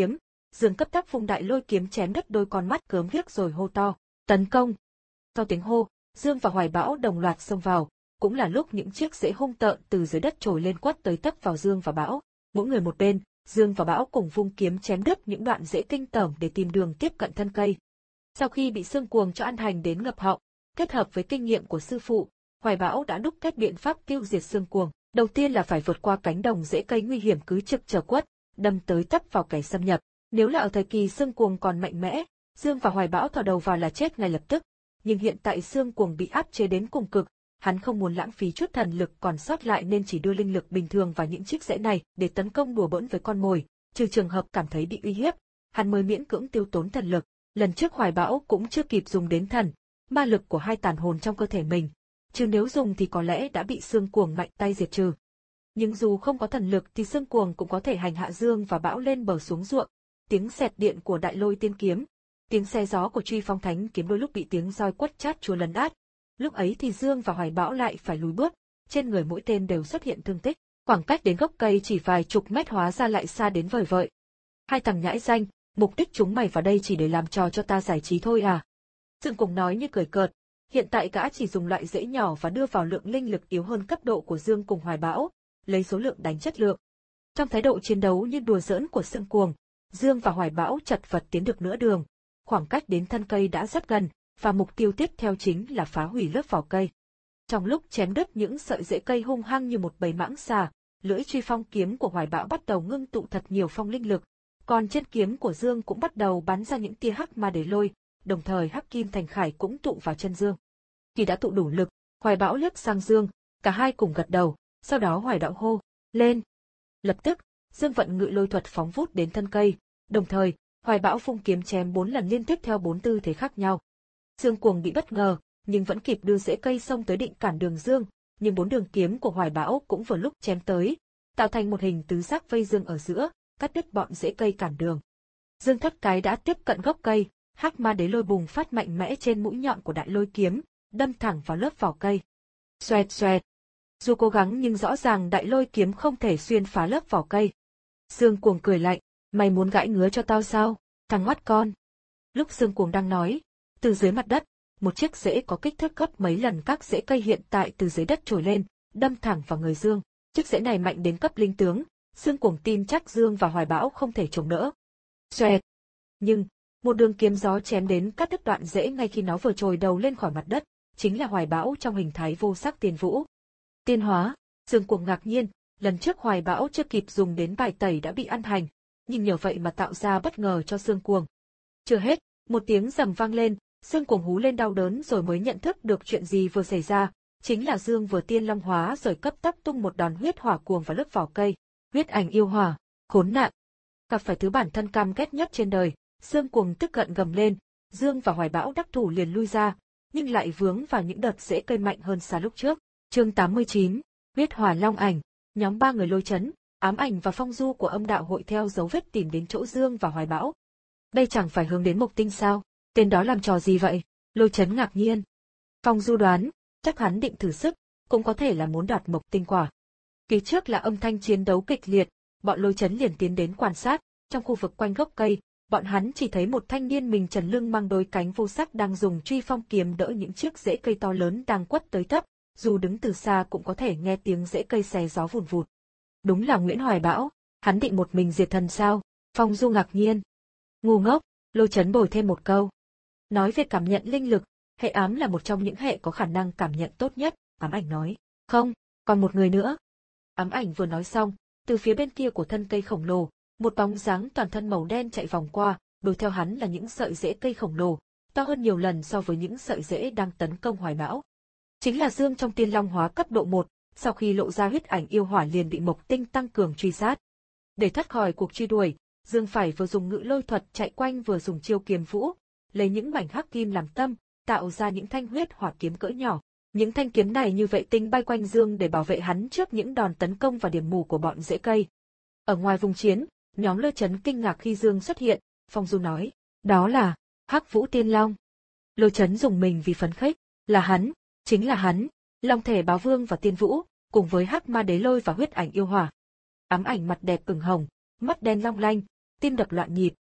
Dương cấp tốc vung đại lôi kiếm chém đứt đôi con mắt gớm ghiếc rồi hô to, tấn công. Sau tiếng hô, Dương và Hoài Bão đồng loạt xông vào, cũng là lúc những chiếc rễ hung tợn từ dưới đất trồi lên quất tới tấp vào Dương và Bão, mỗi người một bên, Dương và Bão cùng vung kiếm chém đứt những đoạn rễ kinh tởm để tìm đường tiếp cận thân cây. Sau khi bị Sương Cuồng cho ăn hành đến ngập họng, kết hợp với kinh nghiệm của sư phụ, Hoài Bão đã đúc kết biện pháp tiêu diệt Sương Cuồng. Đầu tiên là phải vượt qua cánh đồng rễ cây nguy hiểm cứ trực chờ quất, đâm tới tấp vào kẻ xâm nhập. Nếu là ở thời kỳ Sương Cuồng còn mạnh mẽ, Dương và Hoài Bão thò đầu vào là chết ngay lập tức. Nhưng hiện tại Sương Cuồng bị áp chế đến cùng cực, hắn không muốn lãng phí chút thần lực còn sót lại nên chỉ đưa linh lực bình thường vào những chiếc rễ này để tấn công đùa bỡn với con mồi, trừ trường hợp cảm thấy bị uy hiếp, hắn mới miễn cưỡng tiêu tốn thần lực. Lần trước Hoài Bão cũng chưa kịp dùng đến thần, ma lực của hai tàn hồn trong cơ thể mình, chứ nếu dùng thì có lẽ đã bị Sương Cuồng mạnh tay diệt trừ. Nhưng dù không có thần lực thì Sương Cuồng cũng có thể hành hạ Dương và Bão lên bờ xuống ruộng. Tiếng xẹt điện của đại lôi tiên kiếm, tiếng xe gió của truy phong thánh kiếm đôi lúc bị tiếng roi quất chát chúa lấn át. Lúc ấy thì Dương và Hoài Bão lại phải lùi bước, trên người mỗi tên đều xuất hiện thương tích, khoảng cách đến gốc cây chỉ vài chục mét hóa ra lại xa đến vời vợi. Hai thằng nhãi danh, mục đích chúng mày vào đây chỉ để làm trò cho ta giải trí thôi à? Dương cùng nói như cười cợt, hiện tại gã chỉ dùng loại rễ nhỏ và đưa vào lượng linh lực yếu hơn cấp độ của Dương cùng Hoài Bão, lấy số lượng đánh chất lượng. Trong thái độ chiến đấu như đùa giỡn của Sương Cuồng, Dương và Hoài Bão chật vật tiến được nửa đường, khoảng cách đến thân cây đã rất gần, và mục tiêu tiếp theo chính là phá hủy lớp vỏ cây. Trong lúc chém đứt những sợi rễ cây hung hăng như một bầy mãng xà, lưỡi truy phong kiếm của Hoài Bão bắt đầu ngưng tụ thật nhiều phong linh lực, còn trên kiếm của Dương cũng bắt đầu bắn ra những tia hắc ma đế lôi, đồng thời hắc kim thành khải cũng tụ vào chân Dương. Khi đã tụ đủ lực, Hoài Bão liếc sang Dương, cả hai cùng gật đầu, sau đó Hoài Bão hô, lên. Lập tức, Dương vận ngự lôi thuật phóng vút đến thân cây, đồng thời, Hoài Bão vung kiếm chém bốn lần liên tiếp theo bốn tư thế khác nhau. Sương Cuồng bị bất ngờ, nhưng vẫn kịp đưa rễ cây xông tới định cản đường Dương, nhưng bốn đường kiếm của Hoài Bão cũng vừa lúc chém tới, tạo thành một hình tứ giác vây Dương ở giữa, cắt đứt bọn rễ cây cản đường. Dương thất cái đã tiếp cận gốc cây, hắc ma đế lôi bùng phát mạnh mẽ trên mũi nhọn của đại lôi kiếm, đâm thẳng vào lớp vỏ cây. Xoẹt xoẹt. Dù cố gắng nhưng rõ ràng đại lôi kiếm không thể xuyên phá lớp vỏ cây. Sương Cuồng cười lạnh, mày muốn gãi ngứa cho tao sao, thằng ngoắt con. Lúc Sương Cuồng đang nói, từ dưới mặt đất, một chiếc rễ có kích thước gấp mấy lần các rễ cây hiện tại từ dưới đất trồi lên, đâm thẳng vào người Dương. Chiếc rễ này mạnh đến cấp linh tướng, Sương Cuồng tin chắc Dương và Hoài Bão không thể chống đỡ. Xoẹt. Nhưng, một đường kiếm gió chém đến cắt đứt đoạn rễ ngay khi nó vừa trồi đầu lên khỏi mặt đất, chính là Hoài Bão trong hình thái vô sắc tiên vũ. Tiên hóa, Sương Cuồng ngạc nhiên, lần trước Hoài Bão chưa kịp dùng đến bài tẩy đã bị ăn hành, nhưng nhờ vậy mà tạo ra bất ngờ cho Sương Cuồng. Chưa hết, một tiếng rầm vang lên, Sương Cuồng hú lên đau đớn rồi mới nhận thức được chuyện gì vừa xảy ra, chính là Dương vừa tiên long hóa rồi cấp tốc tung một đòn huyết hỏa cuồng vào lớp vỏ cây. Huyết ảnh yêu hỏa, khốn nạn. Gặp phải thứ bản thân căm ghét nhất trên đời, Sương Cuồng tức giận gầm lên, Dương và Hoài Bão đắc thủ liền lui ra, nhưng lại vướng vào những đợt rễ cây mạnh hơn xa lúc trước. Chương tám mươi chín, huyết hỏa long ảnh, nhóm ba người Lôi Chấn, Ám Ảnh và Phong Du của Âm Đạo hội theo dấu vết tìm đến chỗ Dương và Hoài Bão. Đây chẳng phải hướng đến Mộc Tinh sao? Tên đó làm trò gì vậy? Lôi Chấn ngạc nhiên. Phong Du đoán, chắc hắn định thử sức, cũng có thể là muốn đoạt Mộc Tinh quả. Kỳ trước là âm thanh chiến đấu kịch liệt, bọn Lôi Chấn liền tiến đến quan sát, trong khu vực quanh gốc cây, bọn hắn chỉ thấy một thanh niên mình trần lưng mang đôi cánh vô sắc đang dùng truy phong kiếm đỡ những chiếc rễ cây to lớn đang quất tới tấp, dù đứng từ xa cũng có thể nghe tiếng rễ cây xé gió vùn vụt. Đúng là Nguyễn Hoài Bão, hắn định một mình diệt thần sao? Phong Du ngạc nhiên. Ngu ngốc, Lôi Chấn bồi thêm một câu. Nói về cảm nhận linh lực, hệ ám là một trong những hệ có khả năng cảm nhận tốt nhất, Ám Ảnh nói. Không, còn một người nữa. Ám Ảnh vừa nói xong, từ phía bên kia của thân cây khổng lồ, một bóng dáng toàn thân màu đen chạy vòng qua, đuổi theo hắn là những sợi rễ cây khổng lồ, to hơn nhiều lần so với những sợi rễ đang tấn công Hoài Bão. Chính là Dương trong Tiên Long hóa cấp độ một, sau khi lộ ra huyết ảnh yêu hỏa liền bị Mộc Tinh tăng cường truy sát. Để thoát khỏi cuộc truy đuổi, Dương phải vừa dùng ngự lôi thuật chạy quanh vừa dùng chiêu kiếm vũ, lấy những mảnh hắc kim làm tâm, tạo ra những thanh huyết hỏa kiếm cỡ nhỏ. Những thanh kiếm này như vệ tinh bay quanh Dương để bảo vệ hắn trước những đòn tấn công và điểm mù của bọn rễ cây. Ở ngoài vùng chiến, nhóm Lôi Chấn kinh ngạc khi Dương xuất hiện, Phong Du nói, đó là Hắc Vũ Tiên Long. Lôi Chấn dùng mình vì phấn khích, là hắn, chính là hắn, Long Thể Báo Vương và Tiên Vũ, cùng với Hắc Ma Đế Lôi và huyết ảnh yêu hỏa. Ám Ảnh mặt đẹp ửng hồng, mắt đen long lanh, tim đập loạn nhịp,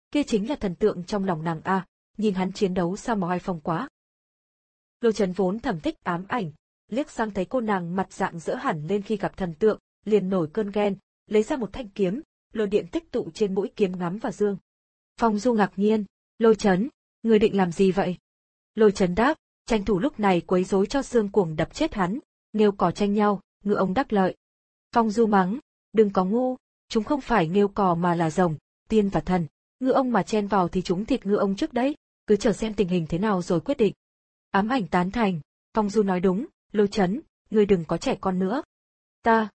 kia chính là thần tượng trong lòng nàng a, nhìn hắn chiến đấu sao mà oai phong quá. Lôi Chấn vốn thầm thích ám ảnh, liếc sang thấy cô nàng mặt dạng dỡ hẳn lên khi gặp thần tượng, liền nổi cơn ghen, lấy ra một thanh kiếm, lôi điện tích tụ trên mũi kiếm ngắm vào Dương. Phong Du ngạc nhiên, Lôi Chấn, người định làm gì vậy? Lôi Chấn đáp, tranh thủ lúc này quấy rối cho Dương Cuồng đập chết hắn, nghêu cò tranh nhau, ngựa ông đắc lợi. Phong Du mắng, đừng có ngu, chúng không phải nghêu cò mà là rồng, tiên và thần, ngựa ông mà chen vào thì chúng thịt ngựa ông trước đấy, cứ chờ xem tình hình thế nào rồi quyết định. Ám ảnh tán thành, Phong Du nói đúng, Lôi Chấn, ngươi đừng có trẻ con nữa. Ta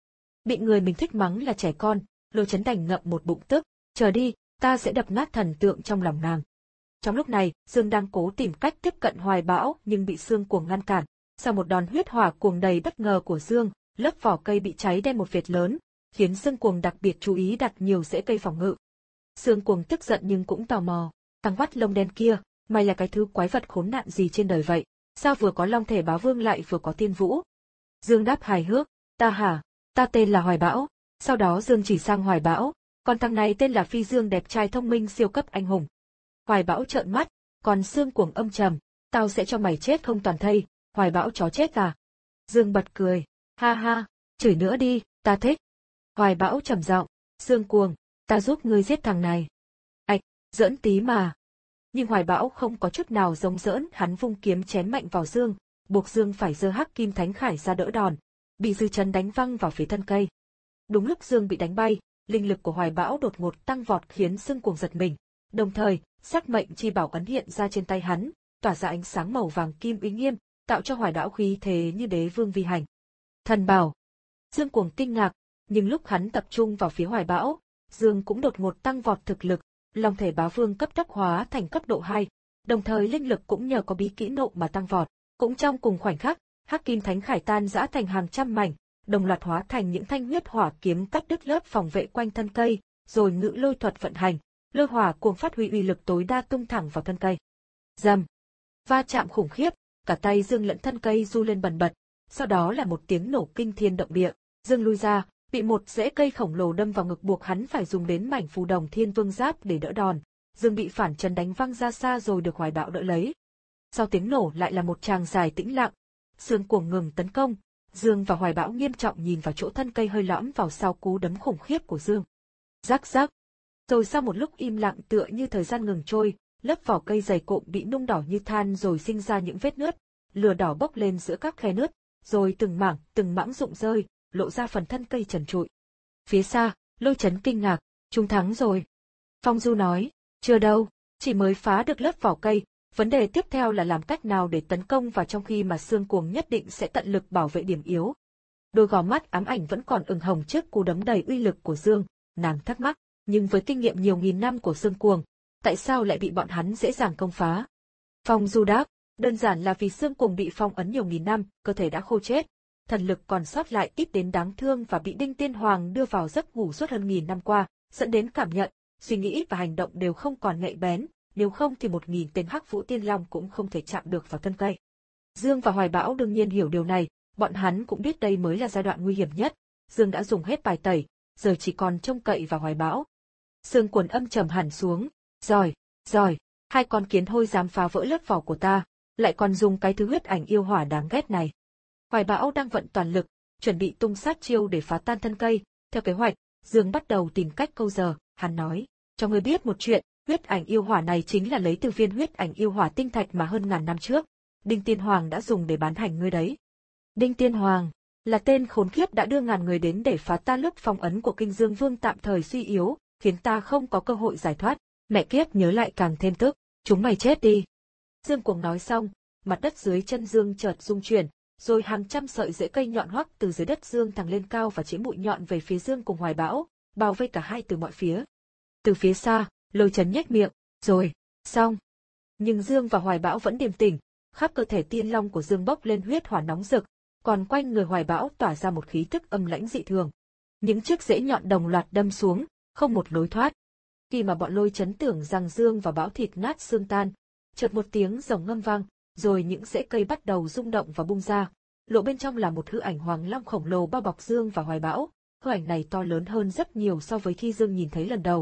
bị người mình thích mắng là trẻ con, Lôi Chấn đành ngậm một bụng tức, chờ đi, ta sẽ đập nát thần tượng trong lòng nàng. Trong lúc này, Dương đang cố tìm cách tiếp cận Hoài Bão nhưng bị Dương Cuồng ngăn cản. Sau một đòn huyết hỏa cuồng đầy bất ngờ của Dương, lớp vỏ cây bị cháy đen một vệt lớn, khiến Dương Cuồng đặc biệt chú ý đặt nhiều rễ cây phòng ngự. Dương Cuồng tức giận nhưng cũng tò mò, thằng vắt lông đen kia, mày là cái thứ quái vật khốn nạn gì trên đời vậy? Sao vừa có Long Thể Bá Vương lại vừa có Tiên Vũ? Dương đáp hài hước, ta hả, ta tên là Hoài Bão. Sau đó Dương chỉ sang Hoài Bão, còn thằng này tên là Phi Dương đẹp trai thông minh siêu cấp anh hùng. Hoài Bão trợn mắt, còn Dương Cuồng âm trầm, tao sẽ cho mày chết không toàn thây, Hoài Bão chó chết à? Dương bật cười, ha ha, chửi nữa đi, ta thích. Hoài Bão trầm giọng, Dương Cuồng, ta giúp ngươi giết thằng này. Ạch, giỡn tí mà. Nhưng Hoài Bão không có chút nào giống giỡn, hắn vung kiếm chém mạnh vào Dương, buộc Dương phải giơ Hắc Kim Thánh Khải ra đỡ đòn, bị dư chấn đánh văng vào phía thân cây. Đúng lúc Dương bị đánh bay, linh lực của Hoài Bão đột ngột tăng vọt khiến Dương Cuồng giật mình. Đồng thời, sắc mệnh chi bảo ấn hiện ra trên tay hắn, tỏa ra ánh sáng màu vàng kim uy nghiêm, tạo cho Hoài Bão khí thế như đế vương vi hành. Thần bảo. Dương Cuồng kinh ngạc, nhưng lúc hắn tập trung vào phía Hoài Bão, Dương cũng đột ngột tăng vọt thực lực, Long Thể Bá Vương cấp tốc hóa thành cấp độ hai, đồng thời linh lực cũng nhờ có bí kỹ nộ mà tăng vọt. Cũng trong cùng khoảnh khắc, Hắc Kim Thánh Khải tan rã thành hàng trăm mảnh, đồng loạt hóa thành những thanh huyết hỏa kiếm cắt đứt lớp phòng vệ quanh thân cây, rồi ngự lôi thuật vận hành, lôi hỏa cuồng phát huy uy lực tối đa tung thẳng vào thân cây. Rầm, va chạm khủng khiếp, cả tay Dương lẫn thân cây du lên bần bật, sau đó là một tiếng nổ kinh thiên động địa. Dương lui ra, bị một rễ cây khổng lồ đâm vào ngực buộc hắn phải dùng đến mảnh phù đồng Thiên Vương Giáp để đỡ đòn. Dương bị phản chấn đánh văng ra xa rồi được Hoài Bão đỡ lấy. Sau tiếng nổ lại là một tràng dài tĩnh lặng. Dương Cuồng ngừng tấn công, Dương và Hoài Bão nghiêm trọng nhìn vào chỗ thân cây hơi lõm vào sau cú đấm khủng khiếp của Dương. Rắc rắc. Rồi sau một lúc im lặng tựa như thời gian ngừng trôi, lớp vỏ cây dày cộm bị nung đỏ như than rồi sinh ra những vết nứt, lửa đỏ bốc lên giữa các khe nứt, rồi từng mảng, từng mảng rụng rơi, lộ ra phần thân cây trần trụi. Phía xa, Lôi Chấn kinh ngạc, chúng thắng rồi. Phong Du nói, chưa đâu, chỉ mới phá được lớp vỏ cây, vấn đề tiếp theo là làm cách nào để tấn công vào trong khi mà Dương Cuồng nhất định sẽ tận lực bảo vệ điểm yếu. Đôi gò mắt ám ảnh vẫn còn ửng hồng trước cú đấm đầy uy lực của Dương, nàng thắc mắc, nhưng với kinh nghiệm nhiều nghìn năm của Dương Cuồng, tại sao lại bị bọn hắn dễ dàng công phá? Phong Du đáp, đơn giản là vì Dương Cuồng bị phong ấn nhiều nghìn năm, cơ thể đã khô chết, thần lực còn sót lại ít đến đáng thương và bị Đinh Tiên Hoàng đưa vào giấc ngủ suốt hơn nghìn năm qua, dẫn đến cảm nhận, suy nghĩ và hành động đều không còn nhạy bén, nếu không thì một nghìn tên Hắc Vũ Tiên Long cũng không thể chạm được vào thân cây. Dương và Hoài Bão đương nhiên hiểu điều này, bọn hắn cũng biết đây mới là giai đoạn nguy hiểm nhất. Dương đã dùng hết bài tẩy, giờ chỉ còn trông cậy vào Hoài Bão. Dương Cuồng âm trầm hẳn xuống, giỏi, giỏi, hai con kiến hôi dám phá vỡ lớp vỏ của ta, lại còn dùng cái thứ huyết ảnh yêu hỏa đáng ghét này. Hoài Bão đang vận toàn lực, chuẩn bị tung sát chiêu để phá tan thân cây. Theo kế hoạch, Dương bắt đầu tìm cách câu giờ, hắn nói, cho ngươi biết một chuyện, huyết ảnh yêu hỏa này chính là lấy từ viên huyết ảnh yêu hỏa tinh thạch mà hơn ngàn năm trước, Đinh Tiên Hoàng đã dùng để bán hành ngươi đấy. Đinh Tiên Hoàng là tên khốn kiếp đã đưa ngàn người đến để phá tan lớp phong ấn của Kinh Dương Vương tạm thời suy yếu, khiến ta không có cơ hội giải thoát. Mẹ kiếp nhớ lại càng thêm tức, chúng mày chết đi. Dương Cuồng nói xong, mặt đất dưới chân Dương chợt rung chuyển, rồi hàng trăm sợi rễ cây nhọn hoắt từ dưới đất Dương thẳng lên cao và chĩa mũi nhọn về phía Dương cùng Hoài Bão, bao vây cả hai từ mọi phía. Từ phía xa, Lôi Chấn nhếch miệng, rồi, xong. Nhưng Dương và Hoài Bão vẫn điềm tĩnh, khắp cơ thể tiên long của Dương bốc lên huyết hỏa nóng rực, còn quanh người Hoài Bão tỏa ra một khí tức âm lãnh dị thường. Những chiếc rễ nhọn đồng loạt đâm xuống, không một lối thoát. Khi mà bọn Lôi Chấn tưởng rằng Dương và Bão thịt nát xương tan, chợt một tiếng rồng ngâm vang, rồi những rễ cây bắt đầu rung động và bung ra, lộ bên trong là một hư ảnh hoàng long khổng lồ bao bọc Dương và Hoài Bão. Hư ảnh này to lớn hơn rất nhiều so với khi Dương nhìn thấy lần đầu.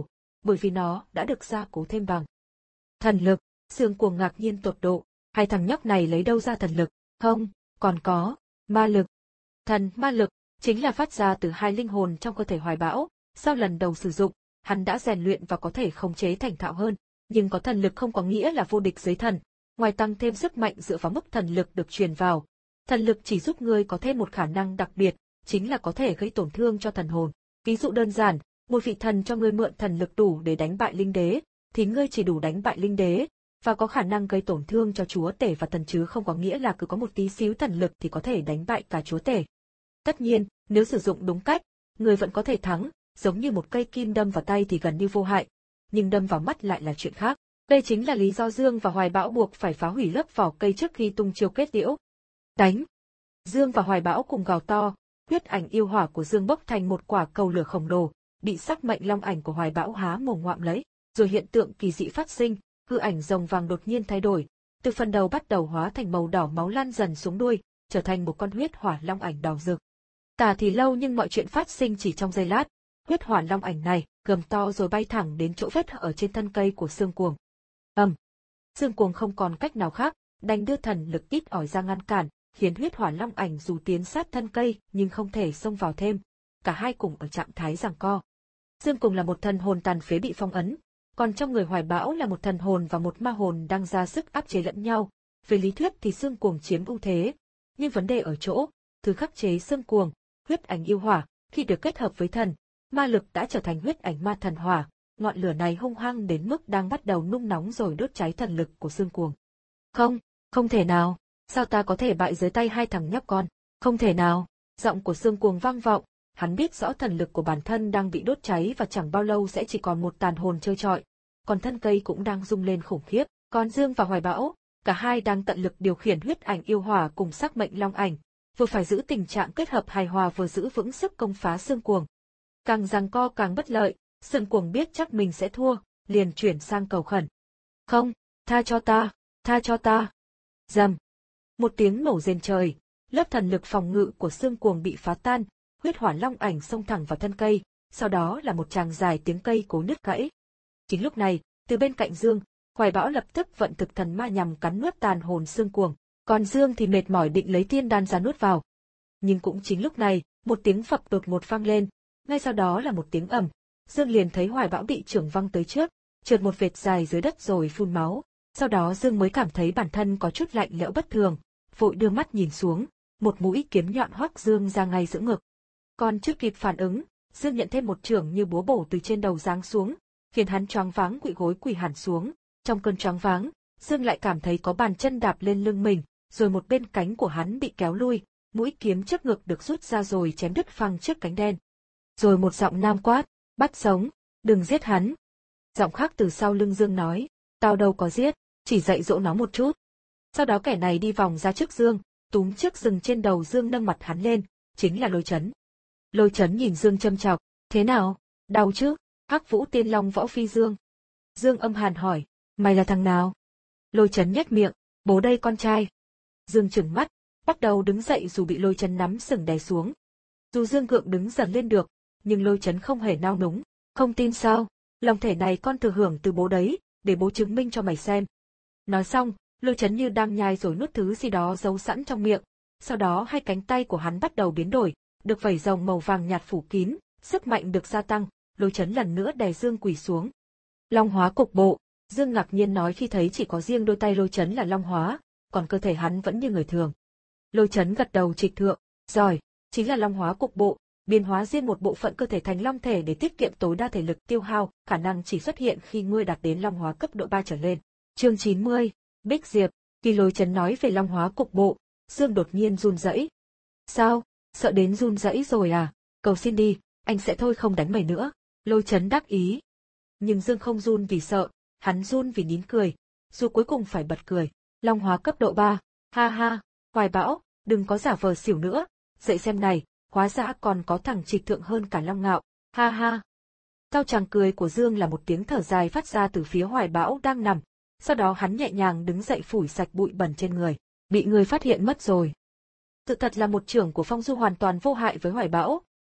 bởi vì nó đã được gia cố thêm bằng thần lực. Dương Cuồng ngạc nhiên tột độ, hai thằng nhóc này lấy đâu ra thần lực? Không, còn có ma lực. Thần ma lực chính là phát ra từ hai linh hồn trong cơ thể Hoài Bão, sau lần đầu sử dụng, hắn đã rèn luyện và có thể khống chế thành thạo hơn, nhưng có thần lực không có nghĩa là vô địch dưới thần, ngoài tăng thêm sức mạnh dựa vào mức thần lực được truyền vào. Thần lực chỉ giúp ngươi có thêm một khả năng đặc biệt, chính là có thể gây tổn thương cho thần hồn. Ví dụ đơn giản, một vị thần cho ngươi mượn thần lực đủ để đánh bại linh đế, thì ngươi chỉ đủ đánh bại linh đế, và có khả năng gây tổn thương cho chúa tể và thần, chứ không có nghĩa là cứ có một tí xíu thần lực thì có thể đánh bại cả chúa tể. Tất nhiên, nếu sử dụng đúng cách, người vẫn có thể thắng, giống như một cây kim đâm vào tay thì gần như vô hại, nhưng đâm vào mắt lại là chuyện khác. Đây chính là lý do Dương và Hoài Bão buộc phải phá hủy lớp vỏ cây trước khi tung chiêu kết liễu. Đánh! Dương và Hoài Bão cùng gào to, huyết ảnh yêu hỏa của Dương bốc thành một quả cầu lửa khổng lồ, bị sắc mệnh long ảnh của Hoài Bão há mồm ngoạm lấy, rồi hiện tượng kỳ dị phát sinh, hư ảnh rồng vàng đột nhiên thay đổi, từ phần đầu bắt đầu hóa thành màu đỏ máu lan dần xuống đuôi, trở thành một con huyết hỏa long ảnh đỏ rực. Tả thì lâu nhưng mọi chuyện phát sinh chỉ trong giây lát, huyết hỏa long ảnh này gầm to rồi bay thẳng đến chỗ vết ở trên thân cây của Dương Cuồng. Ầm! Um, Dương Cuồng không còn cách nào khác, đành đưa thần lực ít ỏi ra ngăn cản, khiến huyết hỏa long ảnh dù tiến sát thân cây nhưng không thể xông vào thêm. Cả hai cùng ở trạng thái giằng co. Dương Cuồng là một thần hồn tàn phế bị phong ấn, còn trong người Hoài Bão là một thần hồn và một ma hồn đang ra sức áp chế lẫn nhau. Về lý thuyết thì Dương Cuồng chiếm ưu thế, nhưng vấn đề ở chỗ, thứ khắc chế Dương Cuồng, huyết ảnh yêu hỏa, khi được kết hợp với thần, ma lực đã trở thành huyết ảnh ma thần hỏa, ngọn lửa này hung hăng đến mức đang bắt đầu nung nóng rồi đốt cháy thần lực của Dương Cuồng. Không, không thể nào, sao ta có thể bại dưới tay hai thằng nhóc con, không thể nào, giọng của Dương Cuồng vang vọng, hắn biết rõ thần lực của bản thân đang bị đốt cháy và chẳng bao lâu sẽ chỉ còn một tàn hồn trơ trọi, còn thân cây cũng đang rung lên khủng khiếp, còn Dương và Hoài Bão, cả hai đang tận lực điều khiển huyết ảnh yêu hỏa cùng sắc mệnh long ảnh, vừa phải giữ tình trạng kết hợp hài hòa vừa giữ vững sức công phá Dương Cuồng. Càng giằng co càng bất lợi, Dương Cuồng biết chắc mình sẽ thua, liền chuyển sang cầu khẩn. Không, tha cho ta, tha cho ta. Rầm. Một tiếng nổ rền trời, lớp thần lực phòng ngự của Dương Cuồng bị phá tan, huyết hỏa long ảnh xông thẳng vào thân cây, sau đó là một tràng dài tiếng cây cố nứt gãy. Chính lúc này, từ bên cạnh Dương, Hoài Bão lập tức vận thực thần ma nhằm cắn nuốt tàn hồn Dương Cuồng, còn Dương thì mệt mỏi định lấy tiên đan ra nuốt vào. Nhưng cũng chính lúc này, một tiếng phập đột ngột vang lên, ngay sau đó là một tiếng ầm, Dương liền thấy Hoài Bão bị chưởng văng tới trước, trượt một vệt dài dưới đất rồi phun máu. Sau đó Dương mới cảm thấy bản thân có chút lạnh lẽo bất thường, vội đưa mắt nhìn xuống, một mũi kiếm nhọn hoắc Dương ra ngay giữa ngực. Còn chưa kịp phản ứng, Dương nhận thêm một chưởng như búa bổ từ trên đầu giáng xuống, khiến hắn choáng váng quỵ gối quỳ hẳn xuống. Trong cơn choáng váng, Dương lại cảm thấy có bàn chân đạp lên lưng mình, rồi một bên cánh của hắn bị kéo lui, mũi kiếm trước ngực được rút ra rồi chém đứt phăng trước cánh đen. Rồi một giọng nam quát, bắt sống, đừng giết hắn. Giọng khác từ sau lưng Dương nói, tao đâu có giết, chỉ dạy dỗ nó một chút. Sau đó kẻ này đi vòng ra trước Dương, túm chiếc rừng trên đầu Dương nâng mặt hắn lên, chính là Lôi Chấn. Lôi Chấn nhìn Dương châm chọc, thế nào, đau chứ? Hắc Vũ Tiên Long Võ Phi Dương. Dương âm hàn hỏi, mày là thằng nào? Lôi Chấn nhếch miệng, bố đây con trai. Dương trừng mắt, bắt đầu đứng dậy dù bị Lôi Chấn nắm sừng đè xuống. Dù Dương gượng đứng dần lên được, nhưng Lôi Chấn không hề nao núng, không tin sao, lòng thể này con thừa hưởng từ bố đấy, để bố chứng minh cho mày xem. Nói xong, Lôi Chấn như đang nhai rồi nuốt thứ gì đó giấu sẵn trong miệng, sau đó hai cánh tay của hắn bắt đầu biến đổi, được vảy rồng màu vàng nhạt phủ kín, sức mạnh được gia tăng, Lôi Chấn lần nữa đè Dương quỳ xuống. Long hóa cục bộ, Dương ngạc nhiên nói khi thấy chỉ có riêng đôi tay Lôi Chấn là long hóa, còn cơ thể hắn vẫn như người thường. Lôi Chấn gật đầu trịch thượng, giỏi, chính là long hóa cục bộ, biến hóa riêng một bộ phận cơ thể thành long thể để tiết kiệm tối đa thể lực tiêu hao, khả năng chỉ xuất hiện khi ngươi đạt đến long hóa cấp độ ba trở lên. Chương chín mươi, Bích Diệp. Khi Lôi Chấn nói về long hóa cục bộ, Dương đột nhiên run rẩy. Sao, sợ đến run rẩy rồi à? Cầu xin đi, anh sẽ thôi không đánh mày nữa. Lôi Chấn đắc ý. Nhưng Dương không run vì sợ, hắn run vì nín cười, dù cuối cùng phải bật cười. Long hóa cấp độ ba, ha ha, Hoài Bão, đừng có giả vờ xỉu nữa, dậy xem này, hóa ra còn có thằng trịch thượng hơn cả Long Ngạo, ha ha. Sau tràng cười của Dương là một tiếng thở dài phát ra từ phía Hoài Bão đang nằm, sau đó hắn nhẹ nhàng đứng dậy phủi sạch bụi bẩn trên người, bị người phát hiện mất rồi. Sự thật là một chưởng của Phong Du hoàn toàn vô hại với Hoài Bão,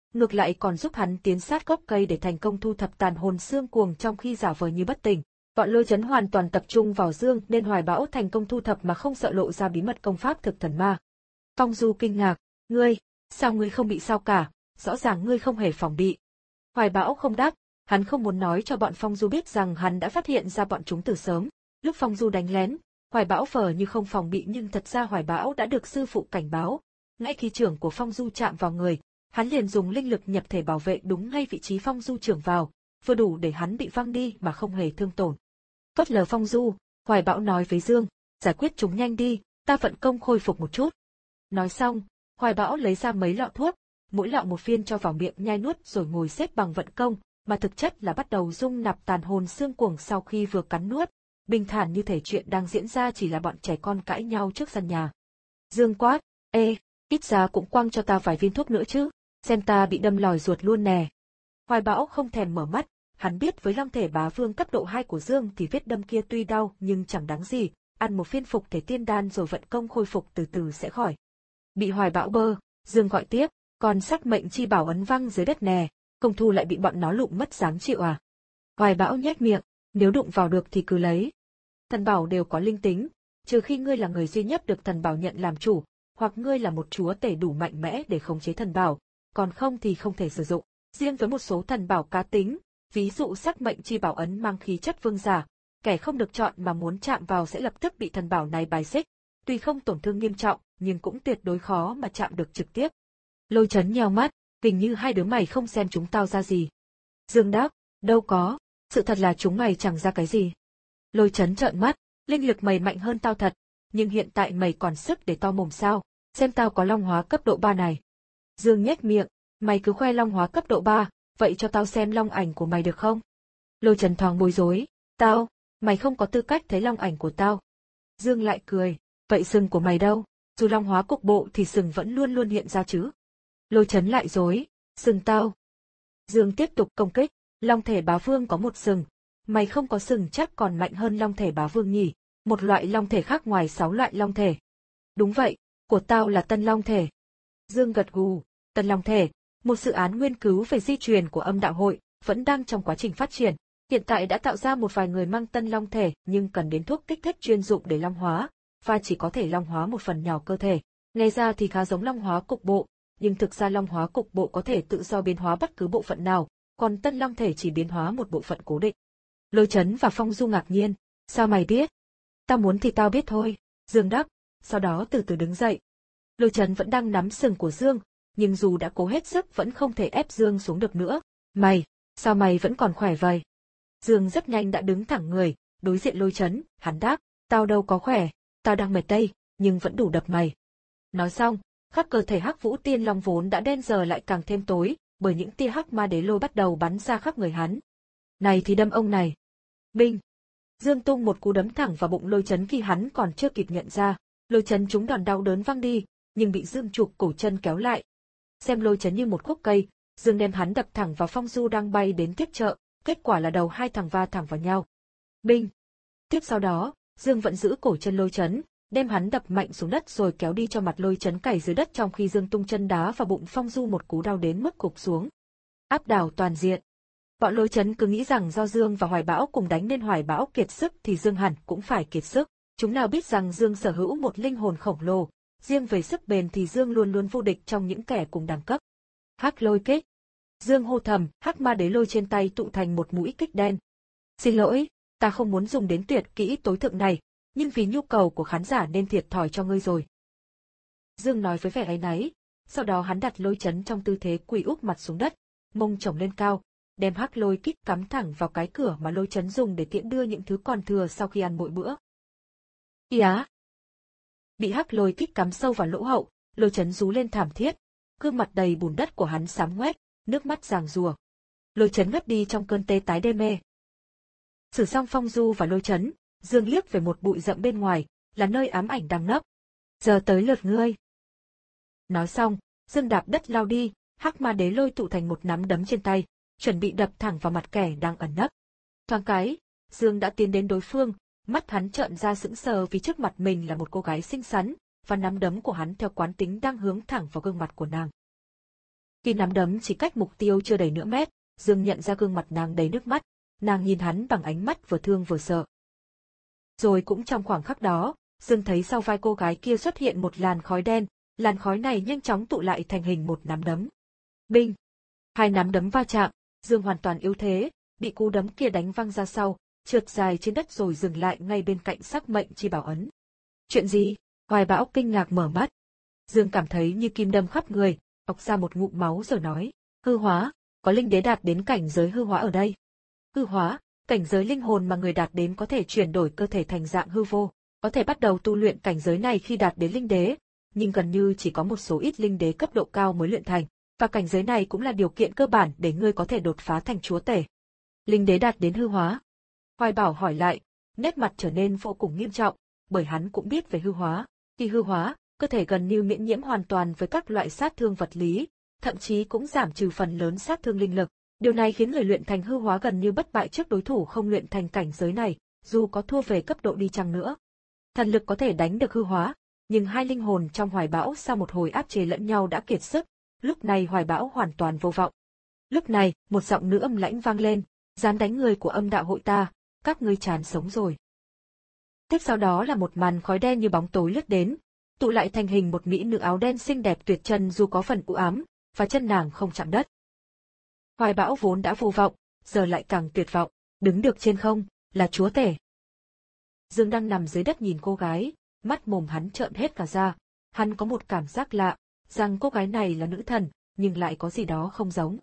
ngược lại còn giúp hắn tiến sát gốc cây để thành công thu thập tàn hồn xương cuồng trong khi giả vờ như bất tỉnh. Bọn Lôi Chấn hoàn toàn tập trung vào Dương nên Hoài Bão thành công thu thập mà không sợ lộ ra bí mật công pháp thực thần ma. Phong Du kinh ngạc, ngươi, sao ngươi không bị sao cả, rõ ràng ngươi không hề phòng bị. Hoài Bão không đáp, hắn không muốn nói cho bọn Phong Du biết rằng hắn đã phát hiện ra bọn chúng từ sớm. Lúc Phong Du đánh lén, Hoài Bão vờ như không phòng bị nhưng thật ra Hoài Bão đã được sư phụ cảnh báo. Ngay khi trưởng của Phong Du chạm vào người, hắn liền dùng linh lực nhập thể bảo vệ đúng ngay vị trí Phong Du trưởng vào, vừa đủ để hắn bị văng đi mà không hề thương tổn. Phớt lờ Phong Du, Hoài Bão nói với Dương, giải quyết chúng nhanh đi, ta vận công khôi phục một chút. Nói xong, Hoài Bão lấy ra mấy lọ thuốc, mỗi lọ một viên cho vào miệng nhai nuốt rồi ngồi xếp bằng vận công, mà thực chất là bắt đầu dung nạp tàn hồn xương cuồng sau khi vừa cắn nuốt, bình thản như thể chuyện đang diễn ra chỉ là bọn trẻ con cãi nhau trước sân nhà. Dương quát, ê, ít ra cũng quăng cho ta vài viên thuốc nữa chứ, xem ta bị đâm lòi ruột luôn nè. Hoài Bão không thèm mở mắt, hắn biết với long thể bá vương cấp độ hai của Dương thì vết đâm kia tuy đau nhưng chẳng đáng gì, ăn một viên phục thể tiên đan rồi vận công khôi phục từ từ sẽ khỏi. Bị Hoài Bão bơ, Dương gọi tiếp, còn sắc mệnh chi bảo ấn văng dưới đất nè, công thu lại bị bọn nó lụm mất dám chịu à. Hoài Bão nhếch miệng, nếu đụng vào được thì cứ lấy. Thần bảo đều có linh tính, trừ khi ngươi là người duy nhất được thần bảo nhận làm chủ, hoặc ngươi là một chúa tể đủ mạnh mẽ để khống chế thần bảo, còn không thì không thể sử dụng. Riêng với một số thần bảo cá tính, ví dụ sắc mệnh chi bảo ấn mang khí chất vương giả, kẻ không được chọn mà muốn chạm vào sẽ lập tức bị thần bảo này bài xích, tuy không tổn thương nghiêm trọng, nhưng cũng tuyệt đối khó mà chạm được trực tiếp. Lôi Chấn nheo mắt, hình như hai đứa mày không xem chúng tao ra gì. Dương đáp, đâu có, sự thật là chúng mày chẳng ra cái gì. Lôi Chấn trợn mắt, linh lực mày mạnh hơn tao thật, nhưng hiện tại mày còn sức để to mồm sao, xem tao có long hóa cấp độ ba này. Dương nhếch miệng, mày cứ khoe long hóa cấp độ ba, vậy cho tao xem long ảnh của mày được không? Lôi Chấn thoáng bối rối, tao, mày không có tư cách thấy long ảnh của tao. Dương lại cười, vậy sừng của mày đâu, dù long hóa cục bộ thì sừng vẫn luôn luôn hiện ra chứ. Lôi Chấn lại dối, sừng tao. Dương tiếp tục công kích, long thể bá vương có một sừng, mày không có sừng chắc còn mạnh hơn long thể bá vương nhỉ, một loại long thể khác ngoài sáu loại long thể. Đúng vậy, của tao là tân long thể. Dương gật gù, tân long thể, một dự án nghiên cứu về di truyền của âm đạo hội, vẫn đang trong quá trình phát triển. Hiện tại đã tạo ra một vài người mang tân long thể nhưng cần đến thuốc kích thích chuyên dụng để long hóa, và chỉ có thể long hóa một phần nhỏ cơ thể. Nghe ra thì khá giống long hóa cục bộ, nhưng thực ra long hóa cục bộ có thể tự do biến hóa bất cứ bộ phận nào, còn tân long thể chỉ biến hóa một bộ phận cố định. Lôi Chấn và Phong Du ngạc nhiên, sao mày biết? Tao muốn thì tao biết thôi, Dương đáp, sau đó từ từ đứng dậy. Lôi Chấn vẫn đang nắm sừng của Dương, nhưng dù đã cố hết sức vẫn không thể ép Dương xuống được nữa. Mày, sao mày vẫn còn khỏe vậy? Dương rất nhanh đã đứng thẳng người, đối diện Lôi Chấn, hắn đáp, tao đâu có khỏe, tao đang mệt đây, nhưng vẫn đủ đập mày. Nói xong, khắp cơ thể Hắc Vũ Tiên Long vốn đã đen giờ lại càng thêm tối, bởi những tia hắc ma đế lôi bắt đầu bắn ra khắp người hắn. Này thì đâm ông này. Binh. Dương tung một cú đấm thẳng vào bụng Lôi Chấn khi hắn còn chưa kịp nhận ra. Lôi Chấn trúng đòn đau đớn văng đi, nhưng bị Dương chụp cổ chân kéo lại. Xem Lôi Chấn như một khúc cây, Dương đem hắn đập thẳng vào Phong Du đang bay đến tiếp trợ, kết quả là đầu hai thằng va thẳng vào nhau. Binh. Tiếp sau đó, Dương vẫn giữ cổ chân Lôi Chấn, đem hắn đập mạnh xuống đất rồi kéo đi cho mặt Lôi Chấn cày dưới đất trong khi Dương tung chân đá vào bụng Phong Du một cú đau đến mức gục xuống. Áp đảo toàn diện. Bọn Lôi Chấn cứ nghĩ rằng do Dương và Hoài Bão cùng đánh nên Hoài Bão kiệt sức thì Dương hẳn cũng phải kiệt sức. Chúng nào biết rằng Dương sở hữu một linh hồn khổng lồ, riêng về sức bền thì Dương luôn luôn vô địch trong những kẻ cùng đẳng cấp. Hắc lôi kích. Dương hô thầm, hắc ma đế lôi trên tay tụ thành một mũi kích đen. Xin lỗi, ta không muốn dùng đến tuyệt kỹ tối thượng này, nhưng vì nhu cầu của khán giả nên thiệt thòi cho ngươi rồi. Dương nói với vẻ áy náy, sau đó hắn đặt Lôi Chấn trong tư thế quỳ úp mặt xuống đất, mông chổng lên cao, đem hắc lôi kích cắm thẳng vào cái cửa mà Lôi Chấn dùng để tiễn đưa những thứ còn thừa sau khi ăn mỗi bữa. Ý á! Bị hắc lôi kích cắm sâu vào lỗ hậu, Lôi Chấn rú lên thảm thiết, gương mặt đầy bùn đất của hắn xám ngoét, nước mắt giàng giụa. Lôi Chấn ngất đi trong cơn tê tái đê mê. Xử xong Phong Du và Lôi Chấn, Dương liếc về một bụi rậm bên ngoài, là nơi ám ảnh đang nấp. Giờ tới lượt ngươi. Nói xong, Dương đạp đất lao đi, hắc ma đế lôi tụ thành một nắm đấm trên tay, chuẩn bị đập thẳng vào mặt kẻ đang ẩn nấp. Thoáng cái, Dương đã tiến đến đối phương, mắt hắn trợn ra sững sờ vì trước mặt mình là một cô gái xinh xắn, và nắm đấm của hắn theo quán tính đang hướng thẳng vào gương mặt của nàng. Khi nắm đấm chỉ cách mục tiêu chưa đầy nửa mét, Dương nhận ra gương mặt nàng đầy nước mắt, nàng nhìn hắn bằng ánh mắt vừa thương vừa sợ. Rồi cũng trong khoảng khắc đó, Dương thấy sau vai cô gái kia xuất hiện một làn khói đen, làn khói này nhanh chóng tụ lại thành hình một nắm đấm. Binh! Hai nắm đấm va chạm, Dương hoàn toàn yếu thế, bị cú đấm kia đánh văng ra sau, trượt dài trên đất rồi dừng lại ngay bên cạnh sắc mệnh chi bảo ấn. Chuyện gì? Hoài Bão kinh ngạc mở mắt. Dương cảm thấy như kim đâm khắp người, ọc ra một ngụm máu rồi nói, hư hóa, có linh đế đạt đến cảnh giới hư hóa ở đây. Hư hóa, cảnh giới linh hồn mà người đạt đến có thể chuyển đổi cơ thể thành dạng hư vô, có thể bắt đầu tu luyện cảnh giới này khi đạt đến linh đế, nhưng gần như chỉ có một số ít linh đế cấp độ cao mới luyện thành, và cảnh giới này cũng là điều kiện cơ bản để ngươi có thể đột phá thành chúa tể. Linh đế đạt đến hư hóa. Hoài Bảo hỏi lại, nét mặt trở nên vô cùng nghiêm trọng, bởi hắn cũng biết về hư hóa. Khi hư hóa, cơ thể gần như miễn nhiễm hoàn toàn với các loại sát thương vật lý, thậm chí cũng giảm trừ phần lớn sát thương linh lực. Điều này khiến người luyện thành hư hóa gần như bất bại trước đối thủ không luyện thành cảnh giới này, dù có thua về cấp độ đi chăng nữa. Thần lực có thể đánh được hư hóa, nhưng hai linh hồn trong Hoài Bão sau một hồi áp chế lẫn nhau đã kiệt sức, lúc này Hoài Bão hoàn toàn vô vọng. Lúc này, một giọng nữ âm lãnh vang lên, dám đánh người của âm đạo hội ta, các ngươi chán sống rồi. Tiếp sau đó là một màn khói đen như bóng tối lướt đến, tụ lại thành hình một mỹ nữ áo đen xinh đẹp tuyệt trần dù có phần u ám, và chân nàng không chạm đất. Hoài Bão vốn đã vô vọng, giờ lại càng tuyệt vọng, đứng được trên không, là chúa tể. Dương đang nằm dưới đất nhìn cô gái, mắt mồm hắn trợn hết cả ra, hắn có một cảm giác lạ, rằng cô gái này là nữ thần, nhưng lại có gì đó không giống.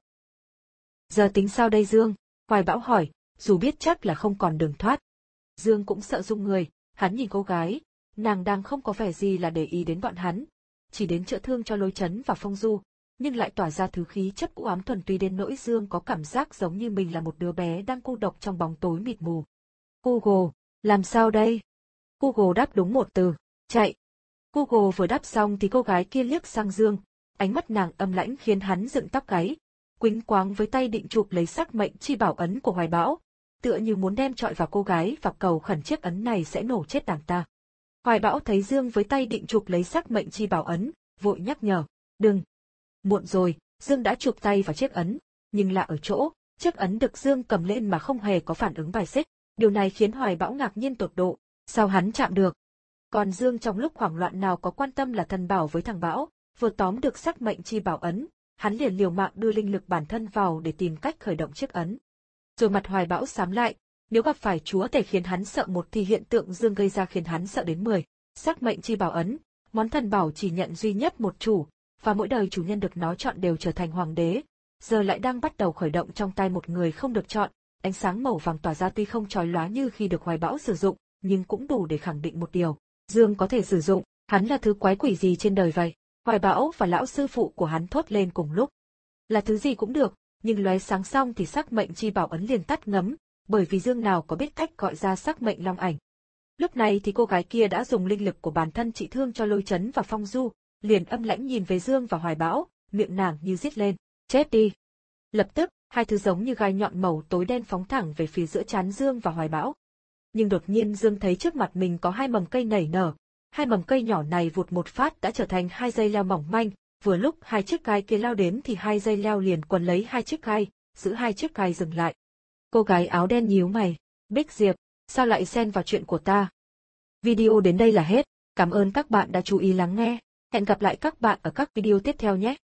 Giờ tính sao đây Dương? Hoài Bão hỏi, dù biết chắc là không còn đường thoát. Dương cũng sợ rung người, hắn nhìn cô gái, nàng đang không có vẻ gì là để ý đến bọn hắn, chỉ đến chữa thương cho Lôi Chấn và Phong Du, nhưng lại tỏa ra thứ khí chất u ám thuần túy đến nỗi Dương có cảm giác giống như mình là một đứa bé đang cô độc trong bóng tối mịt mù. Google, làm sao đây? Google đáp đúng một từ, chạy. Google vừa đáp xong thì cô gái kia liếc sang Dương, ánh mắt nàng âm lãnh khiến hắn dựng tóc gáy, quĩnh quáng với tay định chụp lấy sắc mệnh chi bảo ấn của Hoài Bão, tựa như muốn đem chọi vào cô gái và cầu khẩn chiếc ấn này sẽ nổ chết nàng ta. Hoài Bão thấy Dương với tay định chụp lấy sắc mệnh chi bảo ấn, vội nhắc nhở, đừng. Muộn rồi, Dương đã chụp tay vào chiếc ấn, nhưng lạ ở chỗ, chiếc ấn được Dương cầm lên mà không hề có phản ứng bài xích, điều này khiến Hoài Bão ngạc nhiên tột độ, sao hắn chạm được. Còn Dương trong lúc hoảng loạn nào có quan tâm là thần bảo với thằng Bão, vừa tóm được sắc mệnh chi bảo ấn, hắn liền liều mạng đưa linh lực bản thân vào để tìm cách khởi động chiếc ấn. Rồi mặt Hoài Bão xám lại, nếu gặp phải chúa tể khiến hắn sợ một thì hiện tượng Dương gây ra khiến hắn sợ đến mười. Sắc mệnh chi bảo ấn, món thần bảo chỉ nhận duy nhất một chủ, và mỗi đời chủ nhân được nó chọn đều trở thành hoàng đế, giờ lại đang bắt đầu khởi động trong tay một người không được chọn, ánh sáng màu vàng tỏa ra tuy không chói lóa như khi được Hoài Bão sử dụng, nhưng cũng đủ để khẳng định một điều, Dương có thể sử dụng, hắn là thứ quái quỷ gì trên đời vậy? Hoài Bão và lão sư phụ của hắn thốt lên cùng lúc. Là thứ gì cũng được, nhưng lóe sáng xong thì sắc mệnh chi bảo ấn liền tắt ngấm, bởi vì Dương nào có biết cách gọi ra sắc mệnh long ảnh. Lúc này thì cô gái kia đã dùng linh lực của bản thân trị thương cho Lôi Chấn và Phong Du, liền âm lãnh nhìn về Dương và Hoài Bão, miệng nàng như rít lên, chết đi. Lập tức, hai thứ giống như gai nhọn màu tối đen phóng thẳng về phía giữa trán Dương và Hoài Bão. Nhưng đột nhiên Dương thấy trước mặt mình có hai mầm cây nảy nở, hai mầm cây nhỏ này vụt một phát đã trở thành hai dây leo mỏng manh, vừa lúc hai chiếc gai kia lao đến thì hai dây leo liền quấn lấy hai chiếc gai, giữ hai chiếc gai dừng lại. Cô gái áo đen nhíu mày, Bích Diệp, sao lại xen vào chuyện của ta? Video đến đây là hết, cảm ơn các bạn đã chú ý lắng nghe, hẹn gặp lại các bạn ở các video tiếp theo nhé.